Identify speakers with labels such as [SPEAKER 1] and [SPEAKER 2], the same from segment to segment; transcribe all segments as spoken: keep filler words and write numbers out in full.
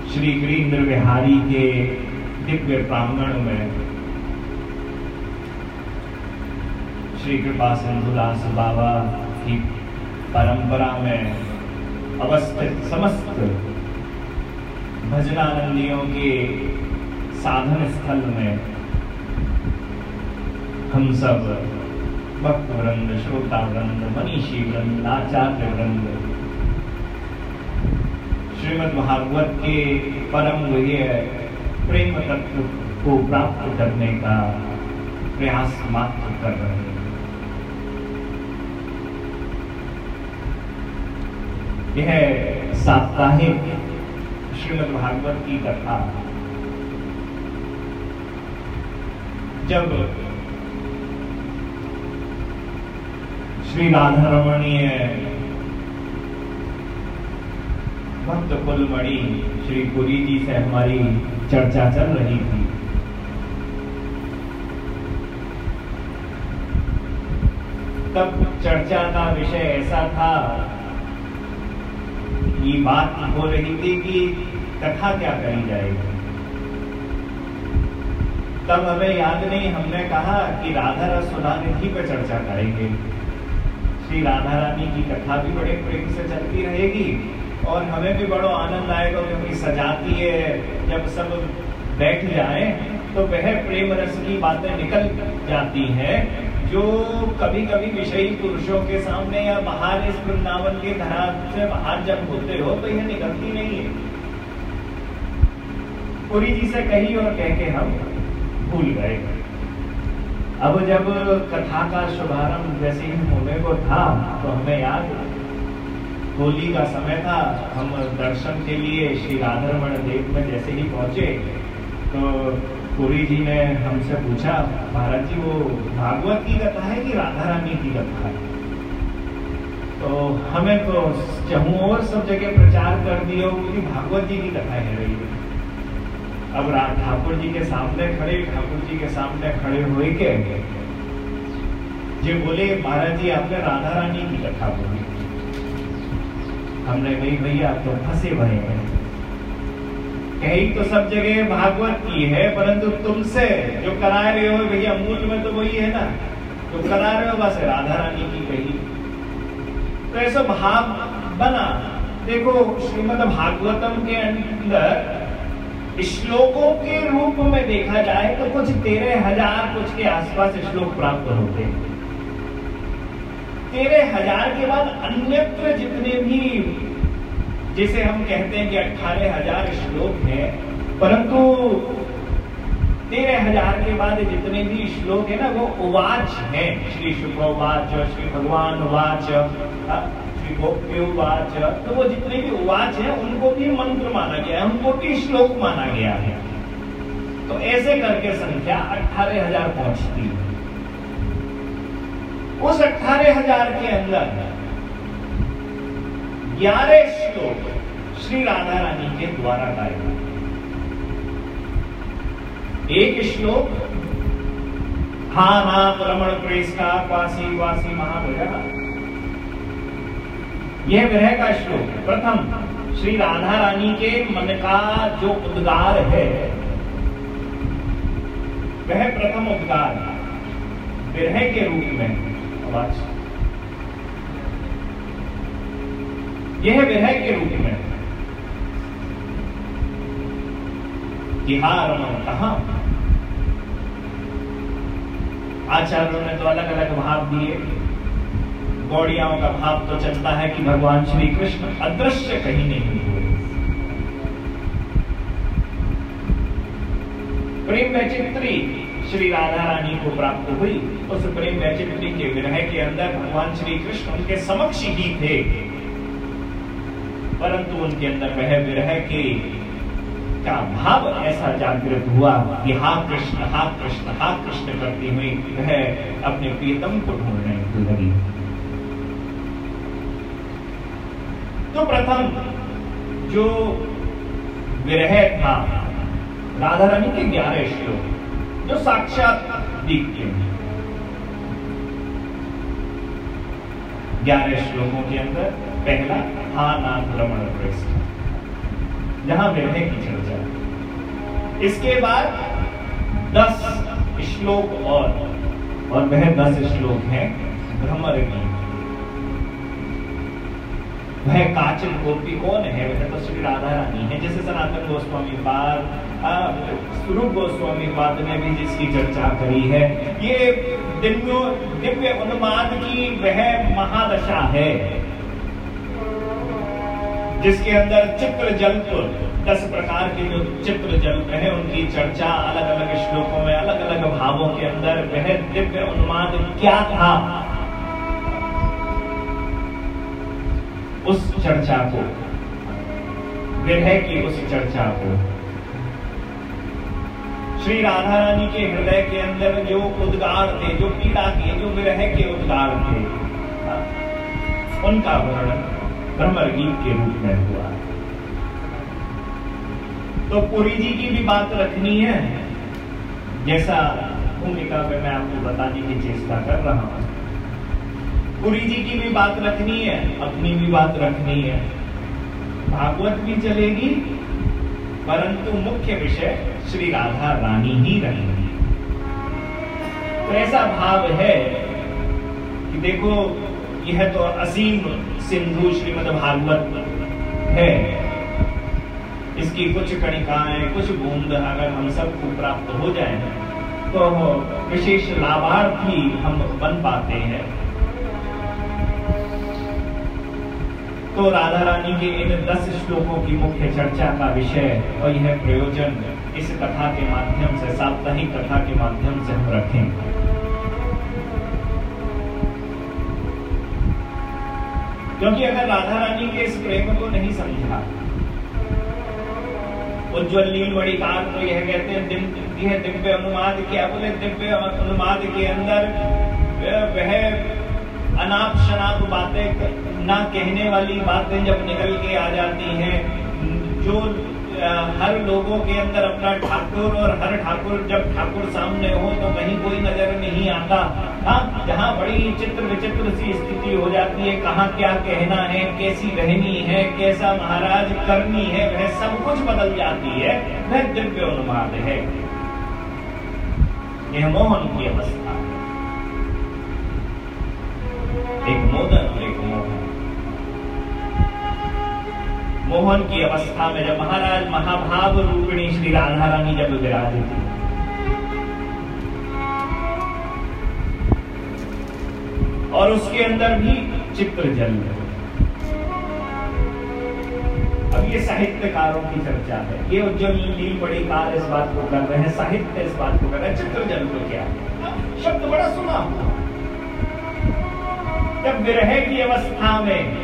[SPEAKER 1] श्री गिरीन्द्र बिहारी के दिव्य प्रांगण में श्री कृपा सिंधुदास बाबा की परंपरा में अवस्थित समस्त भजनानंदियों के साधन स्थल में हम सब भक्त वृंद, श्रोता वृंद, मनीषी वृंद, आचार्य वृंद श्रीमद् भागवत के परम गुह्य प्रेम तत्व को प्राप्त करने का प्रयास मात्र कर रहे हैं। यह साप्ताहिक श्रीमद् भागवत की कथा जब श्री राधा रमणीय भक्त कुलमणि श्री पुरी जी से हमारी चर्चा चल रही थी, तब चर्चा का विषय ऐसा था, ये बात हो रही थी कि कथा क्या करी जाएगी। तब हमें याद नहीं, हमने कहा कि राधा रस सुधा निधि पर चर्चा करेंगे। श्री राधा रानी की कथा भी बड़े प्रेम से चलती रहेगी और हमें भी बड़ा आनंद आएगा, क्योंकि सजाती है जब सब बैठ जाए तो वह प्रेम रस की बातें निकल जाती हैं जो कभी कभी विषयी पुरुषों के सामने या बाहर इस वृंदावन के धरा से बाहर जब होते हो तो यह निकलती नहीं है। पुरी जी से कही और कह के हम भूल गए। अब जब कथा का शुभारंभ जैसे ही होने को था तो हमें याद, होली का समय था, हम दर्शन के लिए श्री राधारमण देव में जैसे ही पहुंचे तो पुरी जी ने हमसे पूछा, महाराज जी वो भागवत की कथा है कि राधा रानी की कथा है? तो हमें तो चहु और सब जगह प्रचार कर दिया कि भागवत जी की कथा है रही है। अब ठाकुर जी के सामने खड़े ठाकुर जी के सामने खड़े हुए के जे बोले, महाराज जी आपने राधा रानी की कथा बोली। हमने कही भैया आप तो फंसे भरे हैं, कही तो सब जगह भागवत की है, परंतु तुमसे जो करा रहे हो भैया मूल में तो वही है ना, जो करा रहे हो बस राधा रानी की कही। तो ऐसा भाव बना। देखो श्रीमद् भागवतम के अंदर श्लोकों के रूप में देखा जाए तो कुछ तेरह हजार कुछ के आसपास श्लोक प्राप्त होते हैं। तेरह हजार के बाद अन्यत्र जितने भी, जिसे हम कहते हैं कि अठारह हजार श्लोक हैं, परंतु तेरह हजार के बाद जितने भी श्लोक है ना वो उवाच हैं। श्री शुभोवाच, श्री भगवान उवाच, श्री गोप्यो उवाच, तो वो जितने भी उवाच हैं उनको भी मंत्र माना गया है, उनको भी श्लोक माना गया है। तो ऐसे करके संख्या अठारह हजार पहुंचती है। उस अठारह हजार के अंदर ग्यारह श्लोक श्री राधा रानी के द्वारा गाए गए। एक श्लोक हा नाम रमण प्रेष्ठा वासी वासी महाभया, यह विरह का श्लोक। प्रथम श्री राधा रानी के मन का जो उद्गार है वह प्रथम उद्गार विरह के रूप में आवाज, यह विरह के रूप में कि हा रमण कहां। आचार्यों ने तो अलग अलग भाव दिए। गौड़ियाओं का भाव तो चलता है कि भगवान श्री कृष्ण अदृश्य कहीं नहीं हुए। प्रेम वैचित्री श्री राधा रानी को प्राप्त हुई। उस प्रेम वैचित्री के विरह के अंदर भगवान श्री कृष्ण उनके समक्ष ही थे, परंतु उनके अंदर वह विरह के का भाव ऐसा जागृत हुआ कि हा कृष्ण हा कृष्ण हा कृष्ण करती हुई वह अपने प्रियतम को ढूंढने लगी। तो प्रथम जो विरह था राधा रानी के ग्यारह श्लोक जो साक्षात दिखते हैं। ग्यारह श्लोकों के अंदर पहला हा नाथ रमण प्रेष्ठ, जहां विरह की चर्चा। इसके बाद दस श्लोक और और वह दस श्लोक हैं भ्रमर गीत। वह काचिल गोपी कौन है? वह तो श्री राधा रानी है, जैसे सनातन गोस्वामी पाद, स्वरूप गोस्वामी पाद ने भी जिसकी चर्चा करी है। ये दिव्य दिव्य उन्माद की वह महादशा है जिसके अंदर चित्र जल्प, दस प्रकार के जो चित्र जल्प है उनकी चर्चा अलग अलग श्लोकों में अलग अलग भावों के अंदर। वह दिव्य उन्माद क्या था, उस चर्चा को, विरह की उस चर्चा को, श्री राधा रानी के हृदय के अंदर जो उद्गार थे, जो पीड़ा के, जो विरह के उद्गार थे, उनका वर्णन भ्रमर गीत के रूप में हुआ। तो पुरी जी की भी बात रखनी है, जैसा भूमिका में मैं आपको बताने की चेष्टा कर रहा हूं। पुरी जी की भी बात रखनी है, अपनी भी बात रखनी है, भागवत भी चलेगी, परंतु मुख्य विषय श्री राधा रानी ही रहेंगी। तो ऐसा भाव है कि देखो, यह तो असीम सिंधु श्रीमद्भागवत है, इसकी कुछ कणिकाएं, कुछ बूंद अगर हम सबको प्राप्त हो जाए तो विशेष लाभार्थी हम बन पाते हैं। तो राधा रानी के इन दस श्लोकों की मुख्य चर्चा का विषय और यह प्रयोजन इस कथा के माध्यम से, साप्ताहिक कथा के माध्यम से हम रखें। क्योंकि अगर राधा रानी के इस प्रेम को नहीं समझा, उज्ज्वल लील मणिकार तो यह कहते हैं दिव्य दिव्य अनुवाद, क्या बोले, दिव्य अनुवाद के अंदर वह अनाप शनाप बातें, ना कहने वाली बातें जब निकल के आ जाती हैं, जो हर लोगों के अंदर अपना ठाकुर, और हर ठाकुर जब ठाकुर सामने हो तो कहीं कोई नजर नहीं आता। हाँ, जहाँ बड़ी चित्र विचित्र सी स्थिति हो जाती है, कहाँ क्या कहना है, कैसी रहनी है, कैसा महाराज करनी है, वह सब कुछ बदल जाती है। वह दिव्य उन्माद है, यह मोहन की अवस्था, एक मोदन और एक मोहन। मोहन की अवस्था में जब महाराज महाभाव रूपिणी श्री राधा रानी जब विराजित थी, और उसके अंदर भी चित्र जल। अब ये साहित्यकारों की चर्चा है, ये उज्ज्वल लील मणिकार इस बात को कर रहे हैं, साहित्य इस बात को कर रहे हैं, चित्र जल तो क्या है? शब्द बड़ा सुना हुआ। जब विरह की अवस्था में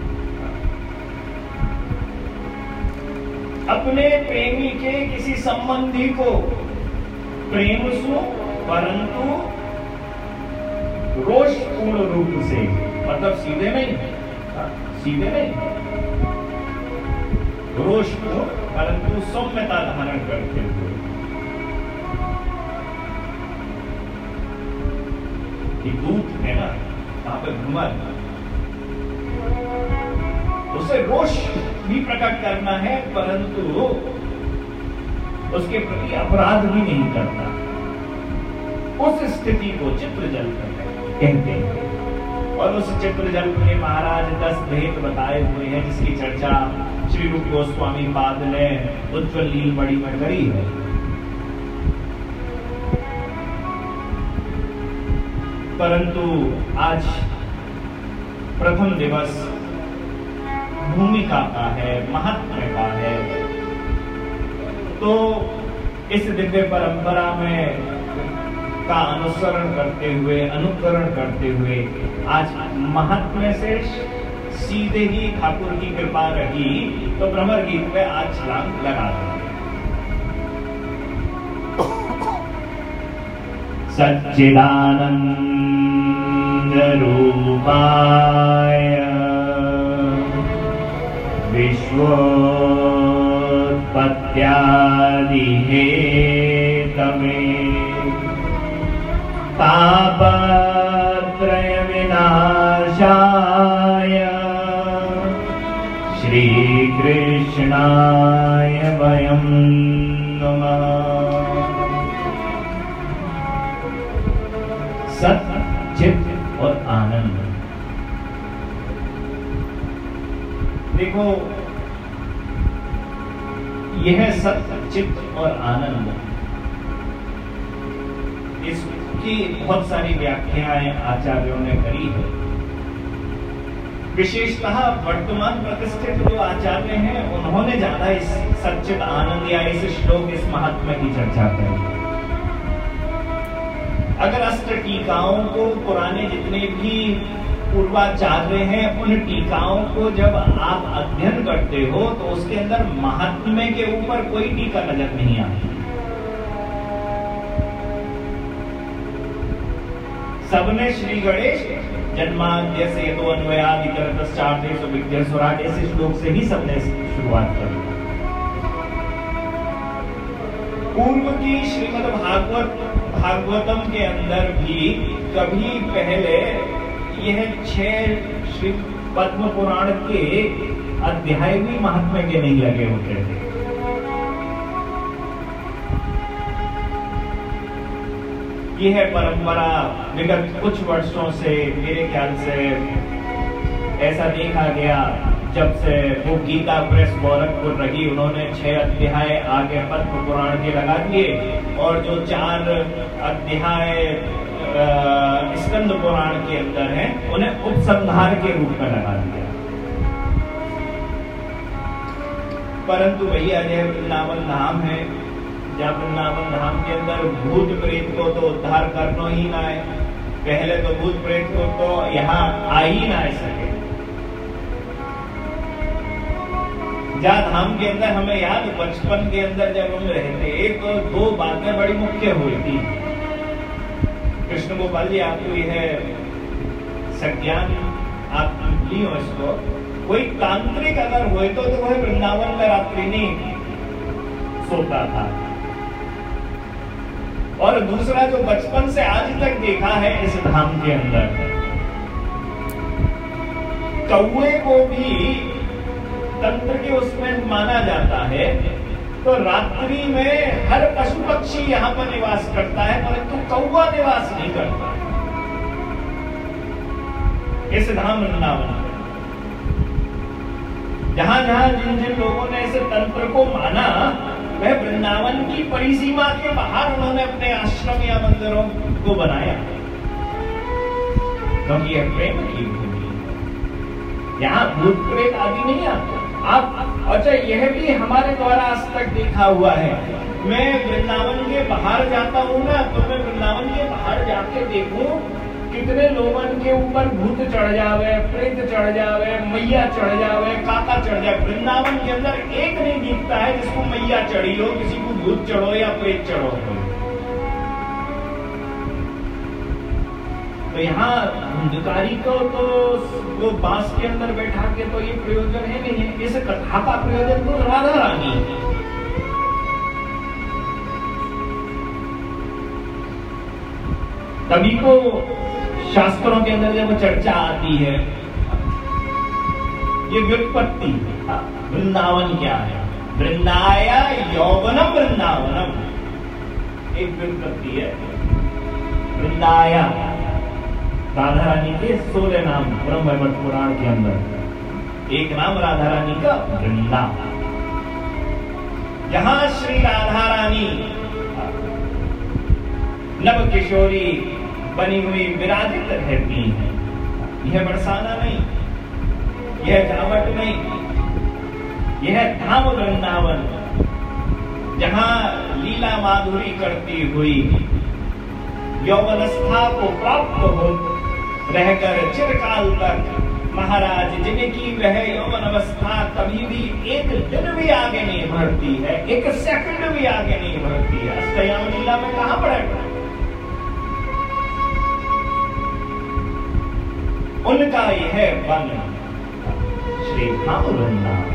[SPEAKER 1] अपने प्रेमी के किसी संबंधी को प्रेम सु, परंतु रोषपूर्ण रूप से, मतलब सीधे नहीं, सीधे नहीं, रोषपूर्ण परंतु सौम्यता धारण करते हुए, कि दूत है ना वहां पे भ्रमर, उसे रोष भी प्रकट करना है, परंतु उसके प्रति अपराध भी नहीं करता। उस स्थिति को चित्र जल कहते हैं। और उस चित्र जल के महाराज दस भेद बताए हुए हैं, जिसकी चर्चा श्री रूप गोस्वामी पाद ने उज्ज्वल लील मणि में करी है। परंतु आज प्रथम दिवस भूमिका का है, महत्व का है, तो इस दिव्य परंपरा में का अनुसरण करते हुए, अनुकरण करते हुए आज महत्व से सीधे ही ठाकुर की कृपा रही तो भ्रमर गीत में आज छलांग लगा देंगे। सच्चिदानंद रूपाय विश्वोत्पत्त्यादि हेतवे तापत्रय विनाशाय श्री कृष्णाय वयं नमः। सत, चित और आनंद। देखो, यह सत, चित और आनंद, इसकी बहुत सारी व्याख्याएं आचार्यों ने करी है। विशेषतः वर्तमान प्रतिष्ठित जो आचार्य हैं, उन्होंने ज्यादा इस सच्चित आनंद या इस श्लोक, इस महात्म्य की चर्चा करी। अगर अष्ट टीकाओं को, पुराने जितने भी पूर्वाचार्य हैं, उन टीकाओं को जब आप अध्ययन करते हो तो उसके अंदर महात्म्य के ऊपर कोई टीका नजर नहीं आती। सबने श्री गणेश जन्माद्य से तो अन्वयादितरतश्चार्थेषु विद्यासुराट ऐसे श्लोक से ही सबने शुरुआत करी। पूर्व की श्रीमद् भागवत भागवतम के अंदर भी कभी पहले यह छह श्री पद्म पुराण के अध्याय भी महात्म्य के नहीं लगे होते थे। यह परंपरा विगत कुछ वर्षों से, मेरे ख्याल से ऐसा देखा गया, जब से वो गीता प्रेस गोरखपुर रही, उन्होंने छह अध्याय आगे पद्म पुराण के लगा दिए और जो चार अध्याय स्कंद पुराण के अंदर हैं, उन्हें उपसंहार के रूप में लगा दिया। परंतु भैया जय वृंदावन धाम है, जब वृंदावन धाम के अंदर भूत प्रेत को तो उद्धार करना ही ना है। पहले तो भूत प्रेत को तो यहाँ आ ही ना सके। जा धाम के अंदर हमें याद, बचपन के अंदर जब हम रहते तो दो बातें बड़ी मुख्य हुई थी। कृष्ण गोपाल जी, आपको यह सज्ञान आप लियो इसको, कोई तांत्रिक अगर हुए तो, तो वह वृंदावन में रात्रि नहीं सोता था। और दूसरा जो बचपन से आज तक देखा है इस धाम के अंदर, कौवे को भी तंत्र के उसमें माना जाता है। तो रात्रि में हर पशु पक्षी यहाँ पर निवास करता है, परंतु कौवा निवास नहीं करता इस धाम वृंदावन में। जहां जहां जिन जिन लोगों ने इस तंत्र को माना, वह वृंदावन की परिसीमा के बाहर उन्होंने अपने आश्रम या मंदिरों को बनाया, क्योंकि यह प्रेम की भूमि है। यहाँ भूत प्रेत आदि नहीं आते। आप अच्छा, यह भी हमारे द्वारा आज तक देखा हुआ है। मैं वृंदावन के बाहर जाता हूँ ना, तो मैं वृंदावन के बाहर जाके देखूं कितने लोगों के ऊपर भूत चढ़ जावे, प्रेत चढ़ जावे, मैया चढ़ जावे, काका चढ़ जाए। वृंदावन के अंदर एक नहीं दिखता है जिसको मैया चढ़ी हो, किसी को भूत चढ़ो या प्रेत चढ़ो। तो यहाँ धुंधकारी को तो वो बांस के अंदर बैठा के तो ये प्रयोजन है नहीं है। इस कथा का प्रयोजन तो राधा रानी है। तभी को शास्त्रों के अंदर जब चर्चा आती है, ये व्युत्पत्ति, वृंदावन क्या है, वृंदाया यौवनम वृंदावनम, एक व्युत्पत्ति है। वृंदाया राधा रानी के सोलह नाम ब्रह्म पुराण के अंदर एक नाम राधा रानी का वृंदा। जहां श्री राधा रानी नव किशोरी बनी हुई विराजित रहती है। यह बरसाना नहीं, यह जावट नहीं, यह धाम वृंदावन, जहां लीला माधुरी करती हुई यौवनस्था को प्राप्त हो रहकर चिरकाल तक महाराज जिनकी वह यौवन अवस्था कभी भी एक दिन भी आगे नहीं बढ़ती है, एक सेकंड भी आगे नहीं बढ़ती है। अष्टयाम लीला में कहां पड़ेगा? उनका यह वन श्री धाम वृंदावन,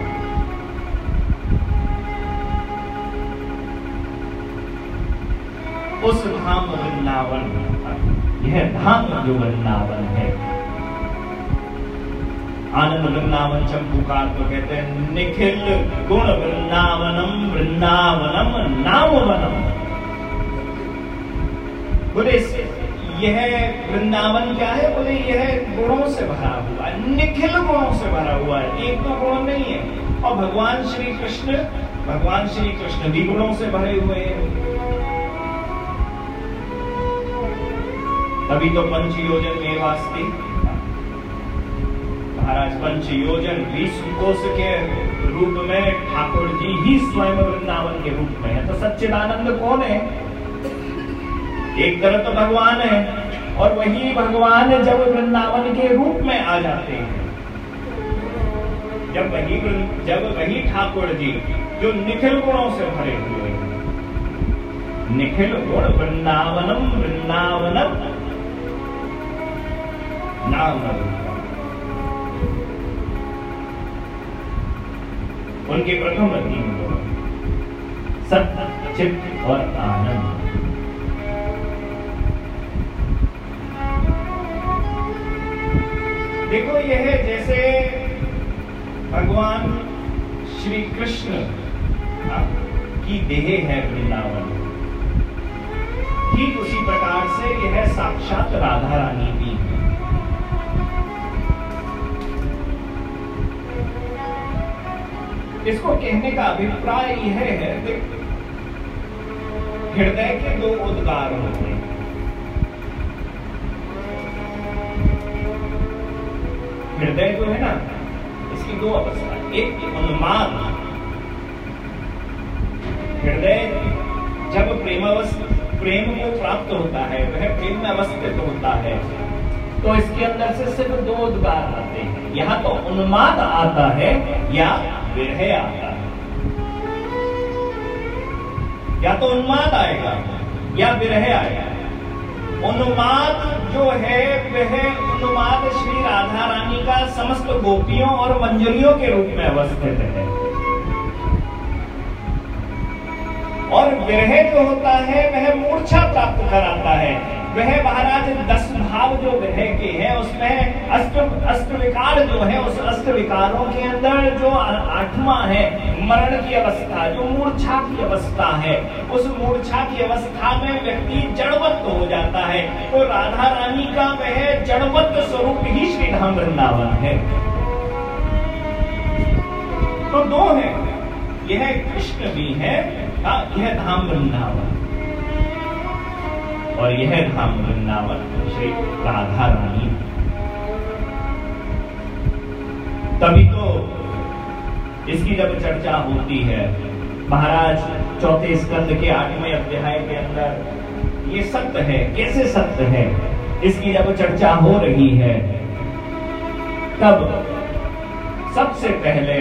[SPEAKER 1] उस धाम वृंदावन, यह धाम जो वृंदावन है। आनंद वृंदावन चंपूकार तो कहते हैं निखिल गुण वृंदावनम वृंदावनम नाम वनम। बोले यह वृंदावन क्या है? बोले यह गुणों से भरा हुआ है, निखिल गुणों से भरा हुआ है, एक तो गुण नहीं है। और भगवान श्री कृष्ण भगवान श्री कृष्ण भी गुणों से भरे हुए हैं। तभी तो पंच योजन में वास्ते महाराज पंच योजन बीस कोस के रूप में ठाकुर जी ही स्वयं वृंदावन के रूप में है। तो सच्चिदानंद कौन है? एक तरफ तो भगवान है और वही भगवान जब वृंदावन के रूप में आ जाते हैं, जब वही जब वही ठाकुर जी जो निखिल गुणों से भरे हुए हैं, निखिल गुण वृंदावनम वृंदावनम नाम उनके प्रथम तीन गुण सत्य चित्त और आनंद। देखो यह जैसे भगवान श्री कृष्ण की देह है वृंदावन, ठीक उसी प्रकार से यह साक्षात राधा रानी भी है। इसको कहने का अभिप्राय यह है कि हृदय के दो उद्गार होते हैं। हृदय जो है ना, इसकी दो अवस्था, एक उन्माद। हृदय जब प्रेमावस्था प्रेम को प्राप्त होता है, वह प्रेम में अवस्थित होता है, तो इसके अंदर से सिर्फ दो उद्गार आते हैं, या तो उन्माद आता है या विरह आता है। या तो उन्माद आएगा या विरह आएगा। उन्माद जो है वह उन्माद श्री राधा रानी का समस्त गोपियों और मंजरियों के रूप में अवस्थित है। और विरह जो होता है वह मूर्छा प्राप्त कराता है। वह महाराज दस भाव जो विरह के हैं उसमें अष्ट अष्ट विकार जो है, उस अष्ट विकारों के अंदर जो आठवां है मरण की अवस्था, जो मूर्छा की अवस्था है, उस मूर्छा की अवस्था में व्यक्ति जड़वत हो जाता है। तो राधा रानी का वह जड़वत स्वरूप ही श्री धाम वृंदावन है। तो दो है, यह कृष्ण भी है, यह धाम वृंदावन, और यह धाम वृंदावन श्री राधा रानी। तभी तो इसकी जब चर्चा होती है महाराज चौथे स्कंद के आठवें अध्याय के अंदर, ये सत्य है, कैसे सत्य है, इसकी जब चर्चा हो रही है, तब सबसे पहले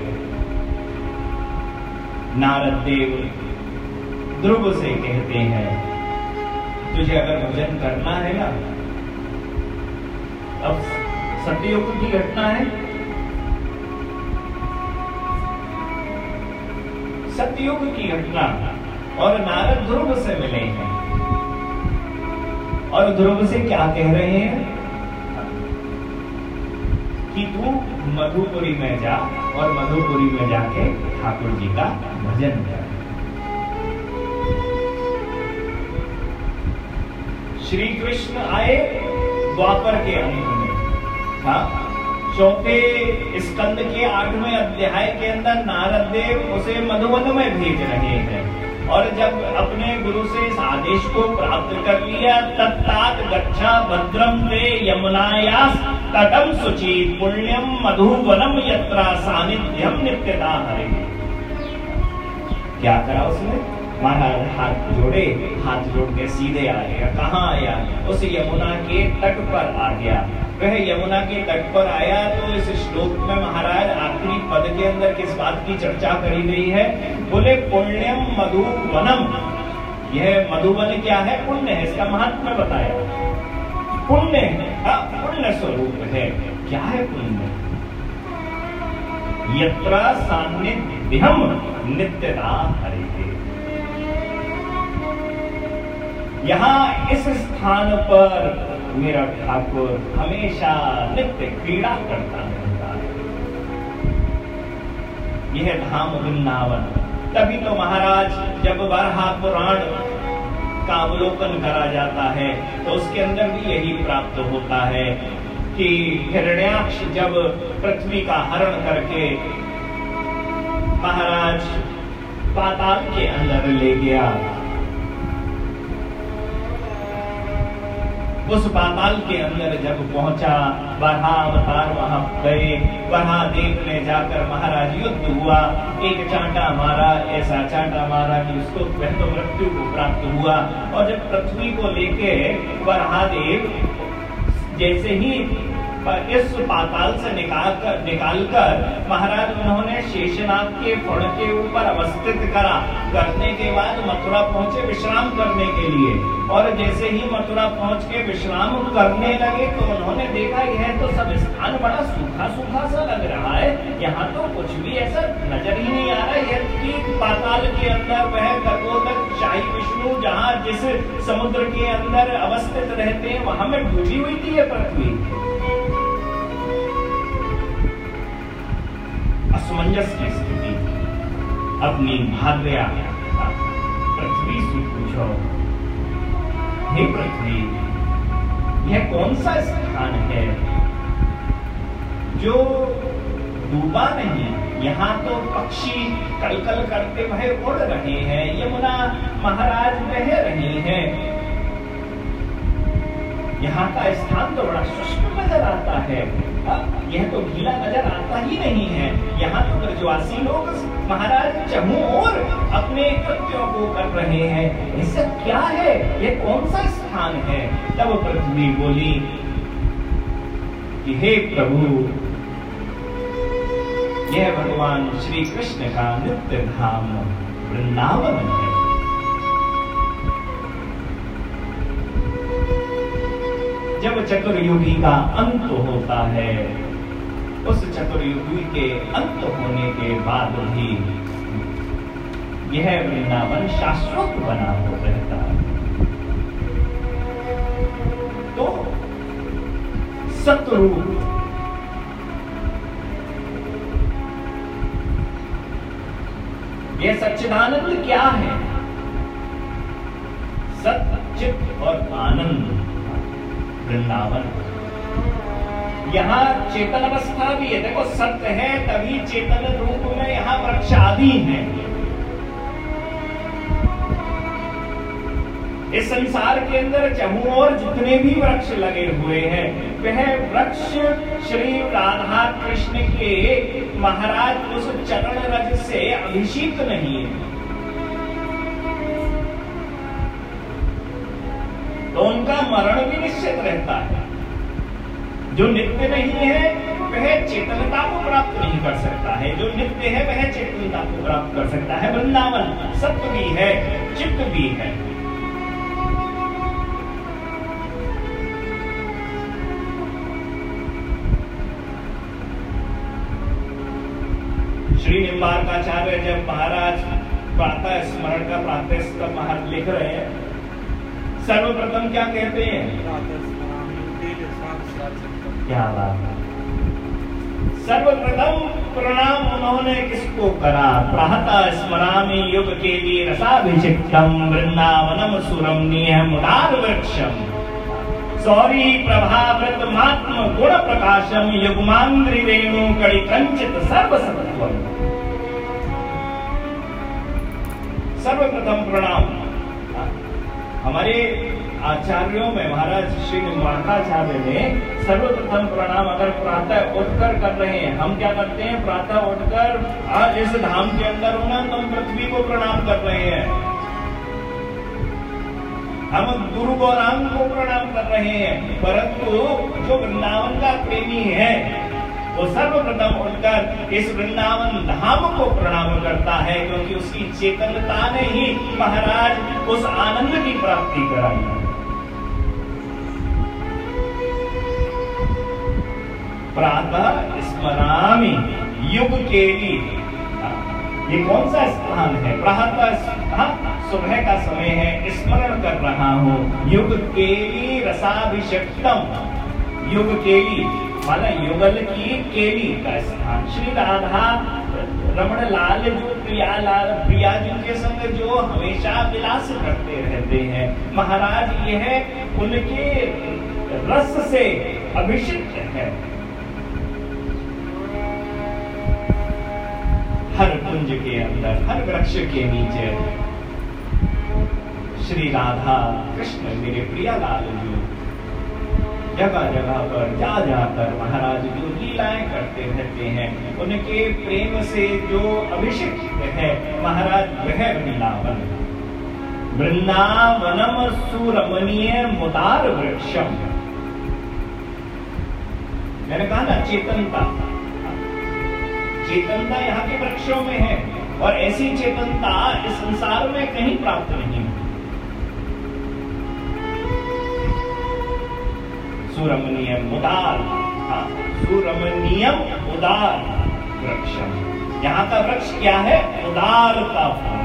[SPEAKER 1] नारद देव ध्रुव से कहते हैं, तुझे अगर भजन करना है ना, अब सतयुग की घटना है, सतयुग की घटना, और नारद ध्रुव से मिले हैं, और ध्रुव से क्या कह रहे हैं कि तू मधुपुरी में जा और मधुपुरी में जाके ठाकुर जी का भजन कर। श्री कृष्ण आए द्वापर के अंत में, हाँ, चौथे स्कंद के आठवें अध्याय के अंदर नारद देव उसे मधुवन में भेज रहे हैं, और जब अपने गुरु से इस आदेश को प्राप्त कर लिया, तत्तात गच्छा भद्रम ते यमुनायास तटम शुचि पुण्यम मधुवनम यत्रा सानिध्यम नित्यता हरे। क्या करा उसने? महाराज हाथ जोड़े, हाथ जोड़ के सीधे आएगा। कहाँ आया? उस यमुना के तट पर आ गया। वह यमुना के तट पर आया तो इस श्लोक में महाराज आखिरी पद के अंदर किस बात की चर्चा करी गई है? बोले पुण्यम मधुवनम। यह मधुवन क्या है? पुण्य है, इसका महात्म्य बताया। पुण्य है, पुण्य स्वरूप है। क्या है पुण्य? यत्रा सान्निध्यम नित्यता हरे। यहाँ इस स्थान पर मेरा ठाकुर हमेशा नित्य क्रीड़ा करता रहता यह धाम वृंदावन। तभी तो महाराज जब वराह पुराण का अवलोकन करा जाता है तो उसके अंदर भी यही प्राप्त होता है कि हिरण्याक्ष जब पृथ्वी का हरण करके महाराज पाताल के अंदर ले गया, उस पाताल के अंदर जब पहुंचा, वराह अवतार वहां गए, वराह देव ने जाकर महाराज युद्ध हुआ, एक चांटा मारा, ऐसा चांटा मारा कि उसको वह तो मृत्यु को प्राप्त हुआ। और जब पृथ्वी को लेके वराह देव जैसे ही इस पाताल से निकाल कर निकालकर महाराज उन्होंने शेषनाग के फण के ऊपर अवस्थित करा, करने के बाद मथुरा पहुंचे विश्राम करने के लिए। और जैसे ही मथुरा पहुंच के विश्राम करने लगे तो उन्होंने देखा यह तो सब स्थान बड़ा सूखा सूखा सा लग रहा है, यहाँ तो कुछ भी ऐसा नजर ही नहीं आ रहा है। कि पाताल के अंदर वह गर्भोदक शाही विष्णु जहाँ जिस समुद्र के अंदर अवस्थित रहते हैं वहां में डूबी हुई थी ये पृथ्वी। असमंजस की स्थिति, अपनी भार्या पृथ्वी से पूछो, हे पृथ्वी, यह कौन सा स्थान है जो डूबा नहीं? यहाँ तो पक्षी कलकल करते हुए उड़ रहे हैं, यमुना महाराज बह रही हैं, यहाँ का स्थान तो बड़ा शुष्क नजर आता है, यह तो गीला नजर आता ही नहीं है। यहाँ तो ब्रजवासी लोग महाराज चहु और अपने कृत्यों को कर रहे हैं, इससे क्या है, यह कौन सा स्थान है? तब पृथ्वी बोली कि हे प्रभु, यह भगवान श्री कृष्ण का नित्य धाम वृंदावन है। जब चतुर्युगी का अंत होता है, उस चतुर्युगी के अंत होने के बाद भी यह वृंदावन शाश्वत बना हो रहता है। तो सतरूप यह सच्चिदानंद क्या है? सत, चित और आनंद वृंदावन। यहाँ चेतन अवस्था भी है, देखो सत्य है तभी चेतन रूप में यहाँ वृक्ष आदि हैं। इस संसार के अंदर चहु और जितने भी वृक्ष लगे हुए हैं वह वृक्ष श्री राधा कृष्ण के महाराज उस चरण रज से अभिषेक नहीं है, तो उनका मरण भी निश्चित रहता है। जो नित्य नहीं है वह चेतनता को प्राप्त नहीं कर सकता है, जो नित्य है वह चेतनता को प्राप्त कर सकता है। वृंदावन सत्य भी है, चित्त भी है। श्री निम्बार्काचार्य जब महाराज प्रातः स्मरण का प्रातः स्तव महाराज लिख रहे हैं, सर्वप्रथम क्या कहते हैं? क्या बात है। सर्वप्रथम प्रणाम उन्होंने किसको करा? प्रातः स्मरामि युग के लिए रसाभिषिक्तम वृंदावनम सुरमणीय मुदार वृक्षम सौरी प्रभावृत मात्म गुण प्रकाशम युग्मांग्रि रेणु कड़ी कंचित सर्वसत्वम। सर्वप्रथम प्रणाम हमारे आचार्यों में महाराज श्री निम्बार्काचार्य ने सर्वप्रथम प्रणाम अगर प्रातः उठकर कर रहे हैं, हम क्या करते हैं? प्रातः उठकर आज इस धाम के अंदर होना तो हम पृथ्वी को प्रणाम कर रहे हैं, हम गुरु गौरांग को प्रणाम कर रहे हैं। परंतु जो वृंदावन का प्रेमी है वो सर्वप्रथम उठकर इस वृंदावन धाम को प्रणाम करता है, क्योंकि उसकी चेतनता ने ही महाराज उस आनंद की प्राप्ति कराई। प्रातः स्मरामि युग केली, ये कौन सा स्थान है? प्रातः सुबह का समय है, स्मरण कर रहा हूँ। युग केली रसाभिषेक्तम, युग केली माना युगल की केली का स्थान। श्री राधा रमण लाल जो प्रिया लाल प्रिया जिनके संग जो हमेशा विलास करते रहते हैं, महाराज यह उनके रस से अभिषिक्त है। हर कुंज के अंदर, हर वृक्ष के नीचे श्री राधा कृष्ण मेरे प्रिया लाल जो जगह जगह पर जा जाकर महाराज जो लीलाएं करते रहते हैं, उनके प्रेम से जो अभिषिक्त है महाराज वह वृंदावन। वृंदावनम सुरमणीय मुदार वृक्षम। मैंने कहा ना चेतनता, चेतनता यहाँ के वृक्षों में है, और ऐसी चेतनता इस संसार में कहीं प्राप्त नहीं है। सुरमणीय मुदार, सुरमणीयम उदार वृक्षम। यहाँ का वृक्ष क्या है? उदारता।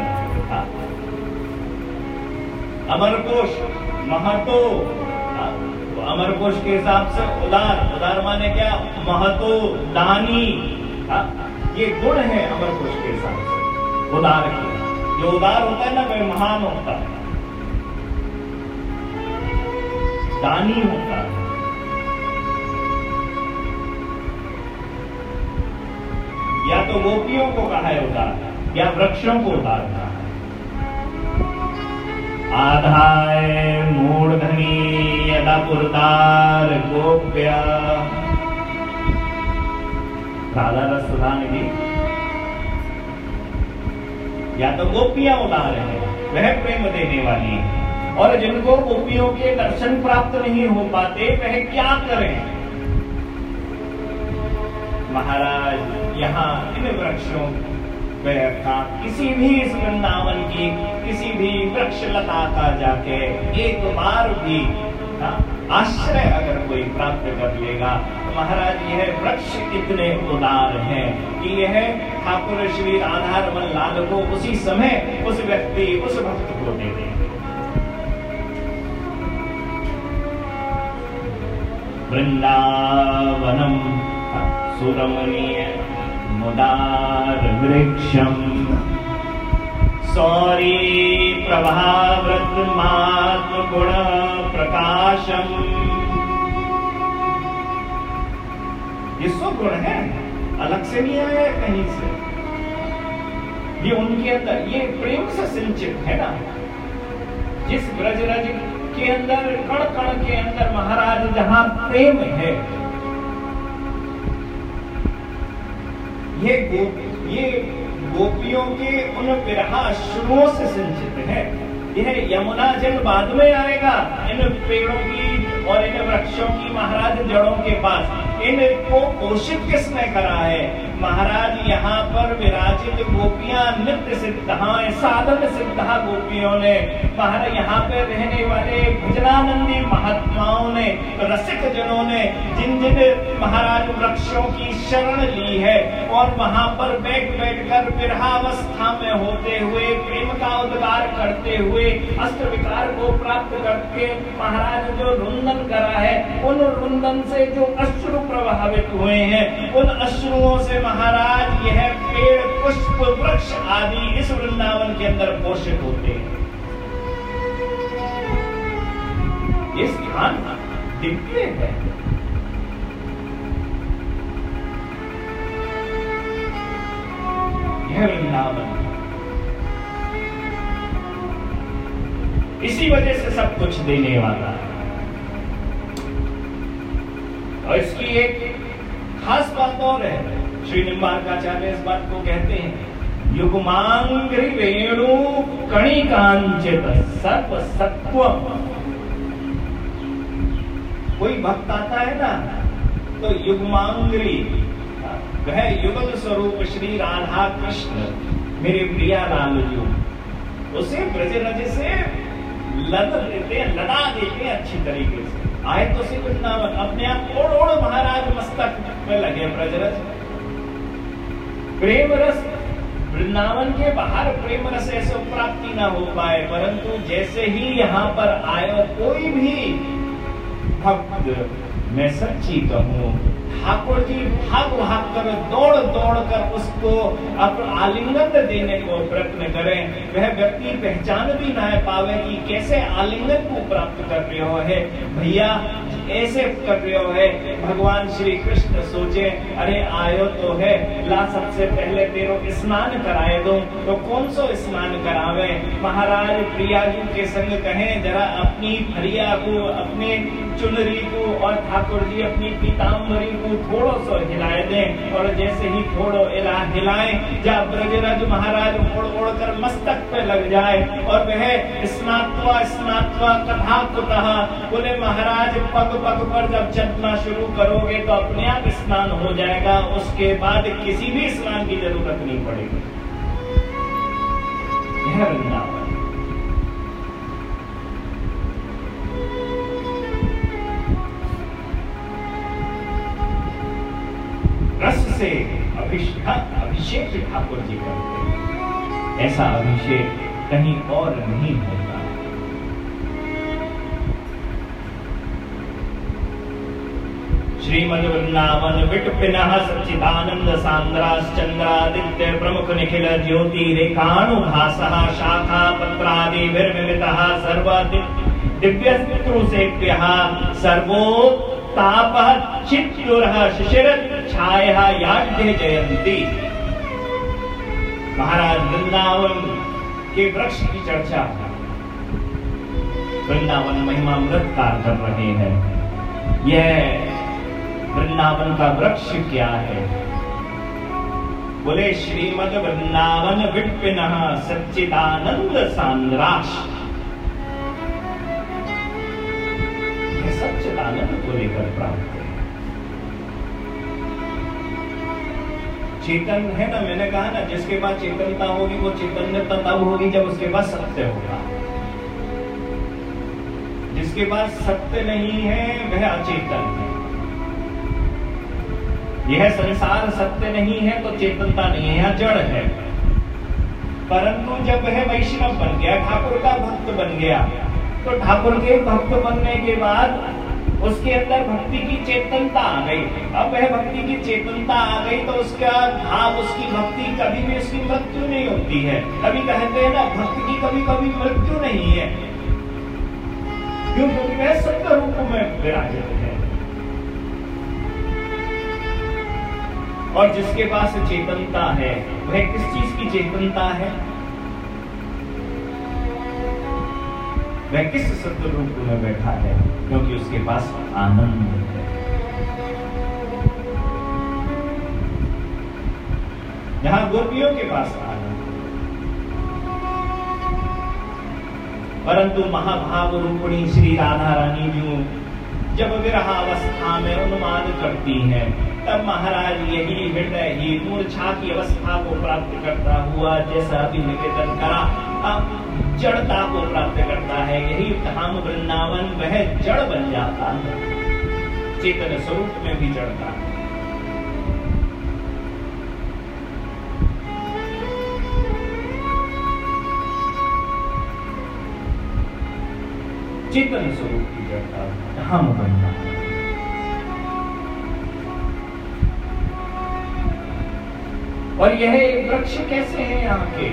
[SPEAKER 1] अमरकोश महतो, अमरकोश के हिसाब से उदार, उदार माने क्या? महतो, दानी। ये गुण है अमरकोश के हिसाब से उदार के। जो उदार होता है ना वह महान होता है, दानी होता है। या तो गोपियों को कहा है उदार, या वृक्षों को उदार कहा है। आधाय मूर्धनि यदा पुरदार गोप्या। राधा रस सुधा निधि। या तो गोपियां उदार है, वह प्रेम देने वाली है, और जिनको गोपियों के दर्शन प्राप्त नहीं हो पाते वह क्या करें? महाराज यहाँ इन वृक्षों का किसी भी इस वृंदावन की किसी भी वृक्ष लता का जाके एक बार भी आश्रय अगर कोई प्राप्त कर लेगा, तो महाराज यह वृक्ष इतने उदार हैं कि यह ठाकुर श्री राधा रमन लाल को उसी समय उस व्यक्ति उस भक्त को दे देंगे। वृंदावनम सुरमणीय मुदार वृक्षम सौरी प्रभावृत मात्म गुण प्रकाशम। ये सुगुण है, अलग से नहीं आया कहीं से, ये उनके अंदर, ये प्रेम से सिंचित है ना। जिस ब्रजरज के अंदर कण कण के अंदर महाराज जहां प्रेम है, ये गो, ये गोपियों के उन विरहाश्रुओं से सिंचित है। यह यमुना जल बाद में आएगा इन पेड़ों की और इन वृक्षों की महाराज जड़ों के पास। इनको पोषित किसने करा है? महाराज यहाँ पर विराजित गोपियां नित्य सिद्धा साधन सिद्धा गोपियों ने, महाराज यहाँ पे रहने वाले भजनानंदी महात्माओं ने, रसिक जनों ने जिन जिन महाराज वृक्षों की शरण ली है और वहां पर बैठ बैठ कर विरहावस्था में होते हुए प्रेम का उद्गार करते हुए अस्त्र विकार को प्राप्त करके महाराज जो रुंदन करा है, उन रुंदन से जो अश्रु प्रभावित हुए हैं, उन अश्रुओं से महाराज यह पेड़ पुष्प वृक्ष आदि इस वृंदावन के अंदर पोषित होते हैं। ये स्थान दिव्य है। यह वृंदावन इसी वजह से सब कुछ देने वाला है। और इसकी एक खास बात और है, श्री निम्बार्काचार्य इस बात को कहते हैं, युग्मांग्री वेणु कणिकांचित सर्व सत्वम। कोई भक्त आता है ना तो युग्मांग्री, वह युगल स्वरूप श्री राधा कृष्ण मेरे प्रिया लाल जो, उसे ब्रजरज से लद लेते हैं, लदा देते हैं अच्छी तरीके से। आए तो से वृंदावन अपने आप ओढ़ ओढ़ महाराज मस्तक में लगे ब्रजरज। प्रेम रस वृंदावन के बाहर प्रेम रस ऐसे प्राप्ति ना हो पाए, परंतु जैसे ही यहाँ पर आए कोई भी भक्त, मैं सच्ची कहूँ ठाकुर जी भाग भाग कर दौड़ दौड़ कर उसको अपना आलिंगन देने को प्रयत्न करें, वह व्यक्ति पहचान भी ना पावे कि कैसे आलिंगन को प्राप्त कर रहे हो है भैया, ऐसे कर रहे हो है। भगवान श्री कृष्ण सोचे अरे आयो तो है, ला सबसे पहले तेरो स्नान कराए दो। तो कौन सो स्नान करावे? महाराज प्रियाजू के संग कहें जरा अपनी फरिया को, अपने चुनरी को और ठाकुर जी अपनी पीताम्बरी को थोड़ो सो हिलाए दें। और जैसे ही थोड़ो हिलाएं, जब ब्रजराज महाराज ओढ़ ओढ़ कर मस्तक पे लग जाए और वह स्नात्वा स्नात्वा कथा कुतः, बोले महाराज पग पग पर जब चलना शुरू करोगे तो अपने आप स्नान हो जाएगा, उसके बाद किसी भी स्नान की जरूरत नहीं पड़ेगी। यह वृंदावन रस से अभिषेक अभिषेक ठाकुर जी करते हैं, ऐसा अभिषेक कहीं और नहीं होता। श्रीमद वृंदावन विटपिनः सच्चिदानंद सांद्राश्चंद्रादित्य प्रमुख निखिल ज्योति रेखानुभासः शाखा पत्रादि विर्मिलितः सर्व दिव्यस्त्रुसेभ्यः सर्वोत्तापः चित्तुरः शिशिर छायः याढ्य जयंती। महाराज वृंदावन के वृक्ष की चर्चा, वृंदावन महिमामृतकार कर रहे हैं। यह वृंदावन का वृक्ष क्या है? बोले श्रीमद वृंदावन विटपिनः सच्चिदानंद सांद्राश। यह सच्चिदानंद को लेकर प्राप्त है। चेतन है ना, मैंने कहा ना जिसके पास चेतनता होगी वो चैतन्यता तब होगी जब उसके पास सत्य होगा। जिसके पास सत्य नहीं है वह अचेतन है। यह संसार सत्य नहीं है तो चेतनता नहीं है, यह जड़ है। परंतु जब वह वैष्णव बन गया, ठाकुर का भक्त बन गया, तो ठाकुर के भक्त बनने के बाद उसके अंदर भक्ति की चेतनता आ गई। अब वह भक्ति की चेतनता आ गई तो उसका भाव, उसकी भक्ति कभी भी उसकी मृत्यु नहीं होती है। कभी कहते हैं ना भक्ति की कभी कभी मृत्यु नहीं है, क्यों? क्योंकि वह सत्य रूप में विराजित है। और जिसके पास चेतनता है वह किस चीज की चेतनता है? वह किस सत्य रूप में बैठा है? क्योंकि उसके पास आनंद है। जहां गोपियों के पास आनंद, परंतु महाभाव रूपिणी श्री राधा रानी जो जब विरहावस्था में उन्माद करती हैं, तब महाराज यही हृदय ही मूर्छा की अवस्था को प्राप्त करता हुआ, जैसा अभी निवेदन करा, जड़ता को प्राप्त करता है। यही धाम वृंदावन, वह जड़ बन जाता है, चेतन स्वरूप में भी जड़ता है। चेतन स्वरूप की जड़ता धाम वृंदावन। और यह वृक्ष कैसे है यहाँ के?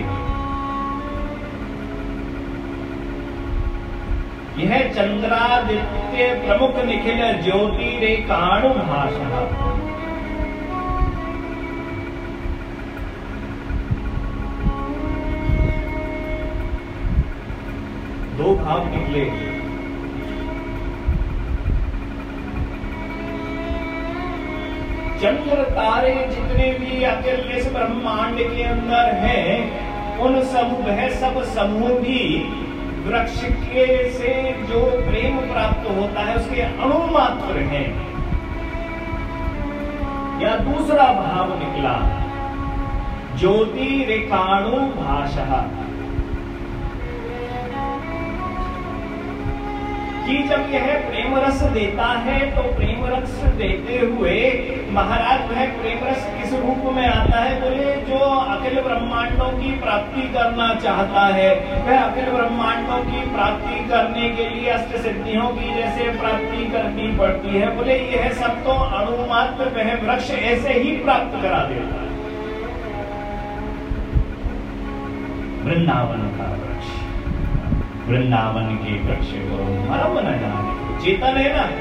[SPEAKER 1] यह चंद्रादित्य प्रमुख निखिल ज्योति रेखानुभासः। दो भाव निकले। चंद्र तारे जितने भी अखिल इस ब्रह्मांड के अंदर हैं, उन सब वह सब समूह भी वृक्ष के से जो प्रेम प्राप्त होता है उसके अणु मात्र हैं। या दूसरा भाव निकला ज्योति रेखानुभासः। कि जब यह प्रेम रस देता है तो प्रेम रस देते हुए महाराज वह प्रेम रस किस रूप में आता है? बोले जो अखिल ब्रह्मांडों की प्राप्ति करना चाहता है वह अखिल ब्रह्मांडों की प्राप्ति करने के लिए अष्ट सिद्धियों की जैसे प्राप्ति करनी पड़ती है। बोले यह सब तो अणुमात्र वह वृक्ष ऐसे ही प्राप्त करा देता है। वृंदावन का वृक्ष, वृंदावन के वृक्ष को मरम न जाने, चेतन है ना।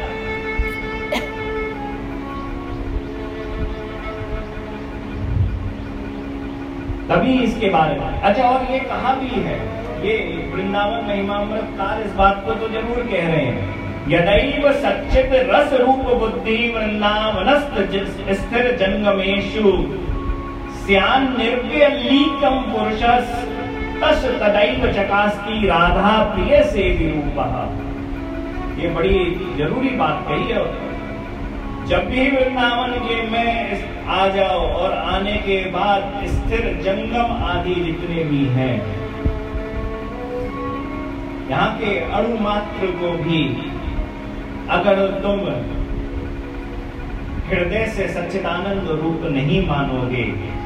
[SPEAKER 1] तभी इसके बारे में अच्छा, और ये कहा भी है, ये वृंदावन महिमामृतकार इस बात को तो जरूर कह रहे हैं, यदैव सच्चित रस रूप बुद्धि वृंदावनस्थ स्थिर जंगमेषु स्यान निर्व्यलीकम पुरुषस् तस् तदैव चकास्ति राधा प्रिय से विरूपः। ये बड़ी जरूरी बात कही है। जब भी वृंदावन के में आ जाओ और आने के बाद स्थिर जंगम आदि जितने भी हैं, यहाँ के अणु मात्र को भी अगर तुम हृदय से सच्चिदानंद रूप नहीं मानोगे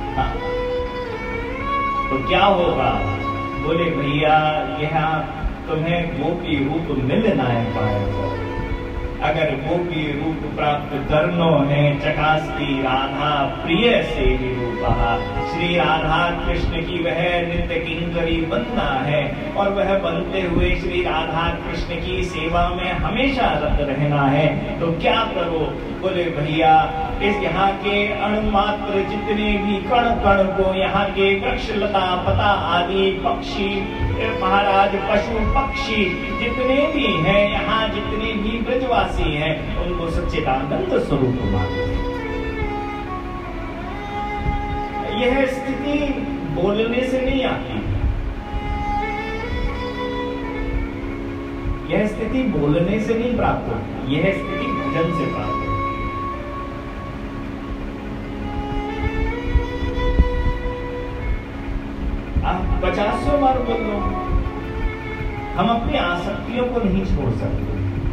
[SPEAKER 1] तो क्या होगा? बोले भैया यह तुम्हें गोपी रूप मिल ना पाएगा। अगर गोपी रूप प्राप्त करनो है चकास्ती राधा प्रिय से विरूपः। श्री राधा कृष्ण की वह नित्य किंकरी बनना है और वह बनते हुए श्री राधा कृष्ण की सेवा में हमेशा रत रहना है। तो क्या करो? बोले भैया इस यहाँ के अणुमात्र जितने भी कण कण को, यहाँ के वृक्ष लता पता आदि पक्षी महाराज पशु पक्षी जितने भी हैं, यहाँ जितने भी ब्रजवासी हैं, उनको सच्चिदानंद स्वरूप मानो। यह स्थिति बोलने से नहीं आती, यह स्थिति बोलने से नहीं प्राप्त होती, यह स्थिति भजन से प्राप्त होती। आप पचासों बार बोल लो, हम अपनी आसक्तियों को नहीं छोड़ सकते।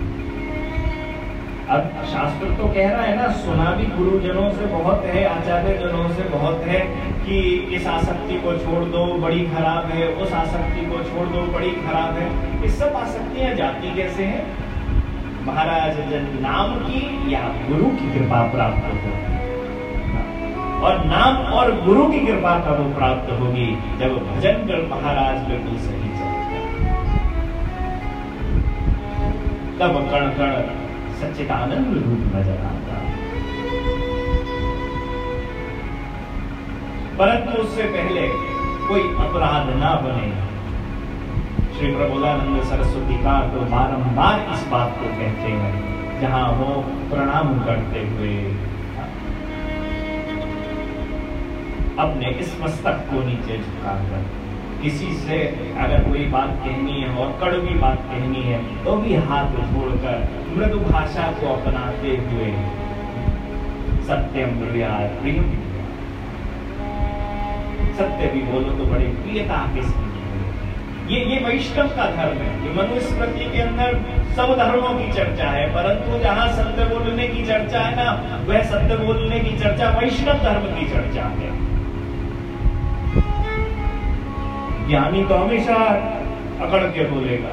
[SPEAKER 1] अब शास्त्र तो कह रहा है ना, सुना भी गुरुजनों से बहुत है, आचार्य जनों से बहुत है कि इस आसक्ति को छोड़ दो बड़ी खराब है, उस आसक्ति को छोड़ दो बड़ी खराब है। ये सब आसक्तियां जाती कैसे हैं? महाराज नाम की या गुरु की कृपा प्राप्त होती है, और नाम और गुरु की कृपा कब प्राप्त होगी? जब भजन कर महाराज बिल्कुल सही चलेगा, तब कण कण सच्चिदानंद रूप नजर आता। परंतु उससे पहले कोई अपराध ना बने। श्री प्रबोधानंद सरस्वती का तो बारंबार इस बात को कहते हैं, जहां हो प्रणाम करते हुए अपने इस मस्तक को नीचे झुकाकर, किसी से अगर कोई बात कहनी है और कड़वी बात कहनी है तो भी हाथ जोड़कर मृदु भाषा को अपनाते हुए सत्यम ब्रूयात् प्रियम, सत्य भी बोलो तो बड़े प्रियता के साथ। ये ये वैष्णव का धर्म है। ये मनुस्मृति के अंदर सब धर्मों की चर्चा है, परंतु जहां सत्य बोलने की चर्चा है ना, वह सत्य बोलने की चर्चा वैष्णव धर्म की चर्चा है। ज्ञानी तो हमेशा अकड़ के बोलेगा,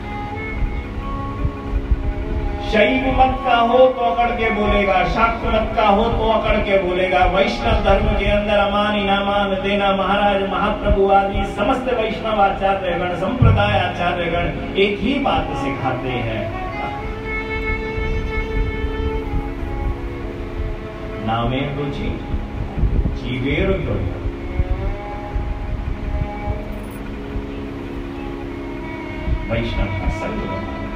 [SPEAKER 1] शैव मत का हो तो अकड़ के बोलेगा, शाक्त मत का हो तो अकड़ के बोलेगा। वैष्णव धर्म के अंदर अमान इनामान देना, महाराज महाप्रभु आदि समस्त वैष्णव आचार्यगण संप्रदाय आचार्यगण एक ही बात सिखाते हैं, नामे रुचि जीवेर तो। वैष्णव का संग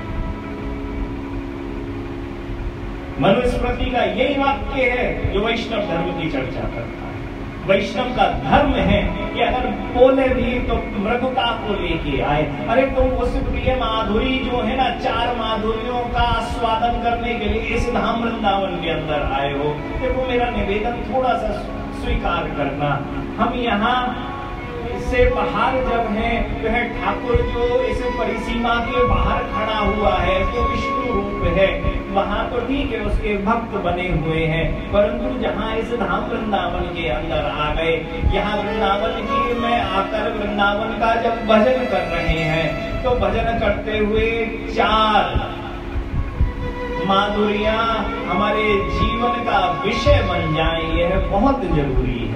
[SPEAKER 1] मनुस्मृति का यही वाक्य है जो वैष्णव धर्म की चर्चा करता है। वैष्णव का धर्म है कि अगर बोले भी तो मृदुता को लेके आए। अरे तुम तो उस प्रिय माधुरी जो है ना, चार माधुरियों का स्वादन करने के लिए इस धाम वृंदावन के अंदर आए हो, देखो मेरा निवेदन थोड़ा सा स्वीकार करना, हम यहाँ से बाहर जब है वह ठाकुर जो इस परिसीमा के बाहर खड़ा हुआ है, जो विष्णु रूप है, वहां तो ठीक है उसके भक्त बने हुए हैं, परंतु जहां इस धाम वृंदावन के अंदर आ गए, यहाँ वृंदावन की में आकर वृंदावन का जब भजन कर रहे हैं, तो भजन करते हुए चार माधुरियां हमारे जीवन का विषय बन जाए, यह बहुत जरूरी है।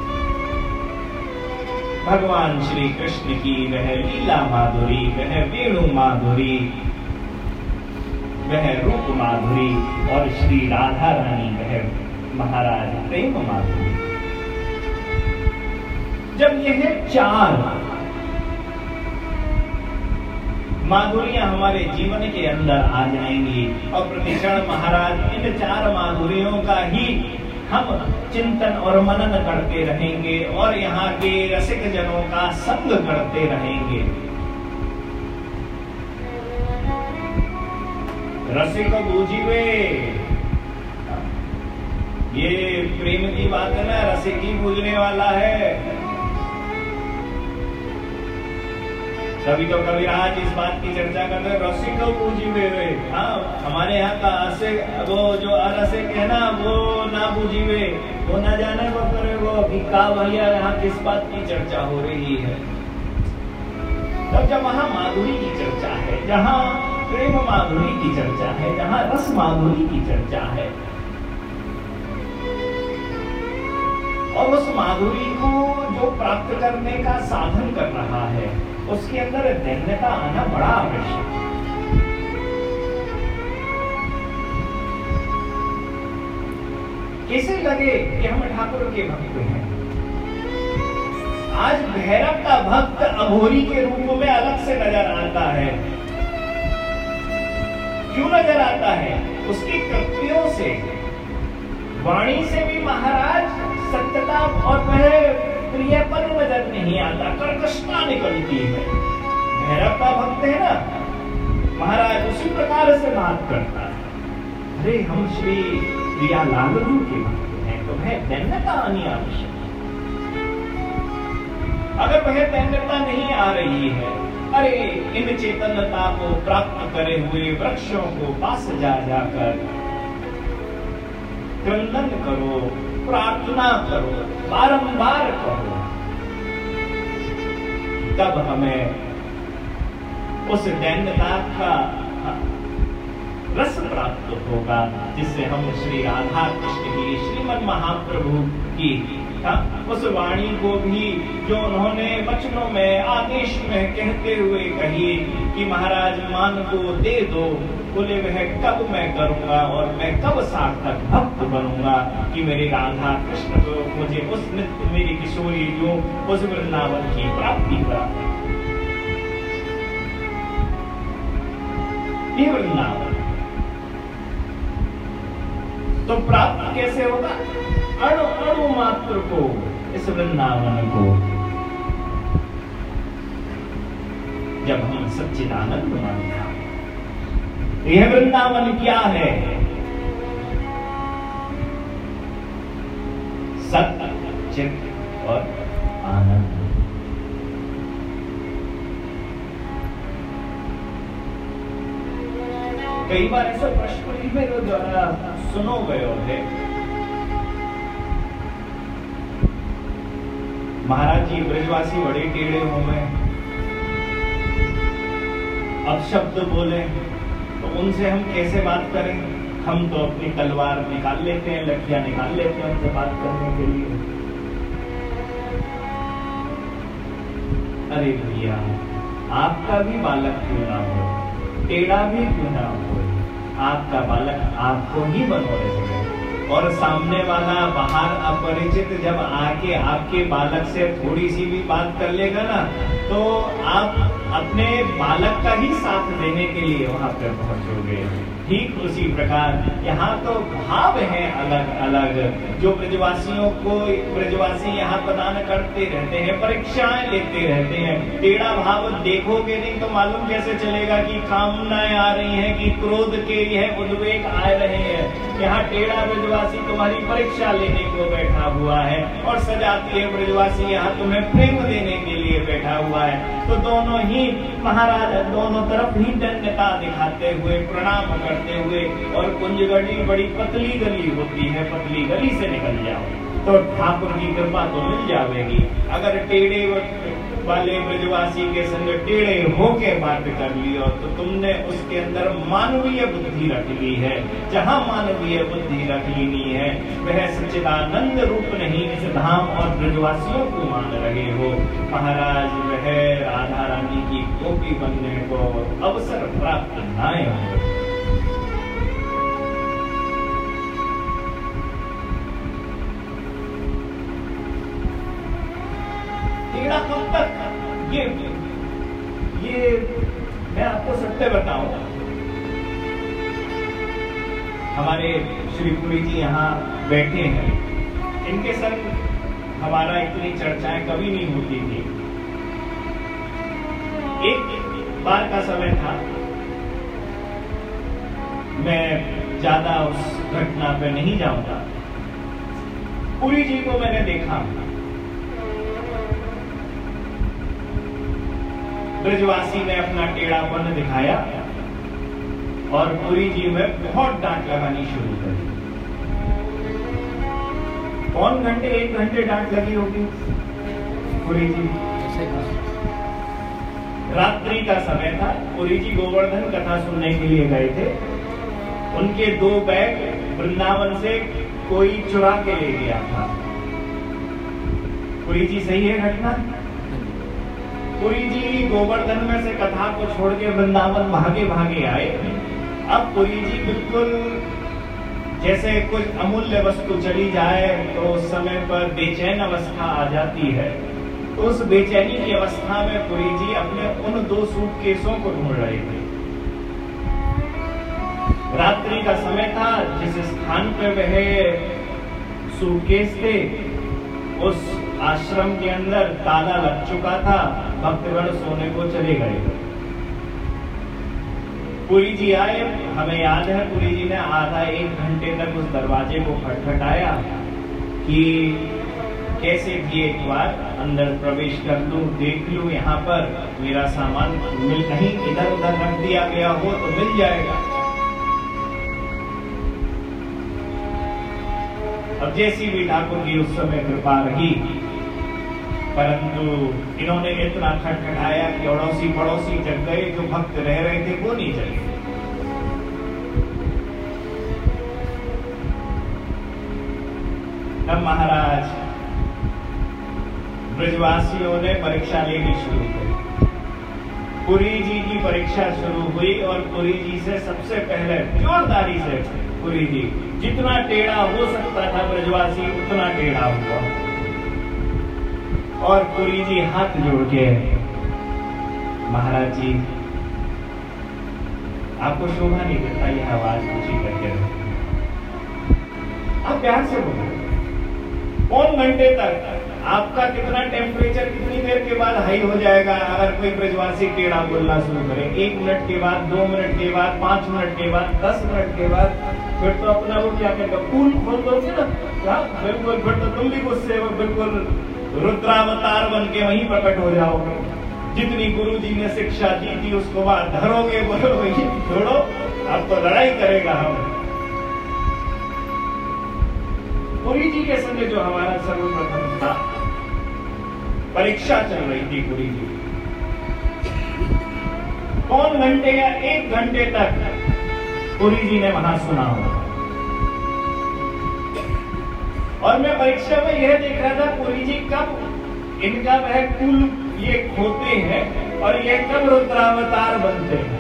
[SPEAKER 1] भगवान श्री कृष्ण की वह लीला माधुरी, वह वेणु माधुरी, वह रूप माधुरी, और श्री राधा रानी वह महाराज प्रेम माधुरी। जब यह चार माधुरियां हमारे जीवन के अंदर आ जाएंगी और प्रतिक्षण महाराज इन चार माधुरियों का ही हम चिंतन और मनन करते रहेंगे और यहाँ के रसिक जनों का संग करते रहेंगे। रसिक बूझिवे, ये प्रेम की बात है ना, रसिक ही बूझने वाला है। कभी तो कविराज इस बात की चर्चा करते हैं, रसिक बूझिवे। हाँ, हमारे यहाँ का असे वो जो अरसिक है ना, वो ना बूझिवे, वो ना जाने वो करे वो कि का भैया यहाँ किस बात की चर्चा हो रही है। तब जब वहाँ माधुरी की चर्चा है, जहाँ प्रेम माधुरी की चर्चा है, जहाँ रस माधुरी की चर्चा है, और उस माधुरी को जो प्राप्त करने का साधन कर रहा है, उसके अंदर दैन्यता आना बड़ा आवश्यक है। कैसे लगे कि हम ठाकुर के भक्त हैं। आज भैरव का भक्त अघोरी के रूप में अलग से नजर आता है। क्यों नजर आता है? उसकी कृत्यों से, वाणी से भी महाराज सत्यता और वह प्रियपन नजर नहीं आता, कर्कशता निकलती है। भैरव का भक्त है ना, महाराज उसी प्रकार से बात करता है। अरे हम श्री प्रिया लालू के भक्त हैं, तो वह दैन्यता आनी आवश्यक है। अगर वह दैन्यता नहीं आ रही है, अरे इन चेतनता को प्राप्त करे हुए वृक्षों को पास जा जाकर क्रंदन करो, प्रार्थना करो, बारंबार करो, तब हमें उस दैन्यता का रस प्राप्त होगा, जिससे हम श्री राधा कृष्ण की, श्रीमन महाप्रभु की उस वाणी को भी जो उन्होंने वचनों में, आदेश में कहते हुए कही कि महाराज मान को दे दो, बोले वह कब मैं करूंगा और मैं कब सार्थक भक्त बनूंगा कि मेरी राधा कृष्ण को मुझे उस नित्य मेरी किशोरी जो उस वृंदावन की प्राप्ति प्राप्त। ये वृंदावन तो प्राप्त कैसे होगा? अणु अणु मात्र को, इस वृंदावन को जब हम सच्चिदानंद मानते हैं। यह वृंदावन क्या है? सत्य, चित्त और आनंद। कई बार ऐसा प्रश्न मेरे द्वारा सुनो गयो है, महाराज जी ब्रजवासी बड़े टेढ़े हो गए, अब शब्द बोले तो उनसे हम कैसे बात करें? हम तो अपनी तलवार निकाल लेते हैं, लठियां निकाल लेते हैं उनसे बात करने के लिए। अरे भैया, आपका भी बालक क्यों ना हो, टेढ़ा भी क्यों ना हो, आपका बालक आपको ही बनोरे हो, और सामने वाला बाहर अपरिचित जब आके आपके बालक से थोड़ी सी भी बात कर लेगा ना, तो आप अपने बालक का ही साथ देने के लिए वहां पर पहुंचोगे। ठीक उसी प्रकार यहाँ तो भाव हैं अलग अलग, जो ब्रजवासियों को ब्रजवासी यहाँ प्रदान करते रहते हैं, परीक्षाएं लेते रहते हैं। टेढ़ा भाव देखोगे नहीं तो मालूम कैसे चलेगा कि कामनाएं आ रही हैं, कि क्रोध के यह उद्वेग आ रहे हैं। यहाँ टेढ़ा ब्रजवासी तुम्हारी परीक्षा लेने को बैठा हुआ है, और सजाती है ब्रजवासी यहाँ तुम्हें प्रेम देने के लिए बैठा हुआ है। तो दोनों ही महाराज दोनों तरफ ही दंडता दिखाते हुए प्रणाम करते हुए, और कुंज गली बड़ी पतली गली होती है, पतली गली से निकल जाओ तो ठाकुर की कृपा तो मिल जाएगी। अगर टेढ़े वाले ब्रजवासी के संग टेढ़े होके बात कर लियो तो तुमने उसके अंदर मानवीय बुद्धि रख ली है। जहाँ मानवीय बुद्धि रख ली है वह सच्चिदानंद रूप नहीं इस धाम और ब्रजवासियों को मान रहे हो। महाराज वह राधा रानी की गोपी बनने को अवसर प्राप्त न हो। टेढ़ा कब तक? ये ये मैं आपको सत्य बताऊं, हमारे श्री पुरी जी यहाँ बैठे हैं, इनके संग हमारा इतनी चर्चाएं कभी नहीं होती थी। एक बार का समय था, मैं ज्यादा उस घटना पे नहीं जाऊंगा। पुरी जी को मैंने देखा, ब्रजवासी ने अपना टेढ़ापन दिखाया और पुरी जी में बहुत डांट लगानी शुरू कर दी। कौन घंटे एक घंटे डांट लगी होगी पुरी जी। रात्रि का समय था, पुरी जी गोवर्धन कथा सुनने के लिए गए थे। उनके दो बैग वृंदावन से कोई चुरा के ले गया था। पुरी जी सही है घटना। पुरी जी गोवर्धन में से कथा को छोड़ के वृंदावन भागे भागे आए। अब पुरी जी बिल्कुल जैसे कुछ अमूल्य वस्तु चली जाए तो उस समय पर बेचैन अवस्था आ जाती है। तो उस बेचैनी की अवस्था में पुरी जी अपने उन दो सूटकेसों को ढूंढ रहे थे। रात्रि का समय था, जिस स्थान पर वह सूटकेस थे उस आश्रम के अंदर ताला लग चुका था। भक्तगण सोने को चले गए। पुरी जी आए, हमें याद है पुरी जी ने आधा एक घंटे तक उस दरवाजे को खटखटाया कि कैसे भी एक बार अंदर प्रवेश कर लूं, देख लूं यहाँ पर मेरा सामान मिल कहीं इधर उधर रख दिया गया हो तो मिल जाएगा। अब जैसी भी ठाकुर की उस समय कृपा रही, परंतु इन्होंने इतना खटखटाया कि अड़ोसी पड़ोसी जग गए। जो भक्त रह रहे थे वो नहीं चले। तब महाराज ब्रजवासियों ने परीक्षा लेनी शुरू की। पुरी जी की परीक्षा शुरू हुई और पुरी जी से सबसे पहले जोरदारी से पुरी जी जितना टेढ़ा हो सकता था ब्रजवासी उतना टेढ़ा हुआ। और पुरी जी हाथ जोड़ के, महाराज जी आपको शोभा नहीं देता यह आवाज ऊंची करके, आप प्यार से बोलो। कौन घंटे तक आपका कितना टेम्परेचर कितनी देर के बाद हाई हो जाएगा अगर कोई ब्रजवासी टेढ़ा बोलना शुरू करे? एक मिनट के बाद, दो मिनट के बाद, पांच मिनट के बाद, दस मिनट के बाद, फिर तो अपना वो क्या कहते हैं कूल खोल दोगे ना। बिल्कुल, फिर तो तुम भी गुस्से हो, बिल्कुल रुद्रावतार बन के वहीं प्रकट हो जाओगे। जितनी गुरु जी ने शिक्षा दी थी उसको बाद धरोगे, बोलोगे छोड़ो अब तो लड़ाई करेगा हम। पुरी जी के संग जो हमारा सर्वप्रथम था, परीक्षा चल रही थी पुरी जी। कौन घंटे या एक घंटे तक पुरी जी ने वहां सुना हो। और मैं परीक्षा में यह देख रहा था पुरी जी कब इनका वह कुल ये खोते हैं और ये कब रुद्रावतार बनते हैं।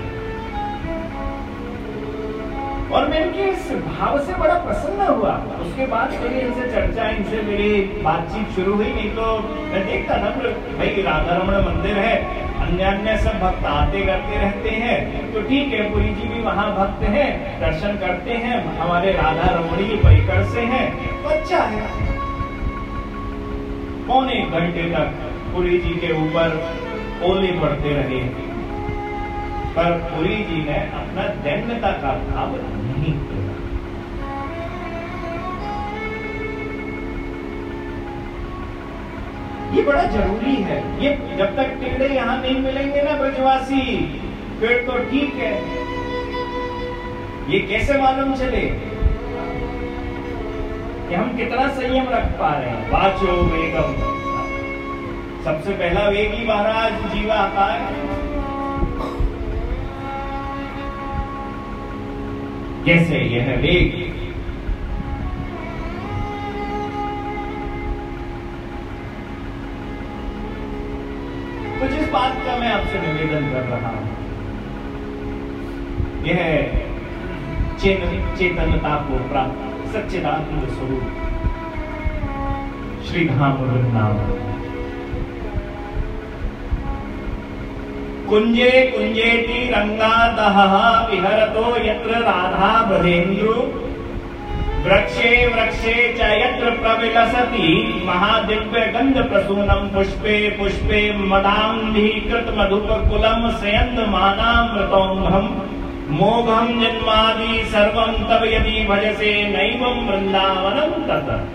[SPEAKER 1] और मैं इनके इस भाव से बड़ा प्रसन्न हुआ। उसके बाद मेरी इनसे चर्चा, इनसे मेरी बातचीत शुरू हुई। नहीं तो मैं देखता था भाई राधा रमण मंदिर है, अन्य अन्य सब भक्त आते करते रहते हैं, तो ठीक है पुरी जी भी वहां भक्त हैं, दर्शन करते हैं, हमारे राधा रमणी परिकर से हैं, तो अच्छा है। पौने एक घंटे तक पुरी जी के ऊपर ओले पड़ते रहे, पर पुरी जी ने अपना दैन्यता का भाव नहीं किया। ये बड़ा जरूरी है। ये जब तक टेढ़े यहाँ नहीं मिलेंगे ना ब्रजवासी, फिर तो ठीक है। ये कैसे मालूम चले कि हम कितना संयम रख पा रहे हैं? वाचो वेगम, सबसे पहला वेग ही महाराज जीवा का है। कैसे यह वेग तो जिस बात का मैं आपसे निवेदन कर रहा हूं, यह चेतनता को प्राप्त सच्चिदानंद स्वरूप श्री धाम वृंदावन। कुंजे कुंजेति रंगादः विहरतो यत्र राधा बधेन्द्रु, वृक्षे वृक्षे च यत्र प्रविलसति महादिव्य गंध प्रसूनम, पुष्पे पुष्पे मदांधीकृत मधुपकुलम सयन्दमानामृतौघम, मोघम जन्मादि सर्वं तव यदि भजसे नैवं वृंदावनम ततः।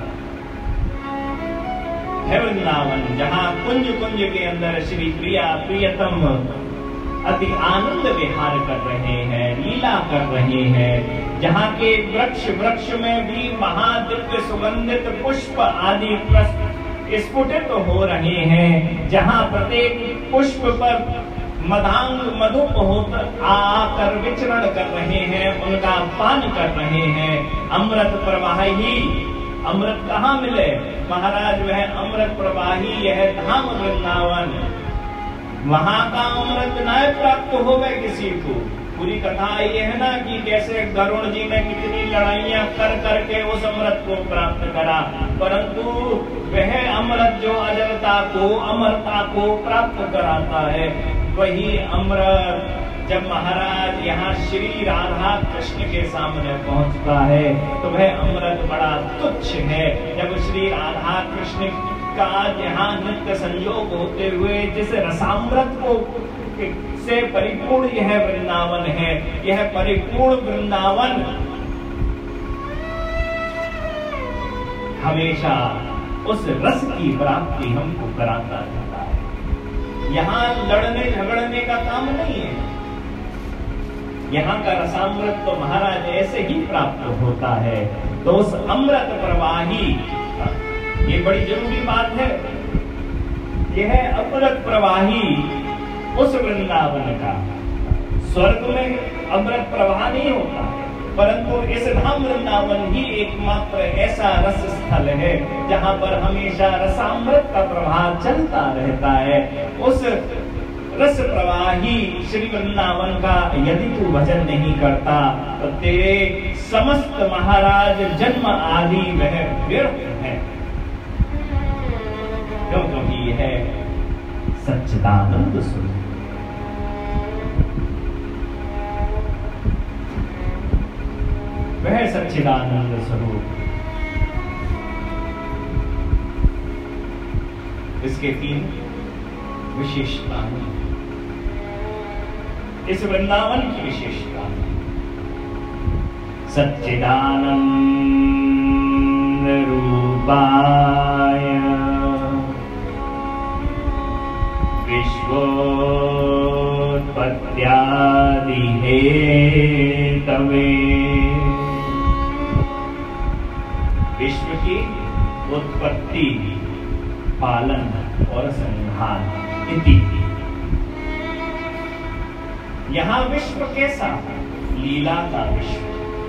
[SPEAKER 1] है वृंदावन जहां कुंज कुंज के अंदर श्री प्रिया प्रियतम अति आनंद विहार कर रहे हैं, लीला कर रहे हैं, जहां के वृक्ष वृक्ष में भी महादिव्य सुगंधित पुष्प आदि स्फुटित हो रहे हैं, जहां प्रत्येक पुष्प पर मदांग मधुप होकर आकर विचरण कर रहे हैं, उनका पान कर रहे हैं। अमृत प्रवाही, अमृत कहाँ मिले महाराज? वह अमृत प्रवाही यह धाम वृंदावन, वहां का अमृत न प्राप्त हो गए किसी को। पूरी कथा ये है ना कि कैसे गरुण जी ने कितनी लड़ाइयां कर करके उस अमृत को प्राप्त करा, परंतु वह अमृत जो अजरता को अमरता को प्राप्त कराता है, वही अमृत जब महाराज यहाँ श्री राधा कृष्ण के सामने पहुंचता है तो वह अमृत बड़ा तुच्छ है। जब श्री राधा कृष्ण का यहाँ नित्य संयोग होते हुए जिस रसामृत को से परिपूर्ण यह वृंदावन है, यह परिपूर्ण वृंदावन हमेशा उस रस की प्राप्ति हमको कराता रहता है। यहाँ लड़ने झगड़ने का काम नहीं है, यहाँ का रसामृत तो महाराज ऐसे ही प्राप्त होता है। तो उस अमृत प्रवाही, ये बड़ी जरूरी बात है, यह अमृत प्रवाही उस वृंदावन का, स्वर्ग में अमृत प्रवाह नहीं होता है, परंतु इस धाम वृंदावन ही एकमात्र ऐसा रस स्थल है जहां पर हमेशा रसामृत का प्रवाह चलता रहता है। उस रस प्रवाही श्री वृंदावन का यदि तू भजन नहीं करता तो तेरे समस्त महाराज जन्म आदि वह व्यर्थ है, क्योंकि यह है सच्चिदानंद स्वरूप। वह सच्चिदानंद स्वरूप, इसके तीन विशेषताएं, इस वृंदावन की विशेषता, सच्चिदानंद रूपाय विश्वोत्पत्त्यादि हेतवे, विश्व की उत्पत्ति, पालन और संहार इति। यहां विश्व कैसा? लीला का विश्व।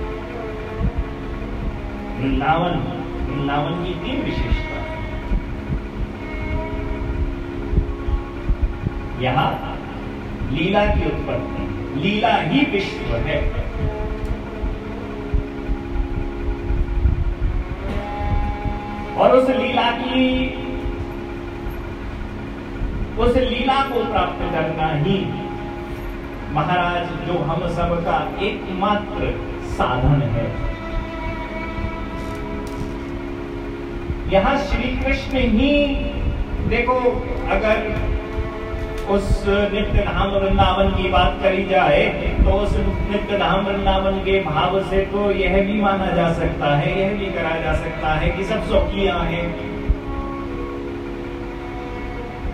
[SPEAKER 1] वृंदावन, वृंदावन की तीन विशेषता, यहां लीला की उत्पत्ति, लीला ही विश्व है। और उस लीला की, उस लीला को प्राप्त करना ही महाराज जो हम सबका एकमात्र साधन है। यहां श्री कृष्ण ही देखो, अगर उस नित्य धाम वृंदावन की बात करी जाए तो उस नित्य धाम वृंदावन के भाव से तो यह भी माना जा सकता है, यह भी करा जा सकता है कि सब स्वकीय हैं,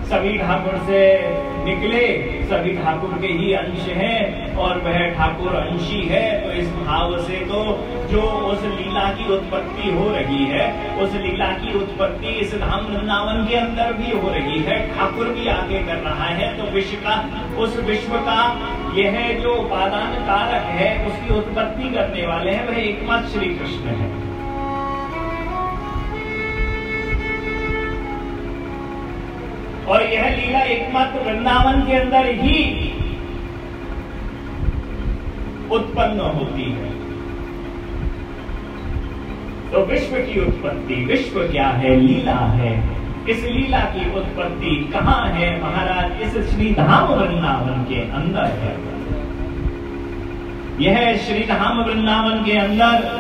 [SPEAKER 1] सभी ठाकुर से निकले, सभी ठाकुर के ही अंश हैं और वह ठाकुर अंशी है। तो इस भाव से तो जो उस लीला की उत्पत्ति हो रही है, उस लीला की उत्पत्ति इस धाम वृंदावन के अंदर भी हो रही है, ठाकुर भी आगे कर रहा है। तो विश्व का, उस विश्व का यह जो उपादान कारक है, उसकी उत्पत्ति करने वाले हैं वह एकमात्र श्री कृष्ण है। और यह लीला एकमात्र वृंदावन के अंदर ही उत्पन्न होती है। तो विश्व की उत्पत्ति, विश्व क्या है? लीला है। इस लीला की उत्पत्ति कहां है महाराज? इस श्रीधाम वृंदावन के अंदर है। यह श्रीधाम वृंदावन के अंदर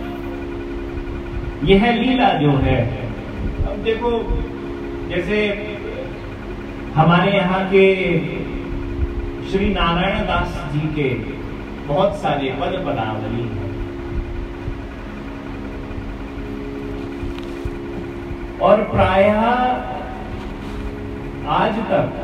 [SPEAKER 1] यह लीला जो है, अब देखो जैसे हमारे यहाँ के श्री नारायण दास जी के बहुत सारे पद पदावली हैं और प्रायः आज तक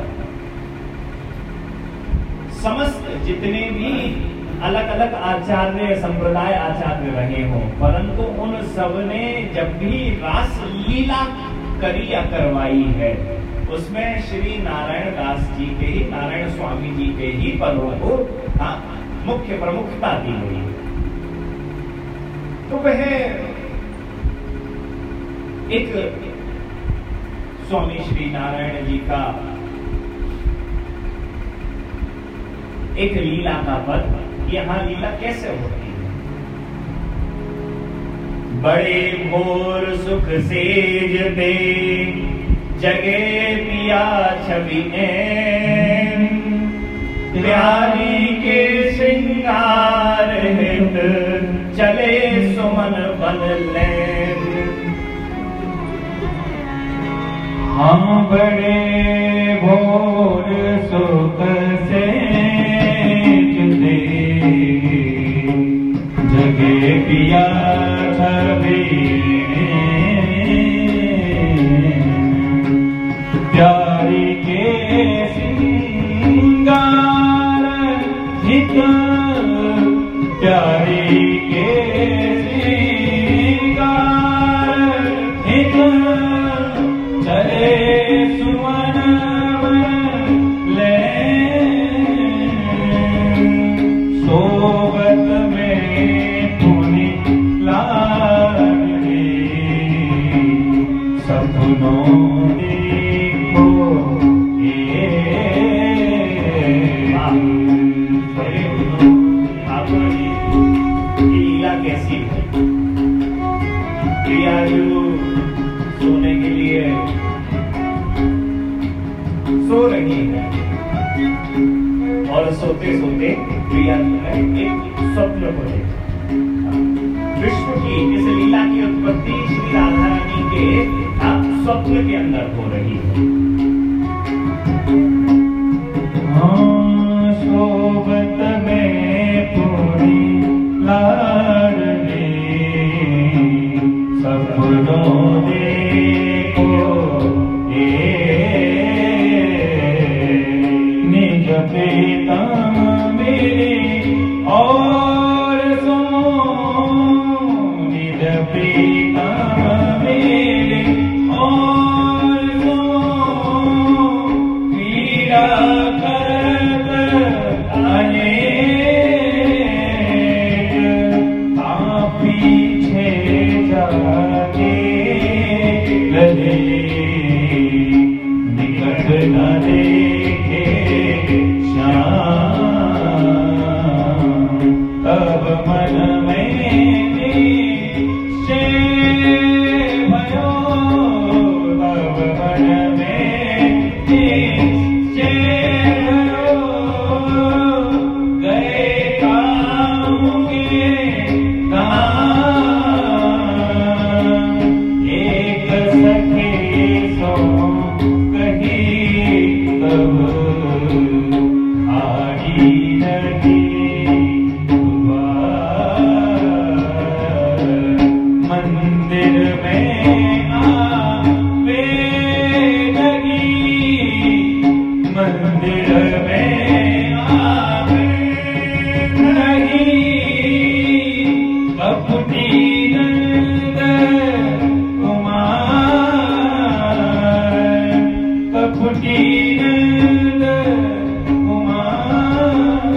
[SPEAKER 1] समस्त जितने भी अलग अलग आचार्य संप्रदाय आचार्य रहे हों, परंतु उन सब ने जब भी रास लीला करी या करवाई है, उसमें श्री नारायण दास जी के ही, नारायण स्वामी जी के ही पदों को हाँ, मुख्य प्रमुखता दी गई। तो वह एक स्वामी श्री नारायण जी का एक लीला का पद, यहां लीला कैसे होती है? बड़े भोर सुख सेज दे जगे पिया छवि प्यारी के श्रृंगार हित चले सुमन बन ले।
[SPEAKER 2] हम बड़े भोर सुख से जगे पिया छवि प्यारी के श्रृंगार हित प्यारी के श्रृंगार हित चले सुमन ले। सोबत में पुनि लाडली सपनों
[SPEAKER 1] सोने के लिए सो रही है और सोते सोते प्रिया जो है एक स्वप्न को देखा। विश्व की इस लीला की उत्पत्ति श्री राधा रानी के स्वप्न के अंदर हो रही है।
[SPEAKER 2] हाँ, सोबत में पूरी लाडली सपनों देखो निज प्रीतम मेरे और सुनो निज प्रीतम मेरे और सुनो पीड़ा करत अनेक आ पीछे जाके लगे निकट न देखे श्याम तब मन में निश्चय भयो तब मन में निश्चय भयो गए काम के काम एक सखी सो कही तब कपटी नंद कुमार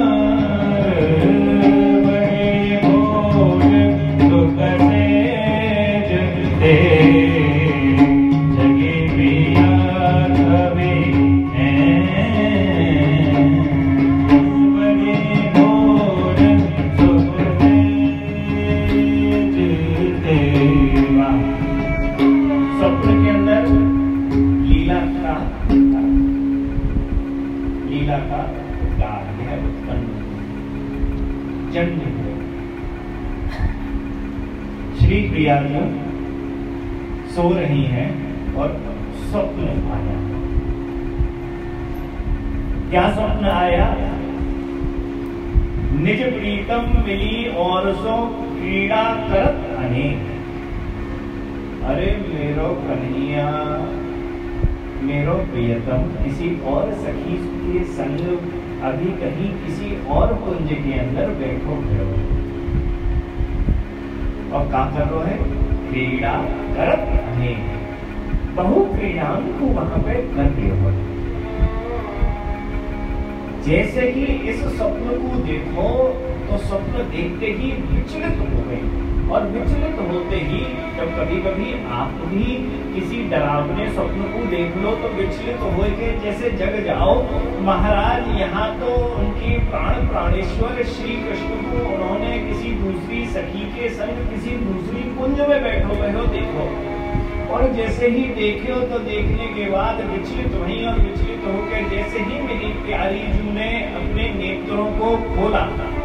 [SPEAKER 2] बड़े भोज सुख सेज दे जगे पिया कवि हैं बड़े भोज सुख सेज दे।
[SPEAKER 1] स्वप्न के अंदर लीला का लीला का कार्य है उत्पन्न जन्म हुए। श्री प्रिया जो सो रही हैं और स्वप्न आया। क्या स्वप्न आया? निज प्रीतम मिली और सो क्रीड़ा करत अनेक। अरे मेरो कन्हैया, मेरो प्रियतम किसी और सखी के संग अभी कहीं किसी और कुंज के अंदर बैठो हो और क्या कर रहे है? क्रीड़ा करत अनेक, बहु क्रीड़ाओं को वहां पे कर रहे हो। जैसे ही इस स्वप्न को देखो तो स्वप्न देखते ही विचलित हो गए और विचलित होते ही जब कभी कभी आप भी किसी डरावने स्वप्न को देख लो तो विचलित हो के जैसे जग जाओ। महाराज यहाँ तो उनकी प्राण प्राणेश्वर श्री कृष्ण को उन्होंने किसी दूसरी सखी के संग किसी दूसरी कुंज में बैठो हुए हो देखो। और जैसे ही देखे हो तो देखने के बाद विचलित वही और विचलित होकर जैसे ही मेरी प्यारी जू ने अपने नेत्रों को खोला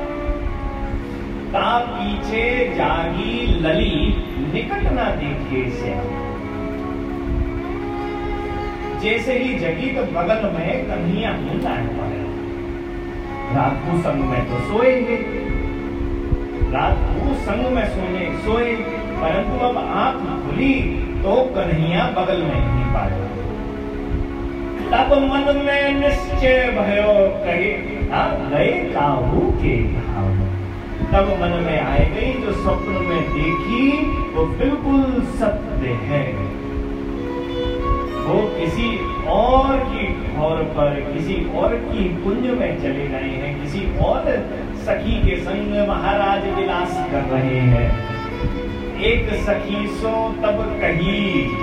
[SPEAKER 1] ता पीछे जागी लली निकट ना देखे श्याम। जैसे ही जगी तो बगल में कन्हैया मुंडा पड़े। रात को संग में तो सोएंगे, रात को संग में सोने सोए, परंतु अब आंख खुली तो कन्हैया बगल में ही पाया। तब मन में निश्चय भयो कहे गए काहू के धाम। तब मन में आए गई जो स्वप्न में देखी वो बिल्कुल सत्य है। वो किसी और की ठौर पर किसी और की कुंज में चले गए हैं, किसी और सखी के संग महाराज विलास कर रहे हैं। एक सखी सो तब कही,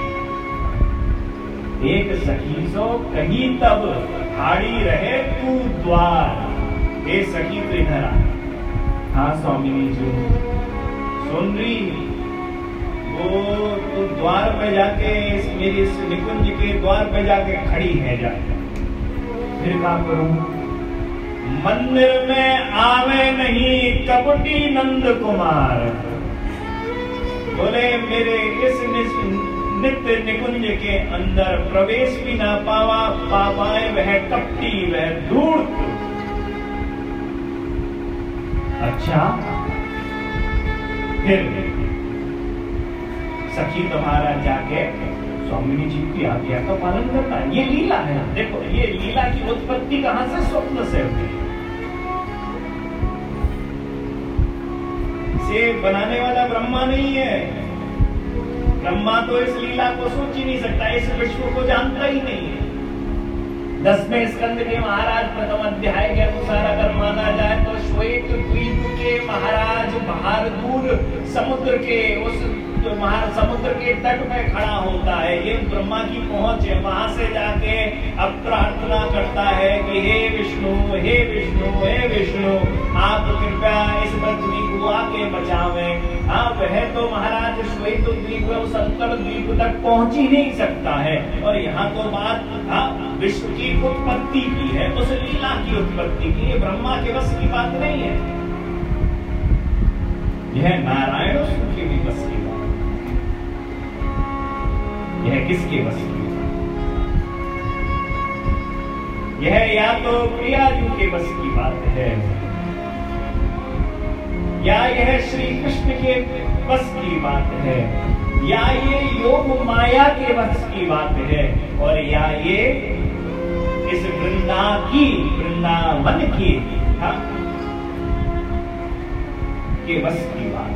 [SPEAKER 1] एक सखी सो कही तब हाड़ी रहे तू द्वार। हे सखी तो इधर आ। हाँ स्वामिनी जी सुन रही, वो तू द्वार पे जाके इस मेरी इस निकुंज के द्वार पे जाके खड़ी है जाके। फिर क्या करूं? मंदिर में आवे नहीं कपटी नंद कुमार। बोले मेरे इस नित्य निकुंज के अंदर प्रवेश भी ना पावा पा पाए वह कपटी वह धूर्त। अच्छा फिर सखी तुम्हारा जाके स्वामिनी जी की आज्ञा का पालन करना, ये लीला है। देखो ये लीला की उत्पत्ति कहां से? स्वप्न से हुई। इसे बनाने वाला ब्रह्मा नहीं है। ब्रह्मा तो इस लीला को सोच ही नहीं सकता, इस विश्व को जानता ही नहीं है। दसवें स्कंद के महाराज प्रथम अध्याय के अनुसार अगर माना जाए तो श्वेत द्वीप के महाराज बाहर दूर समुद्र के उस जो महार समुद्र के तट पे खड़ा होता है, ये ब्रह्मा की पहुंच है। वहां से जाके अब प्रार्थना करता है कि हे विष्णु हे विष्णु हे विष्णु आप कृपया इस पृथ्वी को आके बचावें। हाँ वह तो महाराज श्वेत द्वीप उस अंतर द्वीप तक पहुंच ही नहीं सकता है। और यहाँ तो बात हाँ विश्व की उत्पत्ति की है, उस लीला की उत्पत्ति की। ये ब्रह्मा के बस की बात नहीं है, यह नारायण के भी बस की बात। यह किसके बस की? यह या तो प्रिया जी के बस की बात है या यह श्री कृष्ण के बस की बात है या ये योग माया के बस की बात है और या ये इस वृंदा की वृंदावन की हाँ, के बस की बात।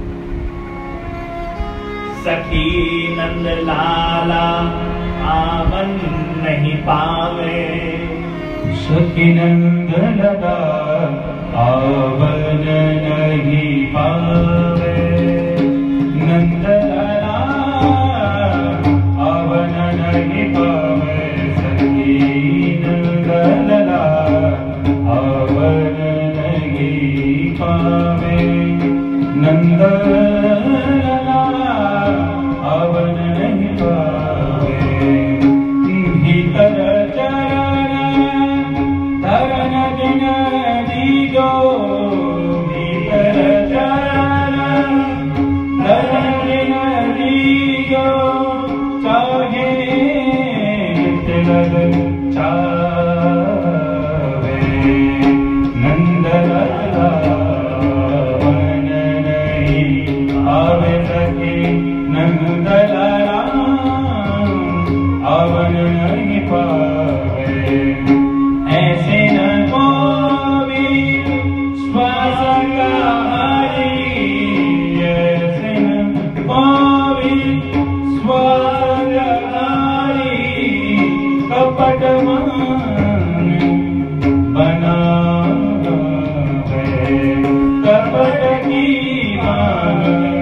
[SPEAKER 1] सखी नंद लाला आव आवन नहीं पावे।
[SPEAKER 2] सखी नंदलाला आवन नहीं पावे। नंदलाला आवन नहीं पावे। सखी नंदलाला आवन नहीं पावे। नंदलाला आवन नहीं पावे। भीतर चरण धरन जिन दीजो। भीतर चरण धरन जिन दीजो। चाहे तिलक चावे। नंदलाला आवन नहीं पावे। सखी नंदलाला आवन नहीं पावे। ऐसे न कोई श्वास का हरि। ऐसे न कोई श्वास का हरि। कपट मान बनावे। कपट की मान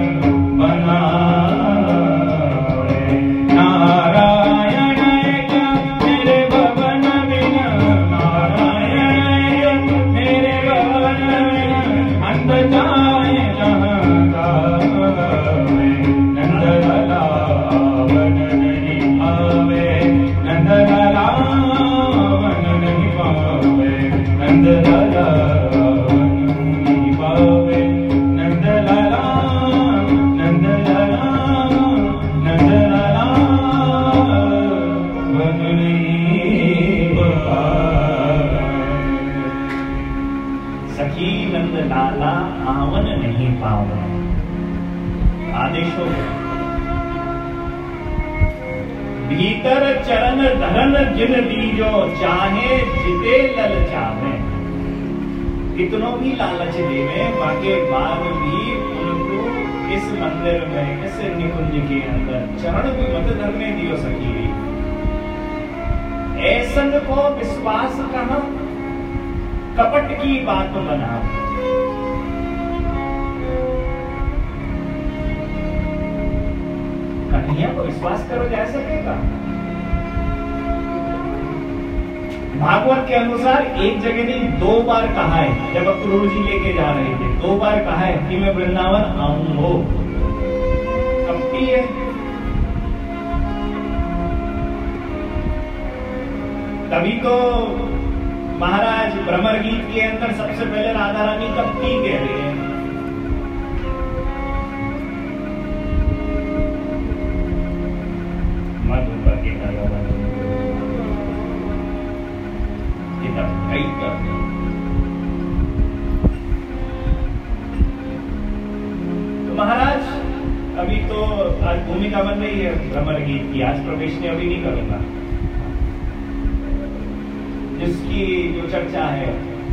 [SPEAKER 2] बनावे। नारायण एक मेरे भवन बिना। नारायण मेरे भवन बिना। अंत जाए जहाँ गावे। नंदलाला आवन नहीं पावे। नंदलाला आवन नहीं पावे। नंदलाला आवन नहीं पावे। नंदलाला नंदलाला नंदलाला आवन नहीं पावे।
[SPEAKER 1] सखी नंदलाला आवन नहीं पावे। आदेश हो गया। भीतर चरण धरन जिन दीजो। चाहे जिते ललचावे। कितनों भी लालच देवे बाके बाद भी उनको इस मंदिर में इस निकुंज के अंदर चरण भी मत धरने दियो सखी। ऐसन को विश्वास कहा कपट की बात बना। कन्हैया को विश्वास करो जा सकेगा। भागवत के अनुसार एक जगह नहीं दो बार कहा है। जब अक्रूर जी लेके जा रहे थे दो बार कहा है कि मैं वृंदावन आऊंगा। कपटी है। तभी तो महाराज भ्रमर गीत के अंदर सबसे पहले राधा रानी कपटी कह रही है। मधुकर के तो महाराज अभी तो आज भूमिका बन रही है भ्रमर गीत की। आज प्रवेश ने अभी नहीं करूंगा। जिसकी जो चर्चा है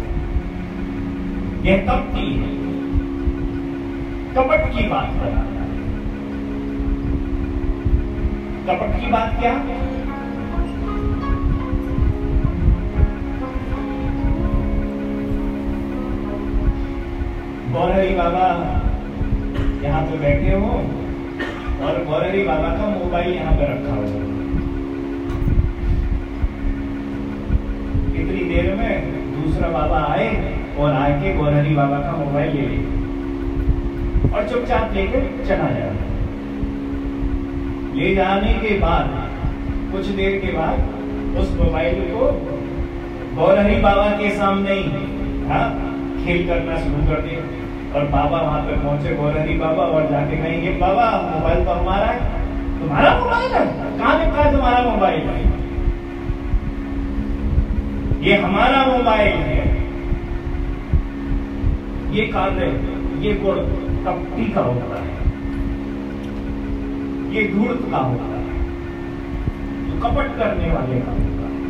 [SPEAKER 1] यह कपटी है। कपट की बात बनाना। कपट की बात क्या? गौरहरी बाबा यहाँ पे बैठे हो और गौरहरी बाबा का मोबाइल यहाँ पे रखा हुआ। इतनी देर में दूसरा बाबा आए और आके गौरहरी बाबा का मोबाइल ले लिया और चुपचाप लेकर चला जाए। ले जाने के बाद कुछ देर के बाद उस मोबाइल को गौरहरी बाबा के सामने ही हाँ खेल करना शुरू कर दिया। और बाबा वहां पे पहुंचे गौरहरी बाबा और जाके कहेंगे बाबा मोबाइल तो हमारा है। तुम्हारा मोबाइल है? कहां लिखा है तुम्हारा मोबाइल है? ये हमारा मोबाइल है। ये कार्य ये गुण कपटी का होता है। ये धूर्त का होता है। जो कपट करने वाले का होता है।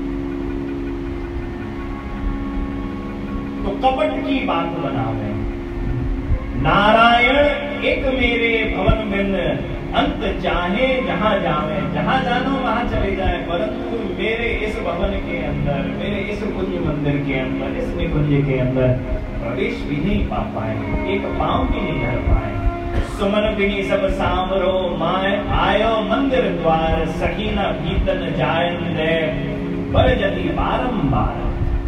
[SPEAKER 1] तो कपट की बात बनावे। नारायण एक मेरे भवन बिन। अंत चाहे जहां जावे। जहां जानो वहां चले मर जाए, परंतु मेरे इस भवन के अंदर, मेरे इस कुंज मंदिर के अंदर, इस निकुंज के अंदर प्रवेश भी नहीं पा पाए, एक पांव भी नहीं धर पाए। सुमन बिनी सब सामरो माय आयो मंदिर द्वार, सखीना भीतन जायन दे पर जति बारंबार।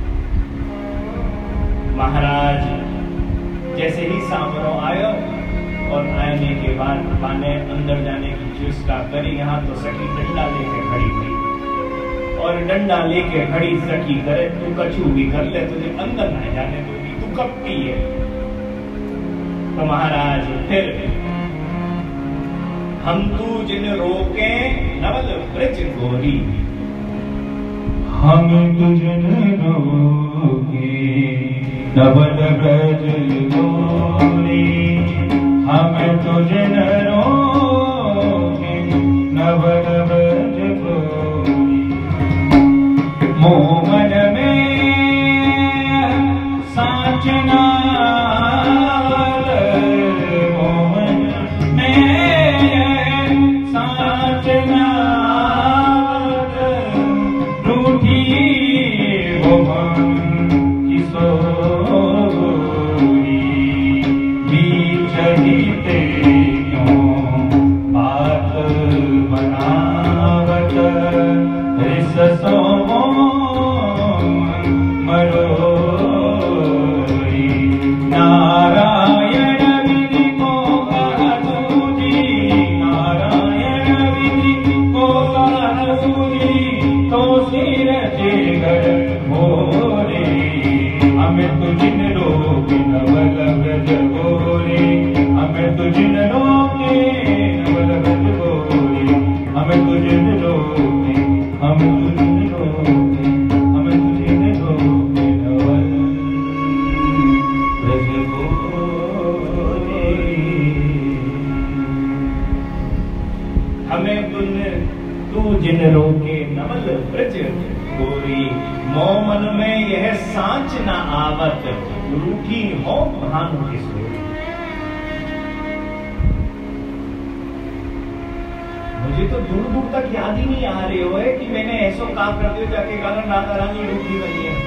[SPEAKER 1] महाराज जैसे ही सामरो आयो और आने के बाद पाने अंदर जाने की चेष्टा करी, यहाँ तो सखी डंडा लेके खड़ी हुई और डंडा लेके खड़ी सखी करे तू कछू भी कर ले, तुझे अंदर न जाने दूंगी, तू कपटी है। तो महाराज फिर हम तू जिन रोके नवल ब्रज गोरी,
[SPEAKER 2] हम तुझन रोके नवल ब्रज गोरी, हम तुझन रोके नवल ब्रज गोरी। मोमन में साचना, मोमन में साचना, रूठी वो मन किशोरी, बीच जीते क्यों बात बनावत, रिस सो मरोरी। नारायण विधि को सूझी, नारायण विधि को सूझी, तो सिर चेगर भोरे, हमें तुझिन रोके नवल ब्रज गोरी, हमें तुझिन रोके नवल ब्रज गोरी, हमें तुझिन रोके, हमें तुझिन रोके, हमें तुझिन रोके नवल ब्रज गोरी।
[SPEAKER 1] हमें तुन तू जिन रोके नवल ब्रज गोरी, मोमन में यह सांच न आवत, रूठी हो भानु किशोरी। मुझे तो दूर दूर तक याद ही नहीं आ रही हो है कि मैंने ऐसो काम कर दिया जाके कारण राधा रानी रूठी बनी है।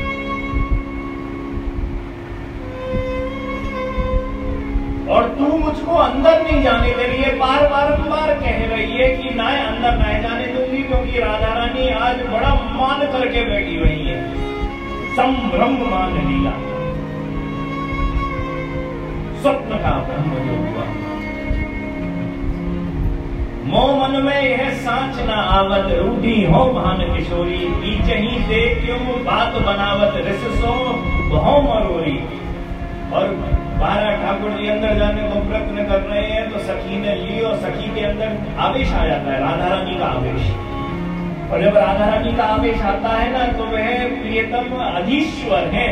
[SPEAKER 1] और तू मुझको अंदर नहीं जाने दे रही है, बार बारंबार कह रही है कि ना अंदर ना जाने दूंगी, क्योंकि राधा रानी आज बड़ा मान करके बैठी हुई है, संभ्रम मान लीला, स्वप्न का ब्रह्म जो हुआ। मोमन में यह सांच न आवत, रूढ़ी हो भान किशोरी, बीच ही दे क्यों बात बनावत, रिस सो बहु मरोरी। और बारह ठाकुर जी अंदर जाने को प्रयत्न कर रहे हैं तो सखी ने लियो, सखी के अंदर आवेश आ जाता है, राधा रानी का आवेश। और जब राधा रानी का आवेश आता है ना तो वह प्रियतम अधीश्वर है,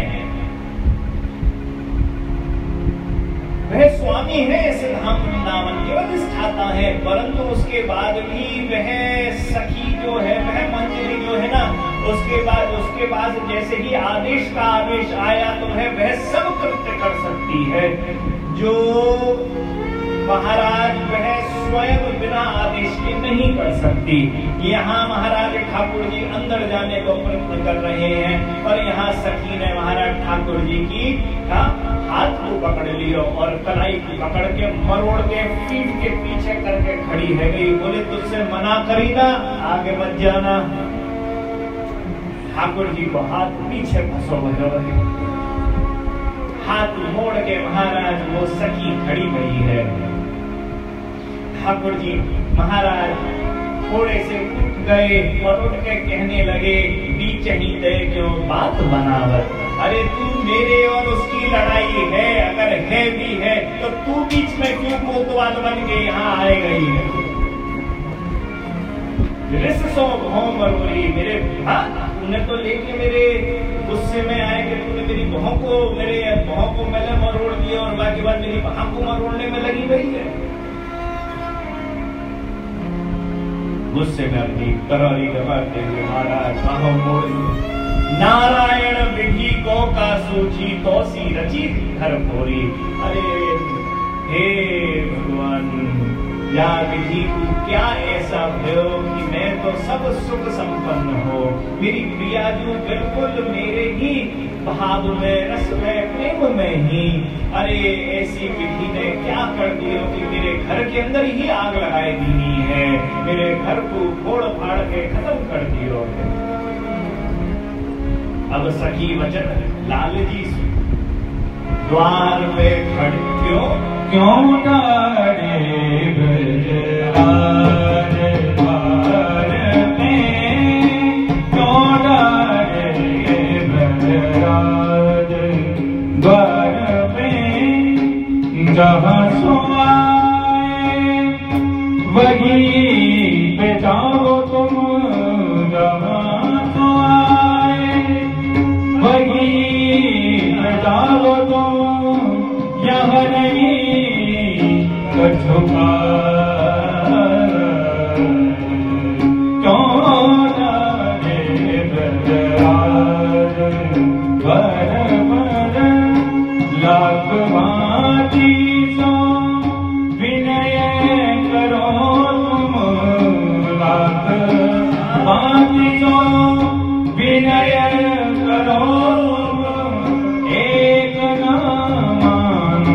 [SPEAKER 1] वह स्वामी है इस धाम वृंदावन के, अधिष्ठाता है, परंतु उसके बाद भी वह सखी जो है, वह मंजरी जो है ना, उसके बाद उसके बाद जैसे ही आदेश का आवेश आया तो वह वह सब कृत्य कर सकती है जो महाराज वह स्वयं बिना आदेश के नहीं कर सकती। यहाँ महाराज ठाकुर जी अंदर जाने को प्रयत्न कर रहे हैं, पर यहाँ सखी ने महाराज ठाकुर जी की का हाथ को पकड़ लियो और कलाई को पकड़ के मरोड़ के पीठ के पीछे करके खड़ी है गई। बोले तुझसे मना करी ना, आगे मत जाना। ठाकुर जी को हाथ पीछे फंसो है, हाथ मोड़ के महाराज वो सखी खड़ी हुई है। ठाकुर जी महाराज थोड़े से उठ गए और उठ के कहने लगे, बीच ही दे क्यों बात बनावत। अरे तू मेरे और उसकी लड़ाई है, अगर है भी है तो तू बीच में क्यों कोतवाल बन के यहाँ आए गई है। रिसो बहु मरोरी, मेरे हाँ तूने तो लेके मेरे गुस्से में आए कि तूने मेरी बहू को मेरे बहू को मैंने मरोड़ दिया और बाकी बात मेरी बहू को मरोड़ने में लगी गई है। गुस्से में अपनी करारी दबाते हुए महाराज बाहों मोड़ लिए। नारायण विधि को का सूची तो सी रची घर भोरी। अरे हे भगवान, या विधि तू क्या ऐसा भयो कि मैं तो सब सुख संपन्न हो। मेरी प्रिया जो बिल्कुल मेरे ही भाव में, रस में, प्रेम में ही, अरे ऐसी विधि ने क्या कर दिया कि मेरे घर के अंदर ही आग लगाई दी है, मेरे घर को फोड़ फाड़ के खत्म कर दियो है। अब सखी वचन लाल जी द्वार पे खड़ क्यों
[SPEAKER 2] क्यों डारे ब्रजराज द्वार पे, क्यों डारे ब्रजराज द्वार पे, जहाँ सोआए वही पे जाओ तुम, जहाँ सोआए वही पे जाओ तुम, यहाँ नहीं कछुका। क्यों डारे ब्रजराज वर वर, लाख भांति सो विनय करो तुम, लाख भांति सो विनय करो तुम, एक ना मानो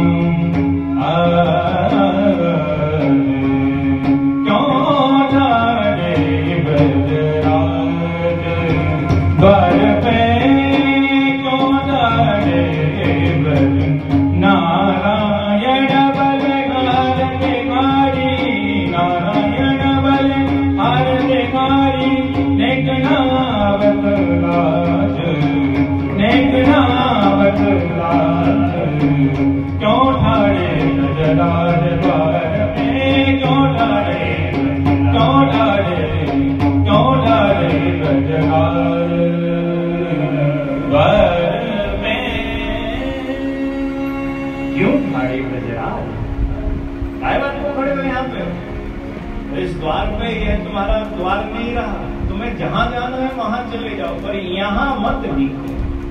[SPEAKER 2] क्यों डारे ब्रजराज द्वार पे, क्यों डारे ब्रज। नारायण बलहार देखारी, नारायण बलहार देखारी, नेकनावत लाज, नेकनावत लाज। क्यों ठाड़े ब्रजराज द्वार पे, क्यों ठाड़े, क्यों ठाड़े, क्यों ठाड़े ब्रजराज द्वार पे,
[SPEAKER 1] क्यों ठाड़े ब्रजराज? काय बात को खड़े हो यहाँ पे? इस द्वार पे यह तुम्हारा द्वार नहीं रहा, तुम्हें जहां जाना है वहां चले जाओ, पर यहाँ मत दिखो।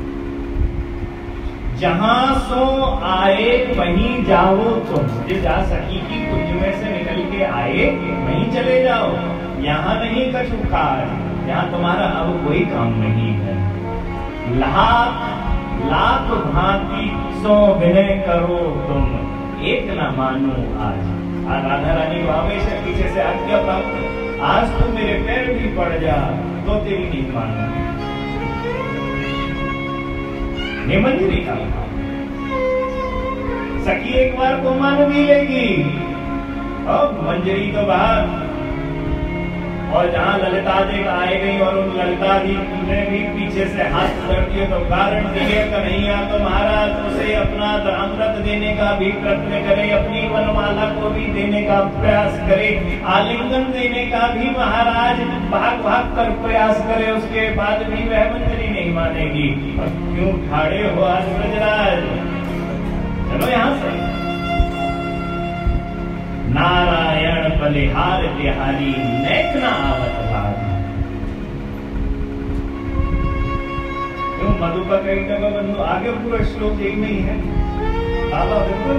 [SPEAKER 1] जहां सो आए वहीं जाओ तुम, जो जा सखी की कुंज में से निकल के आए वहीं चले जाओ, यहाँ नहीं कछु काज, यहाँ तुम्हारा अब कोई काम नहीं है। लाख लाख भांति सो विनय करो तुम, एक न मानो आज। आज राधा रानी भावे से पीछे से आज्ञा प्राप्त, आज तू मेरे पैर भी पड़ जा तो तेरी नहीं मानो। निमंजरी का सखी एक बार को मान भी लेगी, अब मंजरी तो बाहर। और जहां ललिता जी आए गई और उन ललिता जी ने भी पीछे से हाथ कर दिए तो कारण दिए कन्हैया तो महाराज उसे अपना अमृत देने का भी प्रयत्न करे, अपनी वनमाला को भी देने का प्रयास करे, आलिंगन देने का भी महाराज भाग भाग कर प्रयास करे, उसके बाद भी वह मंजरी नहीं मानेगी। क्यों ठाड़े हो आज ब्रजराज? चलो यहाँ से। नारायण बलिहार बिहारी, नेक न आवत लाज। क्यों मधुपर कई जगह बंधु आगे पूरा श्लोक एक में ही है। बाबा बिल्कुल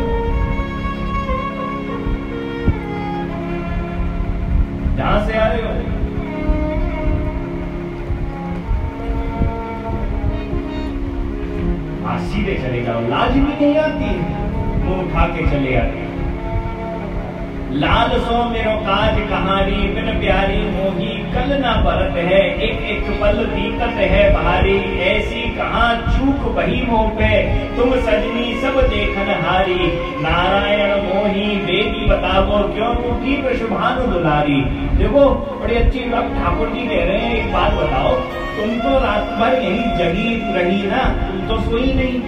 [SPEAKER 1] जहां से आ रहे हो आज सीधे चले जाओ, लाज भी नहीं आती, मुंह उठा के चले आते। लाल सो मेरो काज कहानी, बिन प्यारी मोही कल ना बरत है, एक एक पल बीतत है भारी, ऐसी कहाँ चूक बही मोह पे, तुम सजनी सब देखन हारी। नारायण मोही बेटी बतावो, क्यों रूठी शुभानु दुलारी। देखो बड़ी अच्छी बात ठाकुर जी कह रहे हैं, एक बात बताओ, तुम तो रात भर यही जगी रही ना, तुम तो सोई नहीं।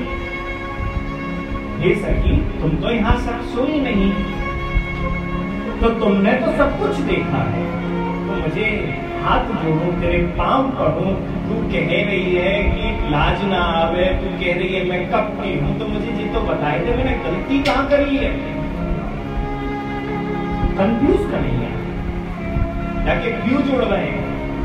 [SPEAKER 1] ये सखी तुम तो यहाँ सब सोई नहीं, तो तुमने तो सब कुछ देखा है, तो मुझे हाथ जोड़ूं, तेरे पांव पढ़ूं। तू कह रही है कि लाज ना आवे, तू कह रही है मैं कपटी हूं, तो मुझे जी तो बताए थे मैंने गलती कहां करी है। कंफ्यूज कर रही है, जाके क्यों जोड़ रहे हैं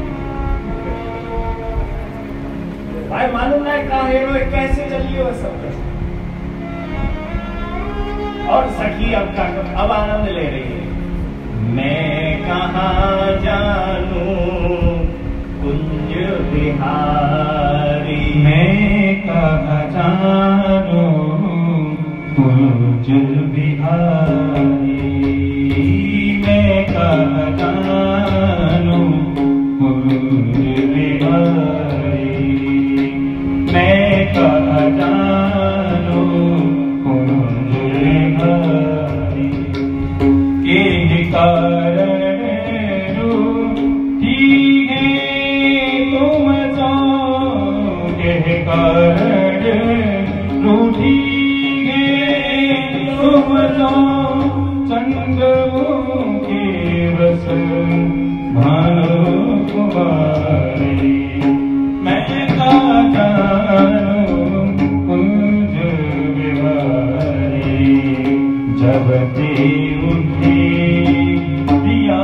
[SPEAKER 1] भाई? मालूम है कहा हेरो कैसे चली हो सब। और सखी अब का अब आनंद ले रही है। मैं कहाँ जानूं कुंज बिहारी,
[SPEAKER 2] मैं कहाँ जानूं कुंज बिहारी, मैं कहाँ जानूं कुंज बिहारी, मैं कहाँ जानूं कुंज बिहारी। के कारण रूठी है तुम सो, के कारण रूठी है तुम सो, चंद्रमुखी बस भानु कुमारी। मैं कहाँ जानूं कुंज बिहारी, जब ते उठी दिया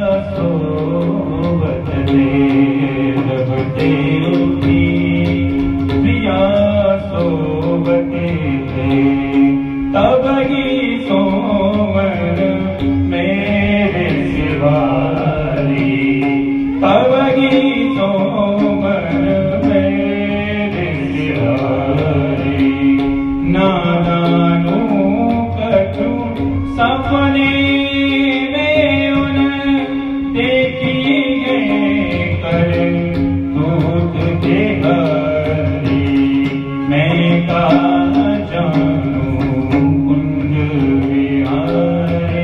[SPEAKER 2] सोवत दे, जब ते उठी दिया सोवत दे, तब ही सोमर मेरे सिवारी, तब ही सोमर मेरे सिवारी। ना जानू कछु सपने में उन देखी है कर तूत के हरी, मैं कहाँ जानूं कुंज बिहारी,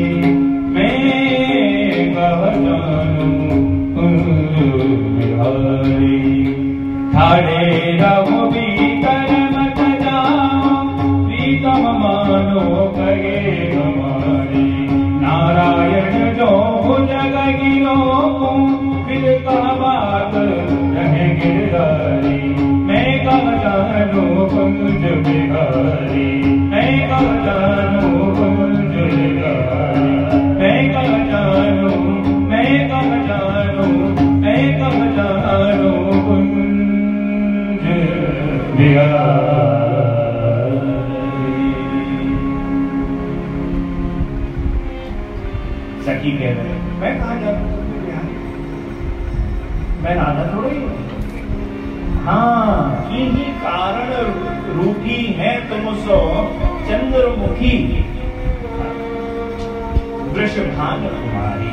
[SPEAKER 2] मैं कहाँ जानूं कुंज बिहारी। ठाड़े रहो भीतर मत जाओ, प्रीतम मानो कहे हमारी, नारायण जो जग गिरो फिर का बात रहे गिरधारी। मैं कहाँ जानूं कुंज बिहारी, मैं कहाँ जानूं कुंज बिहारी, मैं कहाँ जानूं, मैं कहाँ जानूं, मैं कहाँ जानूं कुंज बिहारी।
[SPEAKER 1] सखी कह रहे मैं कहाँ जानूं कुंज बिहारी, मैं राधा थोड़ी हूँ। हाँ, इन्हीं कारण रूठी है तुम सो चंद्रमुखी वृषभान कुमारी।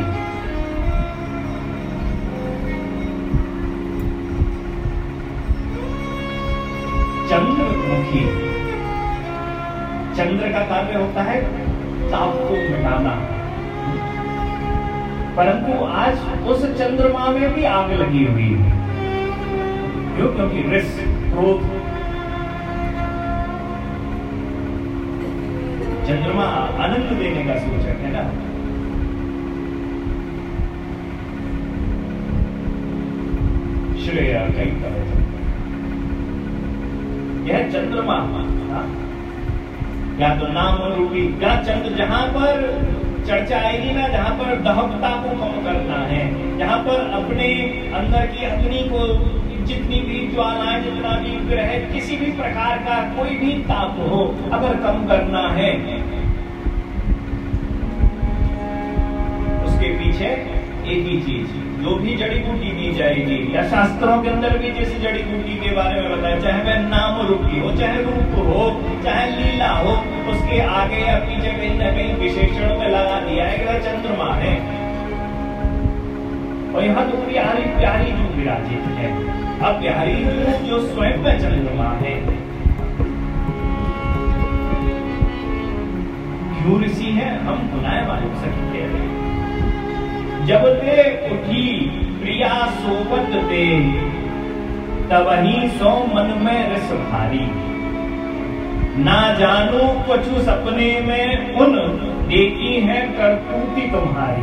[SPEAKER 1] चंद्रमुखी, चंद्र का कार्य होता है ताप को मिटाना, परंतु आज उस चंद्रमा में भी आग लगी हुई है। क्यों? क्योंकि रस, क्रोध, चंद्रमा आनंद देने का सूचक है ना। श्रेया कई तरह यह चंद्रमा या तो नाम रूपी, या चंद्र जहां पर चर्चा आएगी ना, जहां पर दहकता को कम करना है, जहां पर अपने अंदर की अग्नि को, जितनी भी ज्वालाएं, जितना भी ग्रह, किसी भी प्रकार का कोई भी ताप हो अगर कम करना है, उसके पीछे एक ही चीज, जो भी जड़ी बूटी दी जाएगी, या शास्त्रों के अंदर भी जिस जड़ी बूटी के बारे में बताया, चाहे वह नाम रूपी हो, चाहे रूप हो, चाहे लीला हो, उसके आगे या पीछे कहीं न कहीं विशेषण में लगा दिया है कि वह चंद्रमा है। और यहाँ तो प्यारी प्यारी जो विराजित है, अब प्यारी जो स्वयं में चंद्रमा है। क्यों ऋषि है? हम बुलाए मालूम सखी कह रहे हैं, जब ते उठी प्रिया सोबत ते, तबही सो मन में रस भारी, ना जानू कछु सपने में उन देखी है करतूती तुम्हारी।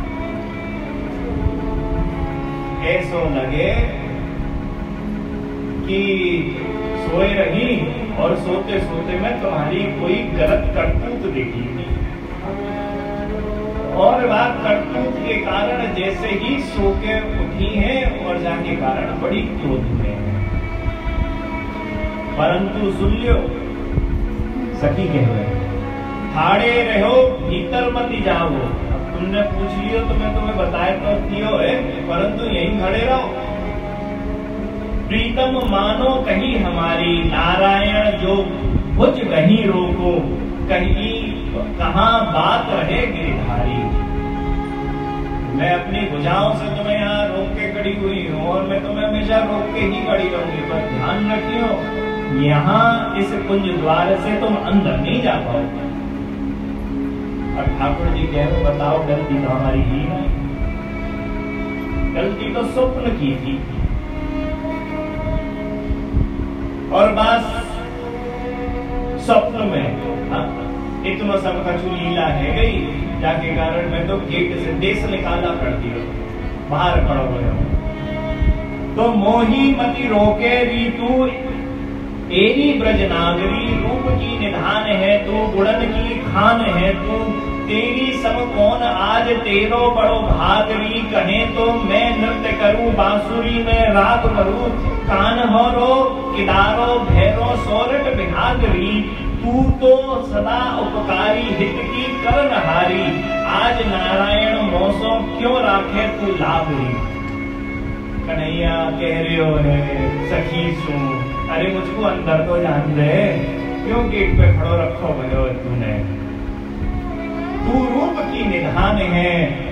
[SPEAKER 1] ऐसो लगे कि सोए रही और सोते सोते में तुम्हारी कोई गलत करतूत देखी, और वह करतूत के कारण जैसे ही सो के उठी है और जाके कारण बड़ी क्रोध में है। परंतु सुन लो, सखी कह रहे ठाड़े रहो भीतर मत जाओ, तुमने पूछ लियो तो मैं तुम्हें बताए तो दियो है, परंतु यहीं खड़े रहो। प्रीतम मानो कहीं हमारी, नारायण जो भुज कहीं रोको, कहीं कहाँ बात रहे गिरधारी। मैं अपनी भुजाओं से तुम्हें यहाँ रोक के खड़ी हुई हूँ और मैं तुम्हें हमेशा रोक के ही खड़ी रहूंगी, पर ध्यान रखियो यहाँ इस कुंज द्वार से तुम अंदर नहीं जा पाओगे। और ठाकुर जी कह रहे बताओ गलती तो हमारी ही नहीं, गलती तो स्वप्न की थी। और बस स्वप्न में हाँ, इतना सब कछु लीला है गई, जाके कारण मैं तो गेट से देश निकाला कर दिया, बाहर खड़ो गया। तो मोही मति रोके रीतु एरी ब्रज नागरी, रूप की निधान है तू, गुणन की खान है तू, तेरी सब कौन आज तेरो बड़ो भागरी। कहे तो मैं नृत्य करूं बांसुरी में राग करूं, कान हो रो किदारो भैरो सोरठ बिहागरी। तू तो सदा उपकारी हित की करनहारी, आज नारायण मोसो क्यों राखे तू लाभरी। कन्हैया कह रहे हो है सखी सू, अरे मुझको अंदर तो जान दे, क्यों गेट पे खड़ो रखो भयो तूने। तू रूप की निधान है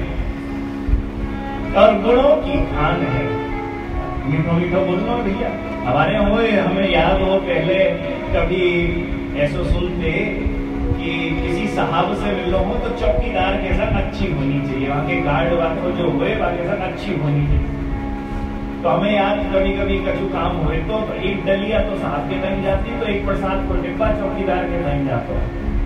[SPEAKER 1] और गुणों की खान है। मीठो मीठो बोलना भैया, हमारे हुए हमें याद हो पहले कभी ऐसा सुनते कि किसी साहब से मिलो हो तो चौकीदार के साथ अच्छी होनी चाहिए, वहां के गार्ड वालों जो हुए के साथ अच्छी होनी चाहिए। तो हमें याद कभी कभी कछु काम हुए तो एक डलिया तो साहब के बन जाती, तो एक प्रसाद को डिब्बा चौकीदार के बन जाता।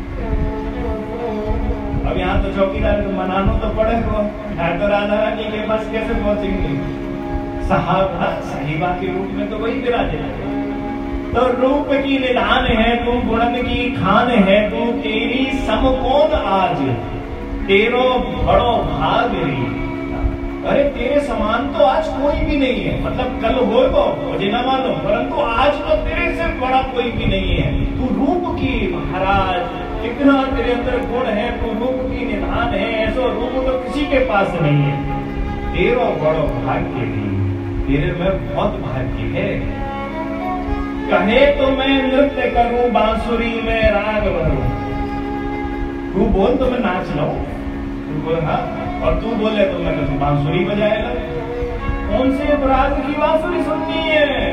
[SPEAKER 1] अब यहाँ तो चौकीदार को मनाना तो पड़ेगा, तो राधा रानी के पास कैसे पहुंचेंगे। साहब साहिबा के रूप में तो वही विराजे। तो रूप की निधान है तू, गुणन की खान है तू, तेरी सम कौन आज तेरो बड़ो भागरी। अरे तेरे समान तो आज कोई भी नहीं है, मतलब कल हो तो मुझे ना मालूम, परंतु आज तो तेरे से बड़ा कोई भी नहीं है। तू रूप की महाराज, कितना तेरे अंदर गुण है, तू रूप की निधान है, ऐसा रूप तो किसी के पास नहीं है। तेरो बड़ो भाग्य भी, तेरे में बहुत भाग्य है। कहे तो मैं नृत्य करूं बांसुरी में राग भरूं, तू बोल तो मैं नाच लूं, तू बोल हाँ, और तू बोले तो मैं तो बांसुरी बजाएगा। कौन से राग की बांसुरी सुननी है।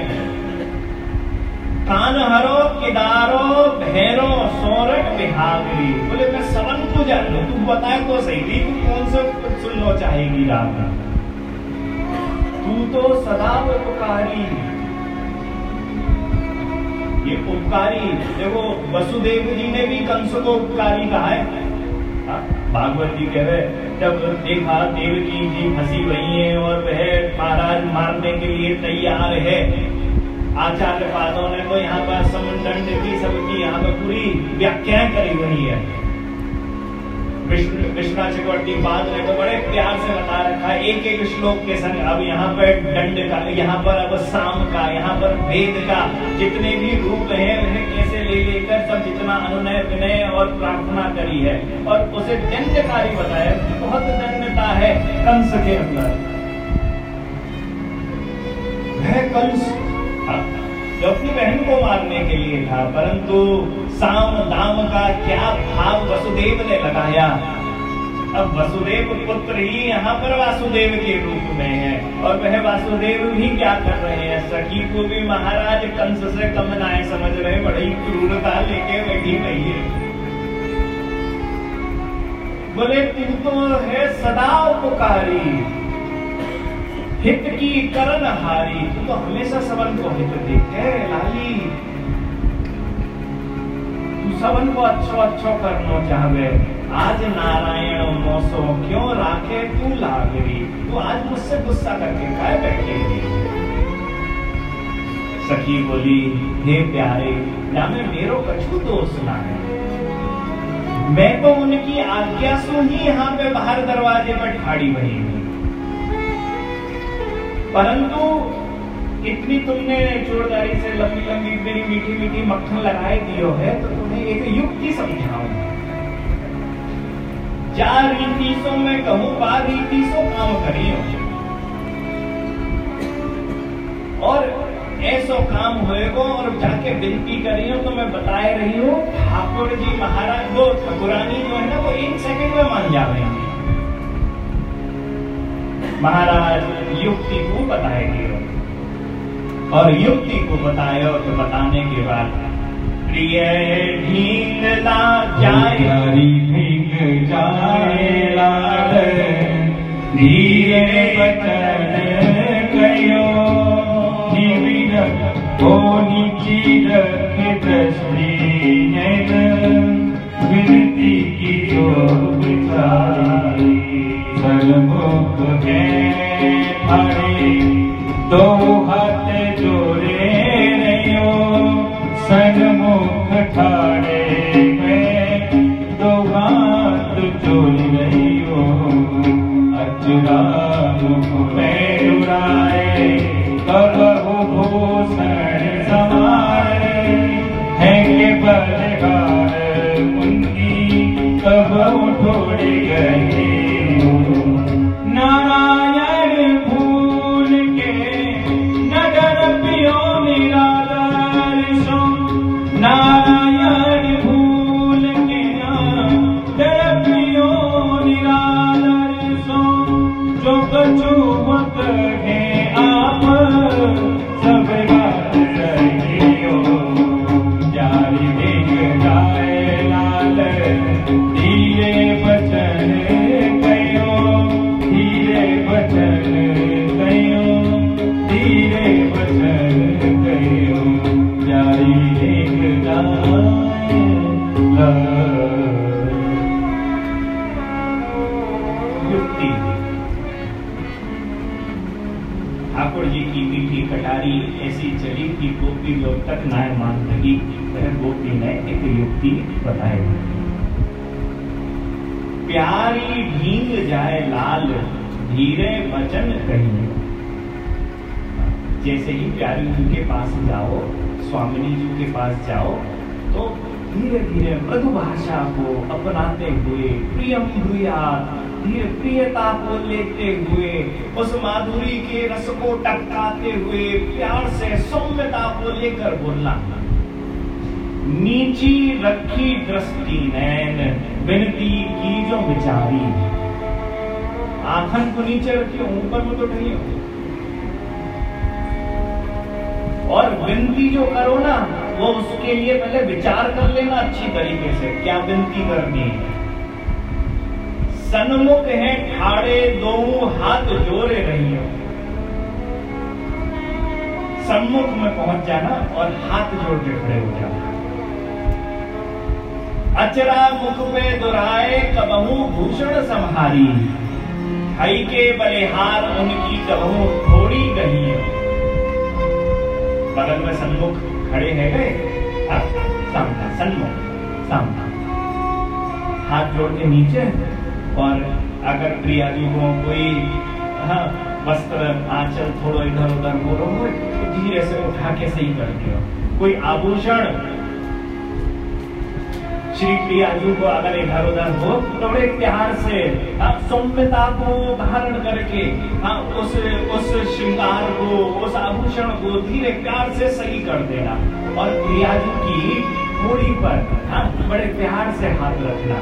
[SPEAKER 1] कान हरो किदारो भैरो सोरठ बिहागरी, बोले मैं सवन को जान लू, तू बताए तो सही थी तू कौन से सुनना चाहेगी राग। तू तो सदा उपकारी, ये उपकारी देखो वसुदेव जी ने भी कंस को उपकारी कहा है। भागवत जी कह रहे जब देखा देवकी जी फंसी हुई है और वह महाराज मारने के लिए तैयार है, आचार्य पादों ने तो यहाँ पर समुंदंड की सबकी यहाँ पर पूरी व्याख्या करी हुई है। विष्णु चक्रवर्ती पाद ने तो बड़े प्यार से बता रखा है एक एक श्लोक के संग। अब यहाँ पर दंड का, यहाँ पर अब साम का, यहाँ पर वेद का, जितने भी रूप हैं वह कैसे ले लेकर सब जितना अनुनय विनय और प्रार्थना करी है और उसे दंडकारी बताया। बहुत दंडता है कंस के अंदर। वह कंस जो अपनी बहन को मारने के लिए था, परंतु साम दाम का क्या भाव वसुदेव ने लगाया। अब वसुदेव पुत्र ही यहाँ पर वासुदेव के रूप में है और वह वासुदेव भी क्या कर रहे हैं, सखी को भी महाराज कंस से कम नाए समझ रहे, बड़ी क्रूरता लेके बैठी गई है। बोले तू तो है सदा उपकारी, हित की करन हारी, तू तो हमेशा सबन को हित देखे लाली, तू सबन को अच्छो अच्छो करना चाहवे। आज नारायण मोसो क्यों राखे तू लागरी, तू आज मुझसे गुस्सा करके काय बैठेगी। सखी बोली हे प्यारे या में मेरो कछु दोष ना है, मैं तो उनकी आज्ञा से ही यहाँ पे बाहर दरवाजे पर ठाड़ी बनी हूँ, परंतु इतनी तुमने चोरदारी से लंबी लंबी मेरी मीठी मीठी मक्खन लगाए दियो है तो तुम्हें एक युक्ति समझाऊं। जा रीति सो मैं कहूं बा रीति सो काम करियो। और ऐसो काम होएगो और जाके विनती करियो तो मैं बताए रही हूँ ठाकुर जी महाराज वो ठाकुरानी जो है ना वो एक सेकंड में मान जा रहे हैं। महाराज युक्ति को बताएगी और युक्ति को बताए और तो बताने के बाद प्रिय ढींगला जाए
[SPEAKER 2] भीग जाए लाल धीरे बचन कयो होनी चीज के दृष्टि विनती की जो बिचारी सन्मुख है थारे दो हाथ जोड़े रहियो सन्मुख ठाड़े में दो हाथ जोड़ रहियो अचरा मुख में उड़ाए कब भूषण समारे है के बलहार उनकी कब उठोड़े गए नारायण भूल के नगर पियो निरादर सो नारायण भूल के नगर पियो निरादर सो जो कछु मत है आप सब बात सहियो जारी देख जाए लाल धीरे बचन कयो धीरे बचन कयो धीरे बचन कयो जारी देख जाए
[SPEAKER 1] युक्ति ठाकुर जी की मीठी कटारी ऐसी चली कि गोपी लोग तक ना मान लगी। वह गोपी ने एक युक्ति बताई प्यारी ढींग जाए लाल धीरे वचन कहिए। जैसे ही प्यारी जी के पास जाओ स्वामिनी जी के पास जाओ तो धीरे धीरे मृदु भाषा को अपनाते हुए प्रियम भूयात् धीरे प्रियता को लेते हुए उस माधुरी के रस को टपकाते हुए प्यार से सौम्यता को लेकर बोलना। नीची रखी दृष्टि नैन विनती की जो विचारी। आंखन को नीचे रखियो ऊपर में तो नहीं हो। और विनती जो करो ना वो उसके लिए पहले विचार कर लेना अच्छी तरीके से क्या विनती करनी है। सन्मुख है ठाड़े दो हाथ जोड़े रहियो। सम्मुख में पहुंच जाना और हाथ जोड़ के खड़े हो जाना। अचरा मुख पे दुराए कबहू भूषण संहारी हई के बलिहार उनकी कबहू थोड़ी गही। बगल में सन्मुख खड़े हैं गए सामना सन्मुख सामना हाथ जोड़ के नीचे। और अगर प्रिया जी को कोई हाँ, वस्त्र आंचल थोड़ा इधर उधर हो रहा हो तो धीरे से उठा के सही कर दियो। कोई आभूषण श्री प्रिया जी को अगर इधर उधर हो तो बड़े प्यार से सौम्यता को धारण करके हाँ, उस उस श्रृंगार को उस आभूषण को धीरे प्यार से सही कर देना। और प्रिया जी की थोड़ी पर हाँ, बड़े प्यार से हाथ रखना।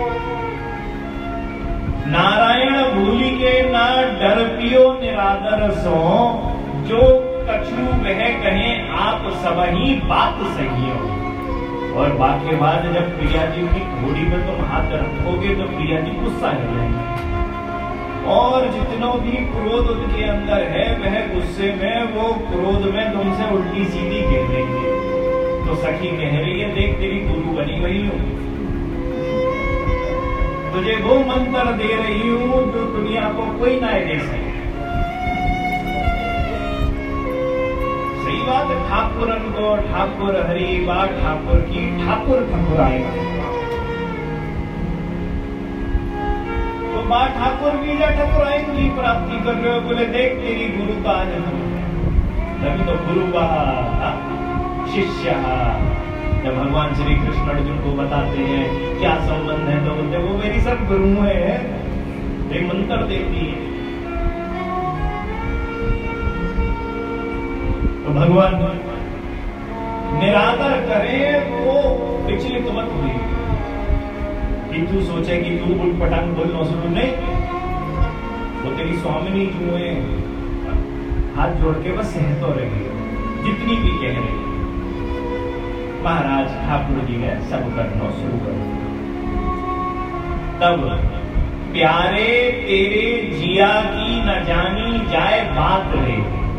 [SPEAKER 1] नारायण भूली के ना डर पियो निरादर सो जो कछु वह कहे आप सबही बात सही हो। और बाकी बाद जब प्रिया जी की घोड़ी में तुम हाथ रखोगे तो प्रिया जी गुस्सा हो जाएंगे और जितना भी क्रोध उनके अंदर है वह गुस्से में वो क्रोध में तुमसे उल्टी सीधी कह देंगे। तो सखी कह रही है देख तेरी गुरु बनी हुई हूँ तुझे वो मंत्र दे रही हूं जो दुनिया को कोई ना दे सके। सही बात ठाकुरन को ठाकुर हरि बा ठाकुर की ठाकुर ठकुराएगा तो बा ठाकुर भी जा ठकुराएंगी प्राप्ति कर रहे हो। बोले देख तेरी गुरु का आज तभी तो गुरु बा शिष्य जब भगवान श्री कृष्ण अर्जुन को बताते हैं क्या संबंध है, तो बोलते वो मेरी सब गुरु है, एक मंत्र देती है। तो भगवान निरादर करे वो विचलित मत हुई कि तू सोचे कि तू उठ पटांग बोलना शुरू नहीं। वो तेरी स्वामिनी जो है हाथ जोड़ के बस सहतो रही, जितनी भी कह रही महाराज ठाकुर जी ने सब करना शुरू कर दिया। तब प्यारे तेरे जिया की न जानी जाए बात रे,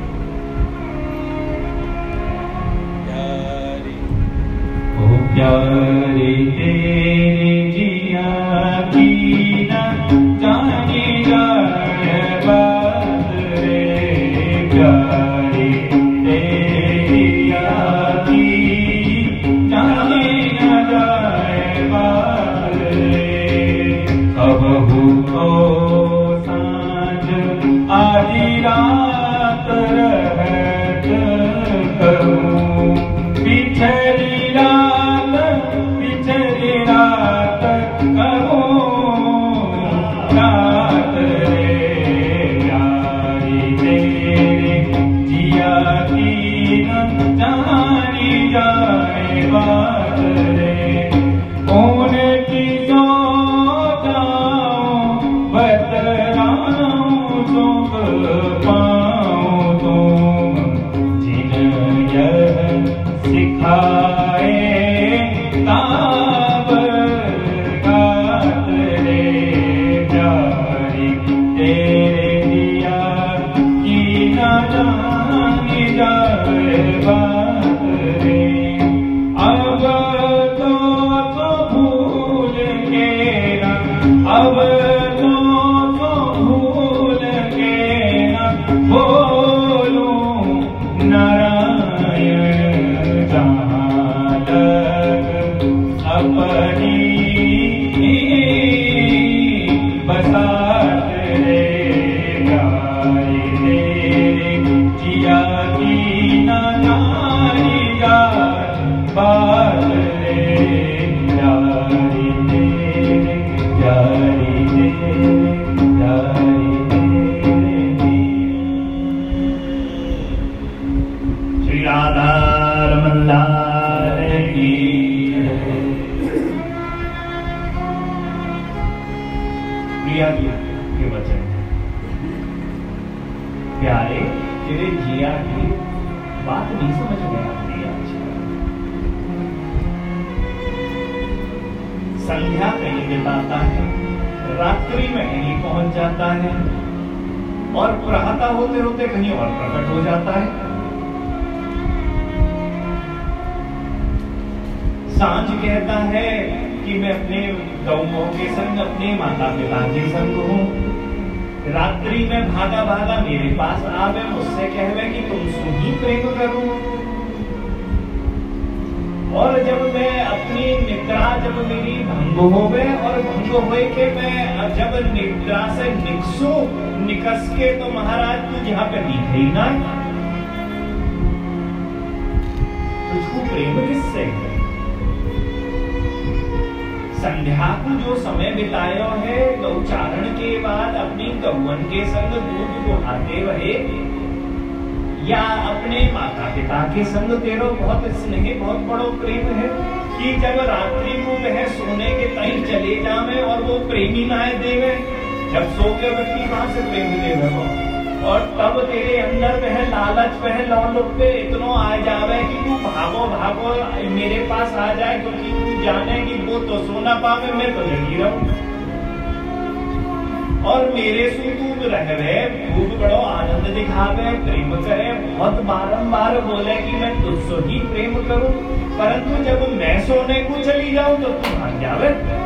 [SPEAKER 2] ओ प्यारे तेरे जिया की न जानी जाए बात रे, प्यारे तेरे जिया की जानी न जाए बात रे। कबहू तो सांझ आधी रात रहत करूं, पिछली रात पिछली रात कहूं रात रे, प्यारी तेरे जिया की न जानी जाए बात रे। कौन की सो जाऊं बतलाऊं सुख पाऊं तुम, जिन यह सिखाए ताब गात रे, प्यारी तेरे दिया की न जानी जाए बात रे। अब तो तो भूल के न, अब तो तो भूल के न बोलूं नारायण जहाँ तक अपनी बसात रे, प्यारी तेरे जिया की न जानी जाए बात रे, प्यारी तेरे प्यारी तेरे प्यारी तेरे।
[SPEAKER 1] श्री राधा रमन लाल की प्रिया जी के वचन, प्यारे तेरे जिया की बात नहीं समझ में आती आज। संध्या कहीं बिताता है, रात्रि में कहीं पहुंच जाता है, और प्रहता होते होते कहीं और प्रकट हो जाता है। सांझ कहता है कि मैं अपने गौओं के संग, अपने माता पिता के संग हूं। रात्रि में भागा भागा मेरे पास आवे, मुझसे कहवे कि तुमसे ही प्रेम करूं। और जब मैं अपनी निद्रा, जब मेरी भंग होवे, और भंग होए के मैं जब निद्रा से निकसू, निकस के तो महाराज तू जहां पे दिखे ही ना, तुझको प्रेम किससे है? संध्या को जो समय बितायो है गौचारण के बाद अपनी गौवन के संग दूध दुहाते रहे, या अपने माता पिता के संग तेरो बहुत स्नेह, बहुत बड़ो प्रेम है कि जब रात्रि को वह सोने के तई चले जावे और वो प्रेमी ना देवे, जब सो के व्यक्ति कहां से प्रेम देवे वो, और तब तेरे अंदर वह लालच, वह लौलुप पे इतनो आ जावे कि तू भागो भागो मेरे पास आ जाए, क्योंकि तू जाने कि वो तो सोना पावे, मैं तो जगी रहूं, और मेरे से तू रहवे, खूब बड़ो आनंद दिखावे, प्रेम करे, बहुत बारंबार बोले कि मैं तुझसे ही प्रेम करूं, परंतु जब मैं सोने को चली जाऊं तो तू भाग जावे।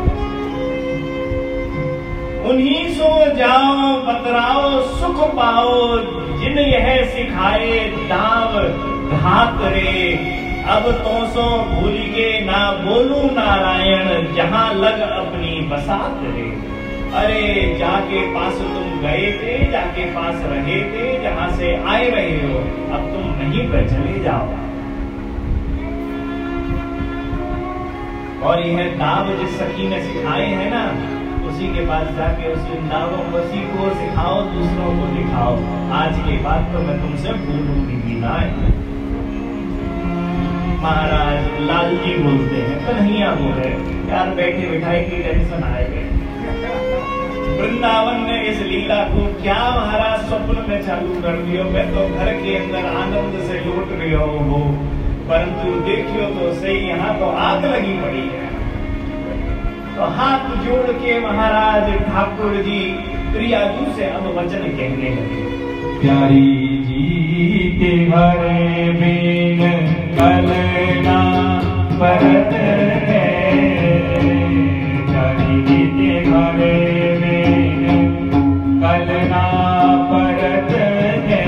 [SPEAKER 1] उन्हीं सो जाओ बतराओ सुख पाओ, जिन यह सिखाए दाव घात रे। अब तो सो भूल के ना बोलू नारायण, जहां लग अपनी बसात रे। अरे जाके पास तुम गए थे, जाके पास रहे थे, जहां से आए रहे हो, अब तुम नहीं पर चले जाओ। और यह दाव जिस सखी ने सिखाए हैं ना, उसी के पास जाके उस दावों को सीखो, सिखाओ, दूसरों को दिखाओ। आज के बाद तो मैं तुमसे भूलूंगी भी ना। महाराज लाल जी बोलते हैं, कन्हैया बोले, यार बैठे बिठाई की टेंशन आए गए। वृंदावन ने इस लीला को क्या महाराज स्वप्न में चालू कर दियो। मैं तो घर के अंदर आनंद से लौट रही हो, परंतु देखियो तो सही, यहाँ तो आग लगी पड़ी है। तो हाथ जोड़ के महाराज ठाकुर जी प्रियाजू से अब वचन कहने लगे।
[SPEAKER 2] प्यारी जी तिहारे बिन कलना परत है, प्यारी जी तिहारे कलना परत है,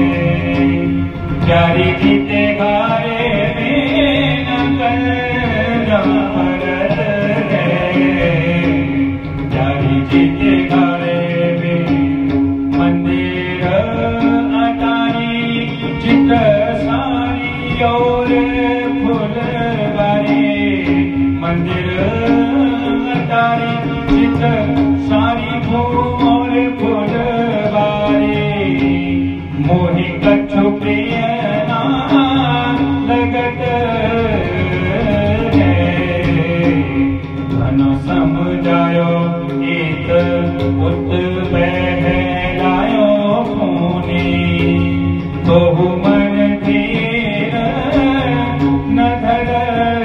[SPEAKER 2] प्यारी जी तिहारे बिन कलना परत है, प्यारी जी तिहारे बिन मंदिर अटारी चित्र सारी और फुलवारी, मंदिर अटारी चित्र सारी और फुलवारी, मोहि कछु प्रिय ना लगत है, धन समझायो एक उत बहलायो खूनी, तोहु मन धीर न धरत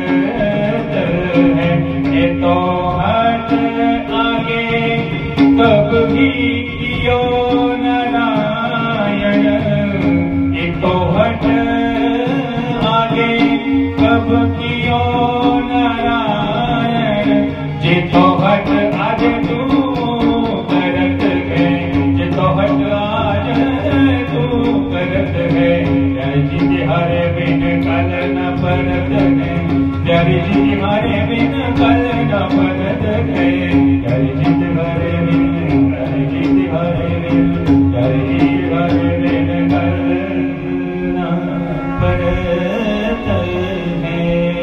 [SPEAKER 2] है, ये तो हट आगे कब भी कियो नारायण, ये तो हट आगे कब कियो नारायण, जे तो हट आज तू करत है, जे तो हट आज तू करत है, प्यारी जी तिहारे बिन कल न परत है, प्यारी जी तिहारे बिन कल न परत है, प्यारी जी तिहारे बिन, प्यारी जी तिहारे बिन, प्यारी जी तिहारे बिन कल न परत है।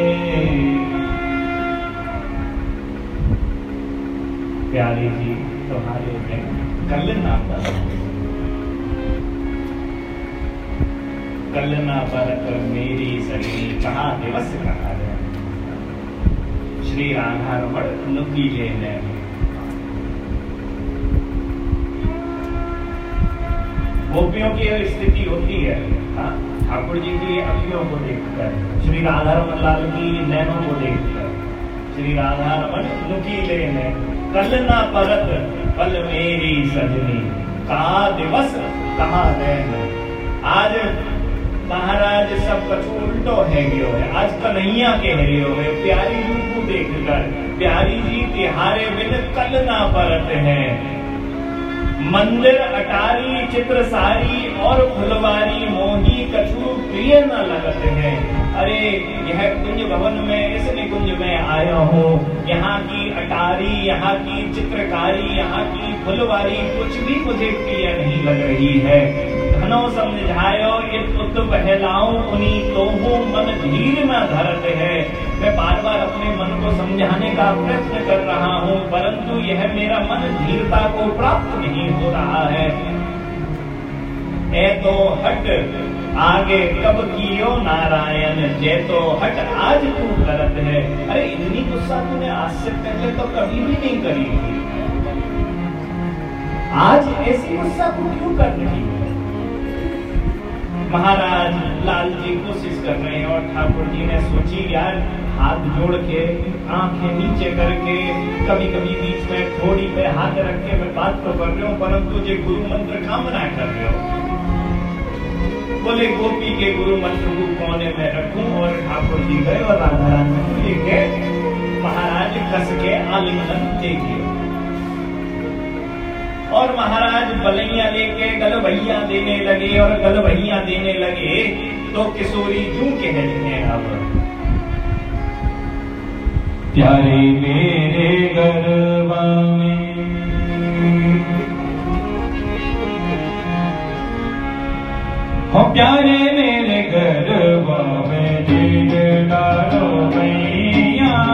[SPEAKER 1] प्यारी जी तुम्हारे में कलना परत, कलना परत मेरी सखी, कहा दिवस कहा है। श्री राधा रमण नुकीले नैन, गोपियों की यह स्थिति होती है। हाँ, ठाकुर जी की अखियों को देखकर, श्री राधा रमन लाल की नैनों को देखकर, श्री राधा रमन नुकीले नैन, कलना परत पल मेरी सजनी, कहा दिवस कहा नैन। आज महाराज सब कछु उल्टो है गयो है, आज कन्हैया कह रहे हो है, प्यारी जी को देखकर, प्यारी जी तिहारे बिन कल ना परत है, मंदिर अटारी चित्र सारी और फुलवारी, मोही कछु प्रिय न लगत है। अरे यह कुंज भवन में, इस निकुंज में आया हूँ, यहाँ की अटारी, यहाँ की चित्रकारी, यहाँ की फुलवारी कुछ भी मुझे प्रिय नहीं लग रही है। घनो समझायो पुत बहलाऊं उन्हीं तो हूँ, मन धीर न धरत है। मैं बार बार अपने मन को समझाने का प्रयत्न कर रहा हूँ, परंतु यह मेरा मन धीरता को प्राप्त नहीं हो रहा है। ए तो हट आगे कब कियो नारायण, जे तो हट आज तू करत है। अरे इतनी गुस्सा तूने आज से पहले तो कभी भी नहीं करी थी, आज ऐसी गुस्सा तू क्यों कर रही है? महाराज लाल जी कोशिश कर रहे हैं और ठाकुर जी ने सोची यार हाथ जोड़ के आंखें नीचे करके कभी कभी बीच में थोड़ी पे हाथ रख के मैं बात तो कर रही हूँ, परंतु जो गुरु मंत्र कामना कर रहे हो। बोले गोपी के गुरु मंत्र को कोने में रखूं, और ठाकुर जी गए और राधा रानी को लेके महाराज कस के आलिंगन दे दिए। और महाराज बलैया लेके गलबैया देने लगे और गलबैया देने लगे तो किशोरी यूं कह रही है, अब
[SPEAKER 2] प्यारे मेरे गरबा में हो, प्यारे मेरे गरबा में जीव डालो मैया,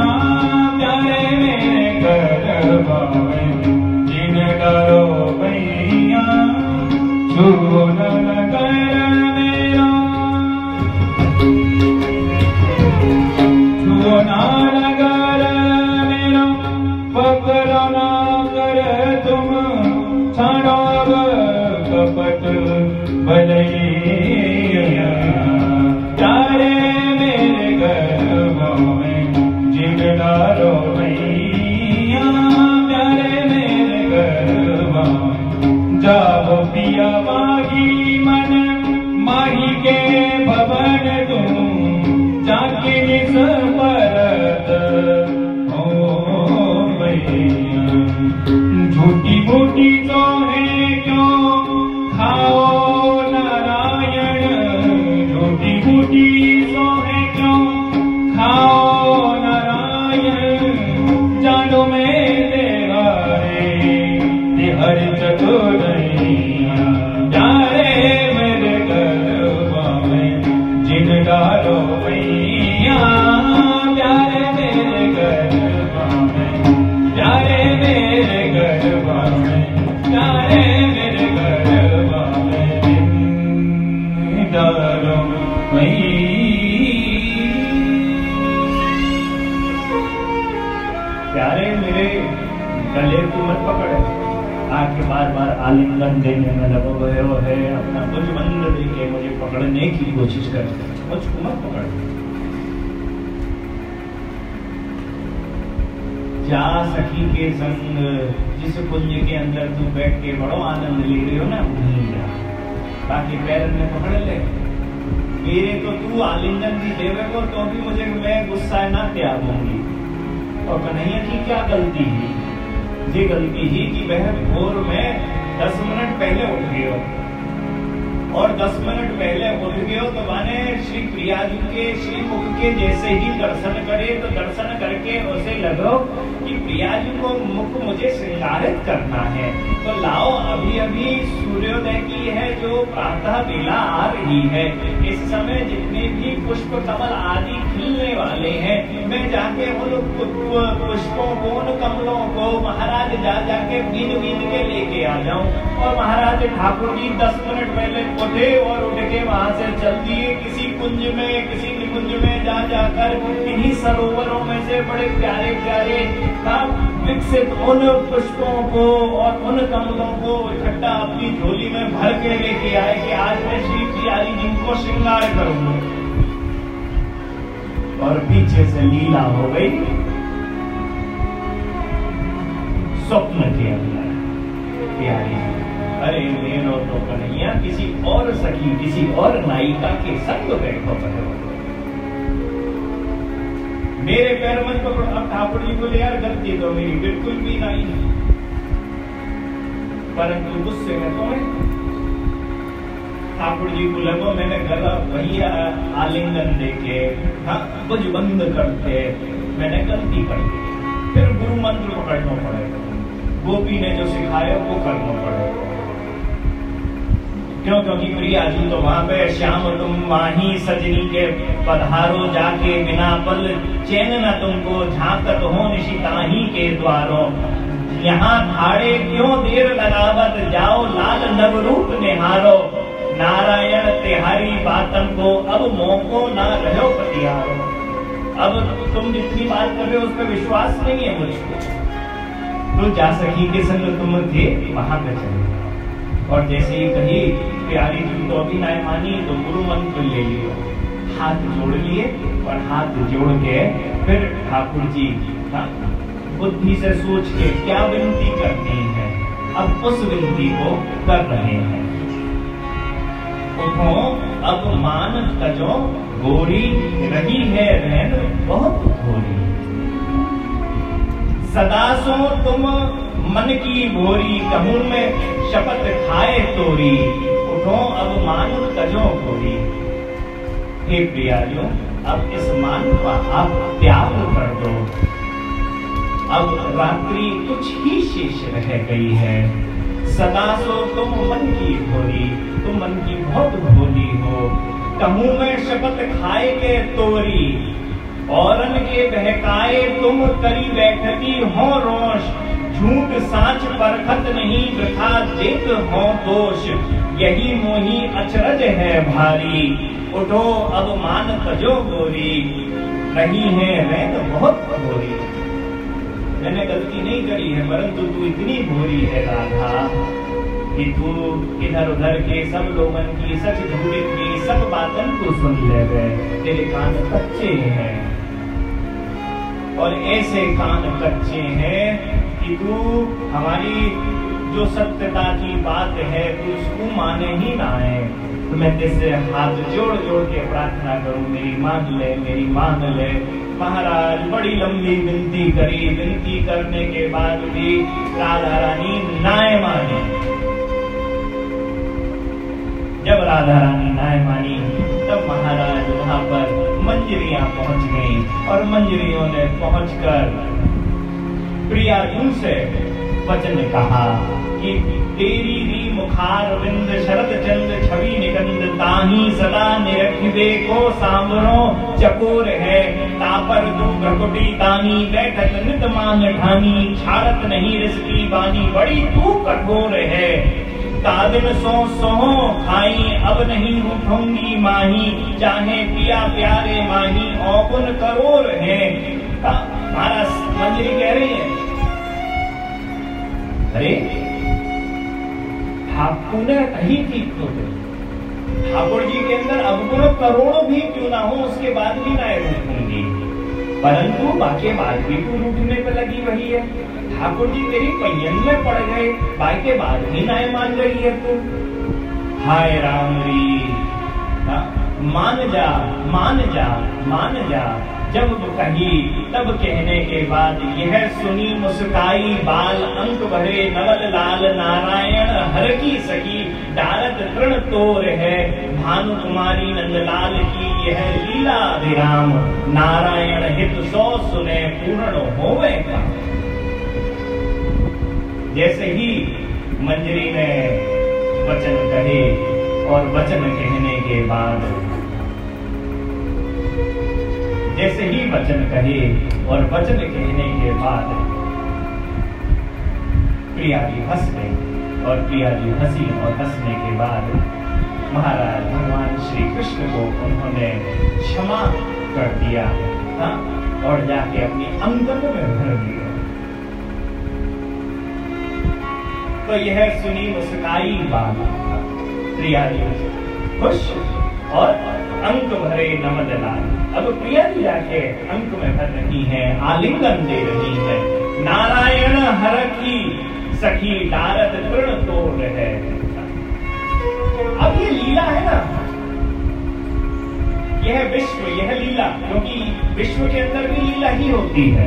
[SPEAKER 2] जाओ पिया माही मन माही के भवन तुम जाके निस परत हो भैया। झूठी बूटी तो है क्यों खाओ नारायण, झूठी बूटी तो है क्यों खाओ नारायण। जानो में देहारे देहर चतुरैया, प्यारे मेरे गरबा में जिन डालो भैया। प्यारे मेरे गरबा में, प्यारे मेरे गरबा में, प्यारे मेरे गरबा में जिन डालो भैया।
[SPEAKER 1] प्यारे मेरे गले को मत पकड़, आके बार बार आलिंगन देने में लगा हुए हो है, अपना मुझ बंद देके मुझे पकड़ने की कोशिश कर, मुझको मत पकड़। जा सखी के संग जिस कुंज के अंदर तू बैठ के बड़ो आनंद ले रही हो ना, वहीं जा, बाकी पैर में पकड़ ले। मेरे तो तू आलिंगन भी देवे को तो भी मुझे मैं गुस्सा ना त्यागूंगी। और कन्हैया की क्या गलती है? ये गलती ही कि वह भोर में दस मिनट पहले उठ गए हो, और दस मिनट पहले उठ गए हो तो माने श्री प्रिया जी के श्री मुख के जैसे ही दर्शन करे, तो दर्शन करके उसे लगो कि प्रिया जी को मुख मुझे श्रृंगारित करना है। तो लाओ, अभी अभी सूर्योदय की है जो प्रातः बेला आ रही है, इस समय जितने भी पुष्प कमल आदि खिलने वाले हैं, मैं जाके उन पुष्पों को, उन कमलों को महाराज जा जाके बीन बीन के लेके आ जाऊं। और महाराज ठाकुर जी दस मिनट पहले उठे और उठ के वहां से चल दिए किसी कुंज में, किसी निकुंज में जा जाकर इन्हीं सरोवरों में से बड़े प्यारे प्यारे विकसित उन पुष्पों को और उन कमलों को इकट्ठा अपनी झोली में भर के लेके आए कि आज मैं श्री प्रियारी जी को श्रृंगार करूंगा। और पीछे से लीला हो गई स्वप्न के अंदर प्यारी जी, अरे मेरो तो कन्हैया किसी और सखी, किसी और नायिका के संग बैठो करो, मेरे पैर मत पकड़ो। अब ठाकुर जी बोले यार गलती तो मेरी बिल्कुल भी नहीं, परंतु गुस्से में तो है। ठाकुर जी को लगो मैंने गला भैया आलिंगन देके हाँ कुछ बंद करते, मैंने गलती कर दी, फिर गुरु मंत्र पकड़ना पड़ेगा, गोपी ने जो सिखाया वो करना पड़ेगा। क्यों? क्योंकि प्रिया जी तो वहां पे श्याम तुम माही सजनी के पधारो जाके, बिना पल चैन न तुमको झांकत हो निशिताही के द्वारों। यहाँ ठाड़े क्यों देर लगावत, जाओ लाल नवरूप निहारो। नारायण तिहारी बातन को अब मौको ना रहो पतियारो। अब तुम जितनी बात कर रहे हो उस पर विश्वास नहीं है मुझको, तो जा सखी के संग तुम थे वहां पे चले। और जैसे ही कही प्यारी जी तो अभी नहीं मानी, तो गुरु मंत्र ले लियो, हाथ जोड़ लिए और हाथ जोड़ के फिर ठाकुर जी बुद्धि से सोच के क्या विनती करनी है, अब उस विनती को कर रहे हैं। उठो अब मान तजो गोरी, रही है रहन बहुत थोड़ी। सदा सो तुम मन की भोरी, कहूं में शपथ खाए तोरी। उठो अब मान तजो गोरी। हे प्रियारियों, अब इस मान का आप त्याग कर दो। अब रात्रि कुछ ही शेष रह गई है। सदा सो तुम मन की भोरी, तुम मन की बहुत भोली हो। कहूं में शपथ खाए के तोरी, औरन के बहकाए तुम करी बैठती हो रोष। झूठ साच परखत नहीं, वृथा देत हो दोष। यही मोही अचरज है भारी, उठो अब मान तजो गोरी। नहीं है रैन बहुत भोरी। मैंने गलती नहीं करी है, परंतु तू इतनी भोरी है राधा कि तू इधर उधर के सब लोगन की, सच झूठ की सब बातन को सुन ले गए। तेरे कान कच्चे हैं, और ऐसे कान कच्चे हैं कि तू हमारी जो सत्यता की बात है तो उसको माने ही ना है। तो मैं तेरे हाथ जोड़ जोड़ के प्रार्थना करूं, मेरी मान ले, मेरी मान ले। महाराज बड़ी लंबी विनती करी, विनती करने के बाद भी राधा रानी नाय मानी। जब राधा रानी नाय मानी तब महाराज वहां पर मंजरियां पहुंच गईं और मंजरियों ने पहुंचकर प्रियाजू से वचन कहा कि तेरी री मुखार विंद शरद चंद छवि निकंद ताही सदा निरखिबे को सांवरो चकोर है तापर दू भ्रकुटी तानी बैठक नित मान ठानी छाड़त नहीं रिसकी बानी बड़ी तू कठोर है तादिन सो सोहो खाई अब नहीं उठूंगी माही चाहे पिया प्यारे माही औगुन करोर है। महाराज मंजरी कह रही है, अरे ठाकुर ने कही थी तो ठाकुर जी के अंदर अवगुण करोड़ों भी क्यों ना हो उसके बाद भी ना रूठूंगी, परंतु बाकी बाद भी तू रूठने पे लगी वही है। ठाकुर जी तेरी पहियन में पड़ गए, बाकी बाद भी ना मान रही है तू। हाय राम री, मान जा मान जा मान जा। जब वो कही तब कहने के बाद यह सुनी मुस्काई बाल अंक भरे नवल लाल नारायण हर की सखी डारत तृण तोर है भानु कुमारी नंदलाल की यह लीला विराम नारायण हित सो सुने पूर्ण होवे। जैसे ही मंजरी ने वचन कहे और वचन कहने के बाद जैसे ही वचन कहे और वचन कहने के बाद प्रिया जी हंस गई और प्रिया जी हंसी और हंसने के बाद महाराज भगवान श्री कृष्ण को उन्होंने क्षमा कर दिया हा? और जाके अपनी अंगन में भर दिया। तो यह सुनी मुस्काई बात प्रिया जी खुश और अंक भरे नमद लाल। अब प्रिया जी जाके अंक में भर रही है, आलिंगन दे रही है। नारायण हर की सखी डारत तृण तोड़ है। अब ये लीला है ना, यह विश्व यह लीला, क्योंकि विश्व के अंदर भी लीला ही होती है,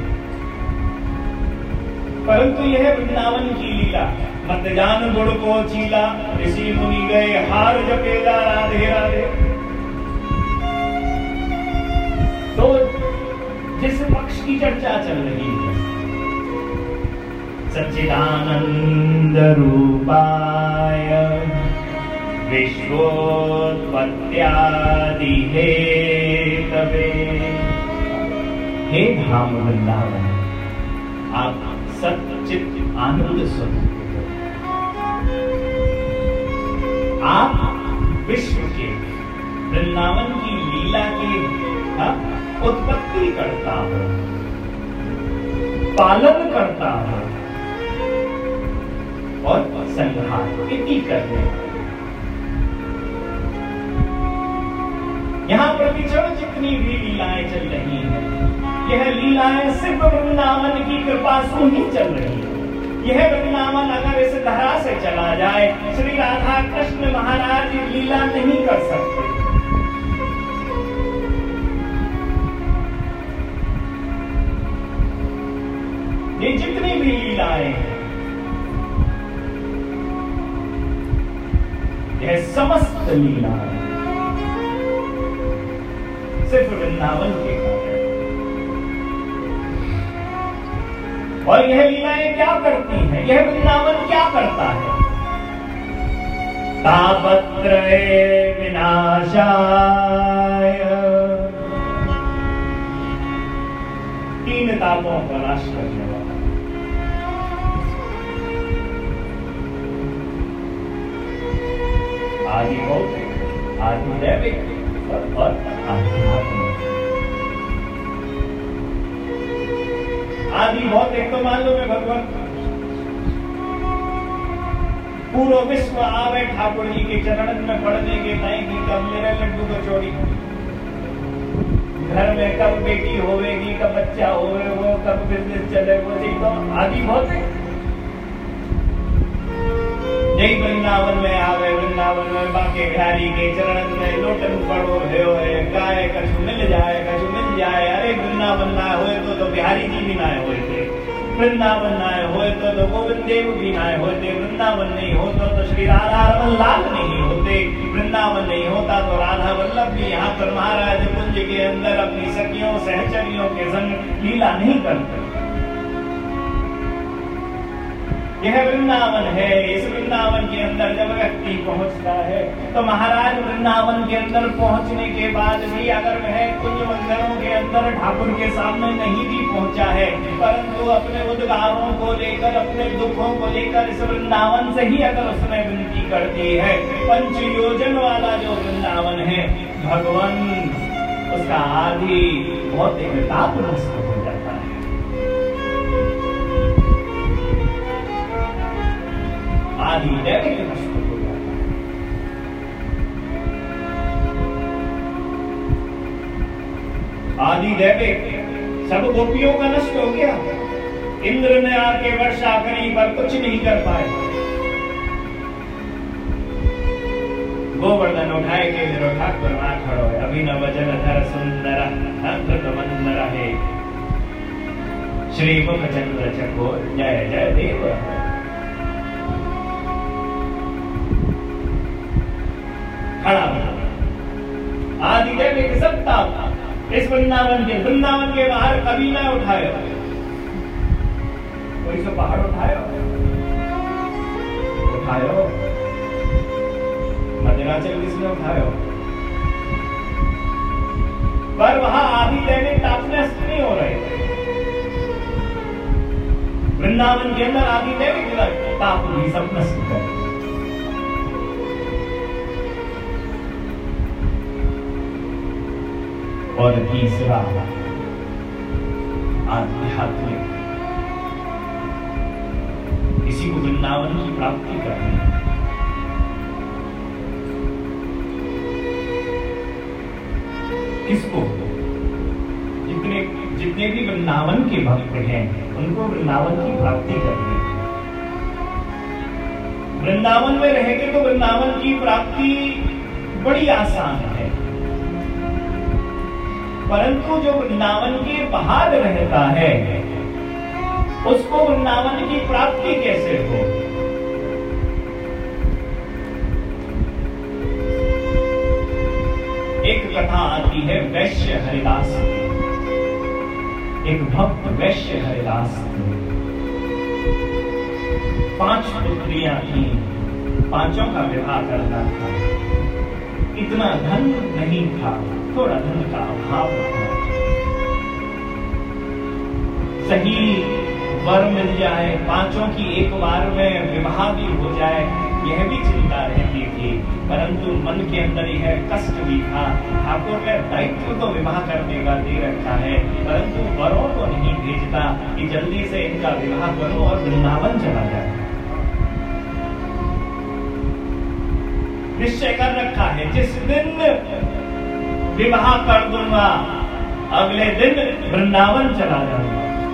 [SPEAKER 1] परंतु यह वृंदावन की लीला। मत जान गुड़ को चीला ऋषि मुनि गए हार जपेला राधे राधे। तो जिस पक्ष की चर्चा चल रही है, सच्चिदानंद रूपाय विश्वोत्पत्त्यादि हेतवे। हे धाम वृंदावन, आप सच्चित आनंद स्वरूप, आप विश्व के वृंदावन की लीला के उत्पत्ति करता हो, पालन करता हो और संहार इति करने। यहाँ प्रतिक्षण जितनी भी लीलाएं चल रही हैं, यह लीलाएं सिर्फ वृंदावन की कृपा से ही चल रही है। यह वृंदावन अगर इस धरा से चला जाए, श्री राधा कृष्ण महाराज लीला नहीं कर सकते। ये जितनी भी लीलाएं हैं, यह समस्त लीलाएं सिर्फ वृंदावन के कारण। और यह लीलाएं क्या करती हैं, यह वृंदावन क्या करता है? तापत्रये विनाशाय, तीन तापों का नाश करने वाला। आदि भौतिक, आदि दैविक और आध्यात्मिक। आदि भौतिक तो मालूम है भगवान, पूरा विश्व आवे ठाकुर जी के चरणन में पड़ने के टाइम की कब मेरे लड्डू को चोरी, घर में कब बेटी होवेगी, कब बच्चा होवे, वो कब बिजनेस चले, वो एकदम आदि भौतिक। जय वृंदावन में आवे, वृंदावन में बाके बिहारी के चरणन में लोटन पड़ो भयो है, गाय कछु मिल जाए कछु मिल जाए। अरे वृंदावन ना होए तो तो बिहारी जी भी ना होए थे, वृंदावन ना होए तो तो गोविंद देव भी ना होते, वृंदावन नहीं होता तो श्री राधा रमन लाल नहीं होते, वृंदावन नहीं होता तो राधा वल्लभ भी यहाँ पर महाराज कुंज के अंदर अपनी सखियों सहचरियों के संग लीला नहीं करते। यह वृंदावन है। इस वृंदावन के अंदर जब व्यक्ति पहुंचता है तो महाराज वृंदावन के अंदर पहुंचने के बाद भी अगर वह कुंज मंदिरों के अंदर ठाकुर के सामने नहीं भी पहुंचा है, परंतु अपने उद्गारों को लेकर, अपने दुखों को लेकर इस वृंदावन से ही अगर उसने विनती करती है, पंच योजन वाला जो वृंदावन है, भगवान उसका आदि भौतिक ताप नष्ट हो जाता है। आदि दैविक नष्ट हो जाता है। आदि दैविक सब गोपियों का नष्ट हो गया। इंद्र ने आके वर्षा करी पर कुछ नहीं कर पाए। गोवर्धन उठाए के मेरे ठाकुर ना खड़ो है, अभिनव जलधर सुंदर अद्भुत मंदर है, श्री मुख चंद्र चकोर जय जय देव। खड़ा आदि दैविक सत्ता इस वृंदावन के वृंदावन के बाहर कभी ना उठाए। कोई सा पहाड़ उठायो उठायो मदिराचल किसने उठायो, पर वहां आदि दैविक तापनेस नहीं हो रहे। वृंदावन के अंदर आदि दैविक ताप भी सब नष्ट कर। और तीसरा आध्यात्मिक, किसी को वृंदावन की प्राप्ति करनी, किसको, जितने जितने भी वृंदावन के भक्त हैं उनको वृंदावन की प्राप्ति करनी। वृंदावन में रहेंगे तो वृंदावन की प्राप्ति बड़ी आसान है, परंतु जो वृंदावन के बाहर रहता है उसको वृंदावन की प्राप्ति कैसे हो। एक कथा आती है वैश्य हरिदास की। एक भक्त वैश्य हरिदास थे, पांच पुत्रियां थी, पांचों का विवाह करना था। इतना धन नहीं था, थोड़ा धन का अभाव था। सही वर मिल जाए, पांचों की एक बार में विवाह भी हो जाए, यह भी चिंता रहती थी, परंतु मन के अंदर यह कष्ट भी था। ठाकुर ने दायित्व तो विवाह करने का दे रखा है, परंतु वरों को नहीं भेजता कि जल्दी से इनका विवाह करो और वृंदावन चला जाए। निश्चय कर रखा है, जिस दिन विवाह कर दूंगा अगले दिन वृंदावन चला जाऊंगा।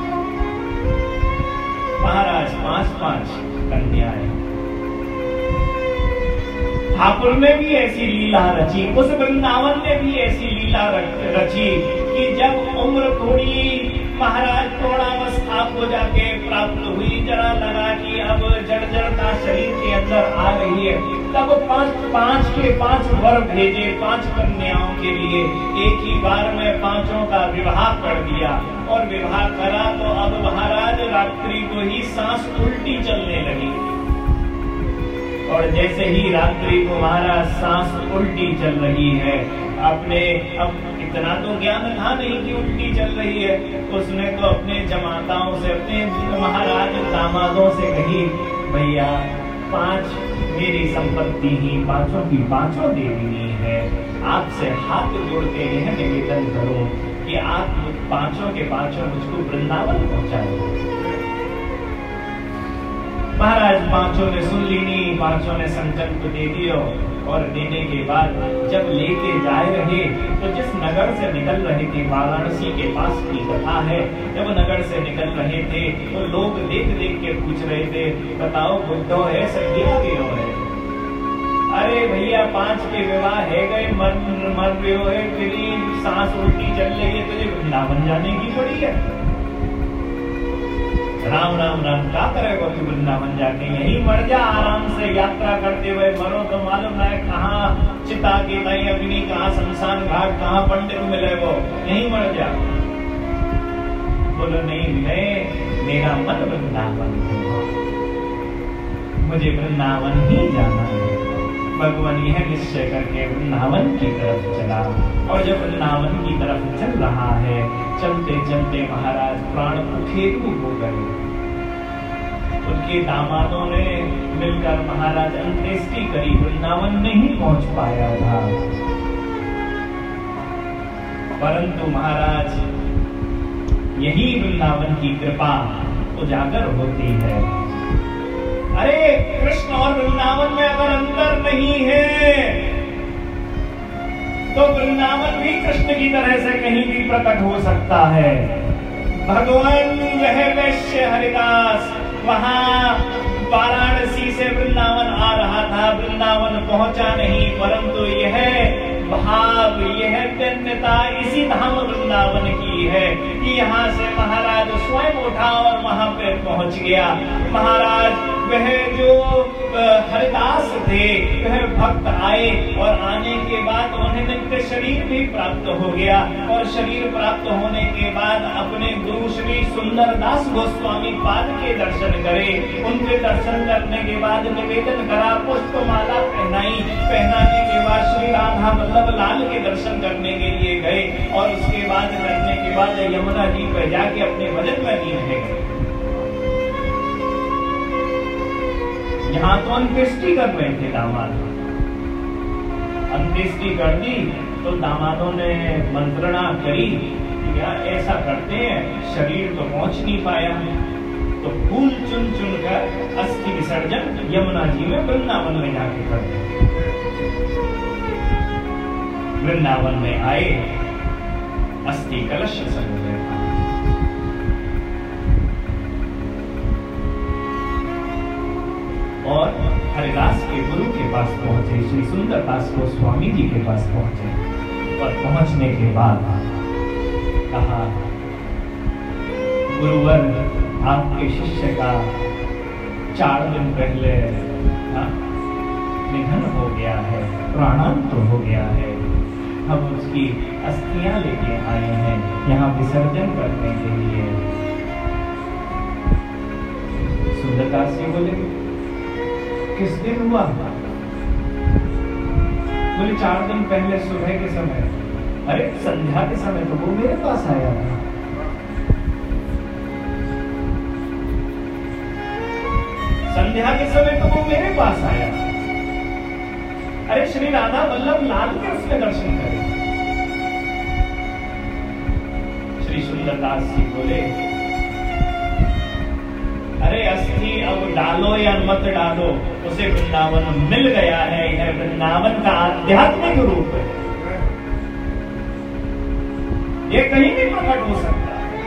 [SPEAKER 1] महाराज पांच पांच कन्याएं, ठाकुर ने भी ऐसी लीला रची, उस वृंदावन ने भी ऐसी लीला रची कि जब उम्र थोड़ी महाराज थोड़ावस्था को जाके प्राप्त हुई, जरा लगा कि अब जड़जड़ता शरीर के अंदर आ रही है, तब पांच पांच के पांच वर भेजे पांच कन्याओं के लिए। एक ही बार में पांचों का विवाह कर दिया और विवाह करा तो अब महाराज रात्रि को ही सांस उल्टी चलने लगी। और जैसे ही रात्रि को महाराज सांस उल्टी चल रही है, अपने अब इतना तो ज्ञान था नहीं कि उल्टी चल रही है, उसने तो अपने जमाताओं से, अपने महाराज दामादों से कही, भैया पांच मेरी संपत्ति ही पांचों की पांचों देनी है, आपसे हाथ जोड़ के यह निवेदन करो कि आप पांचों के पांचों मुझको वृंदावन पहुंचाए। महाराज पांचों ने सुन ली, पांचों ने संकल्प दे दियो और देने के बाद जब लेके जाए रहे तो जिस नगर से निकल रहे थे, वाराणसी के पास की कथा है, जब नगर से निकल रहे थे तो लोग देख देख के पूछ रहे थे, बताओ बुद्धो है सदिया क्यों है? अरे भैया पांच के विवाह है गए, मर मर गए है, तेरी सांस उल्टी चल रही है, तुझे वृंदावन जाने की पड़ी है। राम राम राम क्या करेगा तू वृंदावन जाके? यही मर जा आराम से, यात्रा करते हुए मरो तो मालूम ना है कहाँ चिता की नई अग्नि, कहाँ शमशान घाट, कहाँ पंडित मिले, वो यही मर जा। बोलो नहीं, मैं मेरा मन वृंदावन है, मुझे वृंदावन ही जाना है। भगवान यह निश्चय करके वृंदावन की तरफ चला, और जब वृंदावन की तरफ चल रहा है, चलते चलते महाराज प्राण उखेरू हो गए। उनके दामादों ने मिलकर महाराज अंत्येष्टि करी, वृंदावन नहीं पहुंच पाया था। परंतु महाराज यही वृंदावन की कृपा उजागर होती है। अरे कृष्ण और वृंदावन में अगर अंतर नहीं है तो वृंदावन भी कृष्ण की तरह से कहीं भी प्रकट हो सकता है। भगवान वह वैश्य हरिदास वहां वाराणसी से वृंदावन आ रहा था, वृंदावन पहुंचा नहीं, परंतु यह भाव, यह धन्यता इसी धाम वृंदावन की है कि यहाँ से महाराज स्वयं उठा और वहां पे पहुंच गया। महाराज वह जो हरिदास थे वह भक्त आए, और आने के बाद उन्हें नित्य शरीर भी प्राप्त हो गया, और शरीर प्राप्त होने के बाद अपने गुरु श्री सुंदरदास गोस्वामी पाद के दर्शन करे। उनके दर्शन करने के बाद निवेदन करा, पुष्पमाला पहनाई, पहनाने के बाद श्री राधा वल्लभ लाल के दर्शन करने के लिए गए, और उसके बाद करने के बाद यमुना जी पर जाके अपने भजन में लीन है गए। यहाँ तो अंत्येष्टि कर रहे थे दामाद, अंत्येष्टि कर दी तो दामादों ने मंत्रणा करी कि यार ऐसा करते हैं, शरीर तो पहुंच नहीं पाया, तो फूल चुन चुन कर अस्थि विसर्जन यमुना जी में वृंदावन में जाके करते। वृंदावन में आए, अस्थि कलश संग में और हरिदास के गुरु के पास पहुंचे, श्री सुंदरदास गोस्वामी जी के पास पहुंचे, और पहुंचने के बाद कहा, गुरुवर आपके शिष्य का चार दिन पहले निधन हो गया है, प्राणांत हो गया है, हम उसकी अस्थियां लेके आए हैं यहाँ विसर्जन करने के लिए। सुंदरदास जी बोले किस दिन हुआ? बोले चार दिन पहले सुबह के समय। अरे संध्या के समय तो वो मेरे पास आया था। संध्या के समय तो वो मेरे पास आया। अरे श्री राधा वल्लभ लाल के उसने दर्शन करे। श्री सुंदरदास जी बोले, अरे अस्थि अब डालो या मत डालो, उसे वृंदावन मिल गया है, यह वृंदावन का आध्यात्मिक रूप है, ये कहीं भी प्रकट हो सकता है।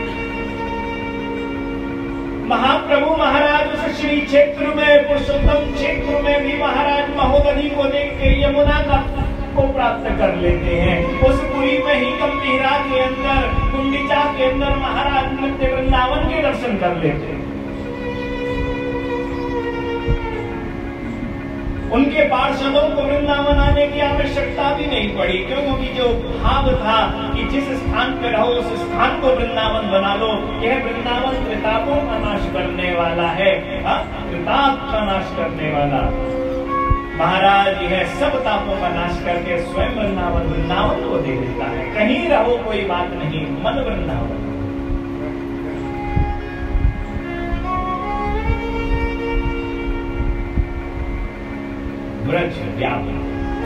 [SPEAKER 1] महाप्रभु महाराज उस श्री क्षेत्र में, पुरुषोत्तम क्षेत्र में भी महाराज महोदधि को देख के यमुना का को प्राप्त कर लेते हैं। उस पुरी में ही गंभीरा के अंदर, गुंडीचा के अंदर महाराज नित्य वृंदावन के दर्शन कर लेते हैं। उनके पार्षदों को वृंदावन आने की आवश्यकता भी नहीं पड़ी, क्योंकि जो भाव था कि जिस स्थान पर रहो उस स्थान को वृंदावन बना लो। यह वृंदावन त्रितापों का नाश करने वाला है, त्रिताप का नाश करने वाला महाराज यह सब तापों का नाश करके स्वयं वृंदावन वृंदावन को दे देता है। कहीं रहो कोई बात नहीं, मन वृंदावन। ब्रज व्यापक,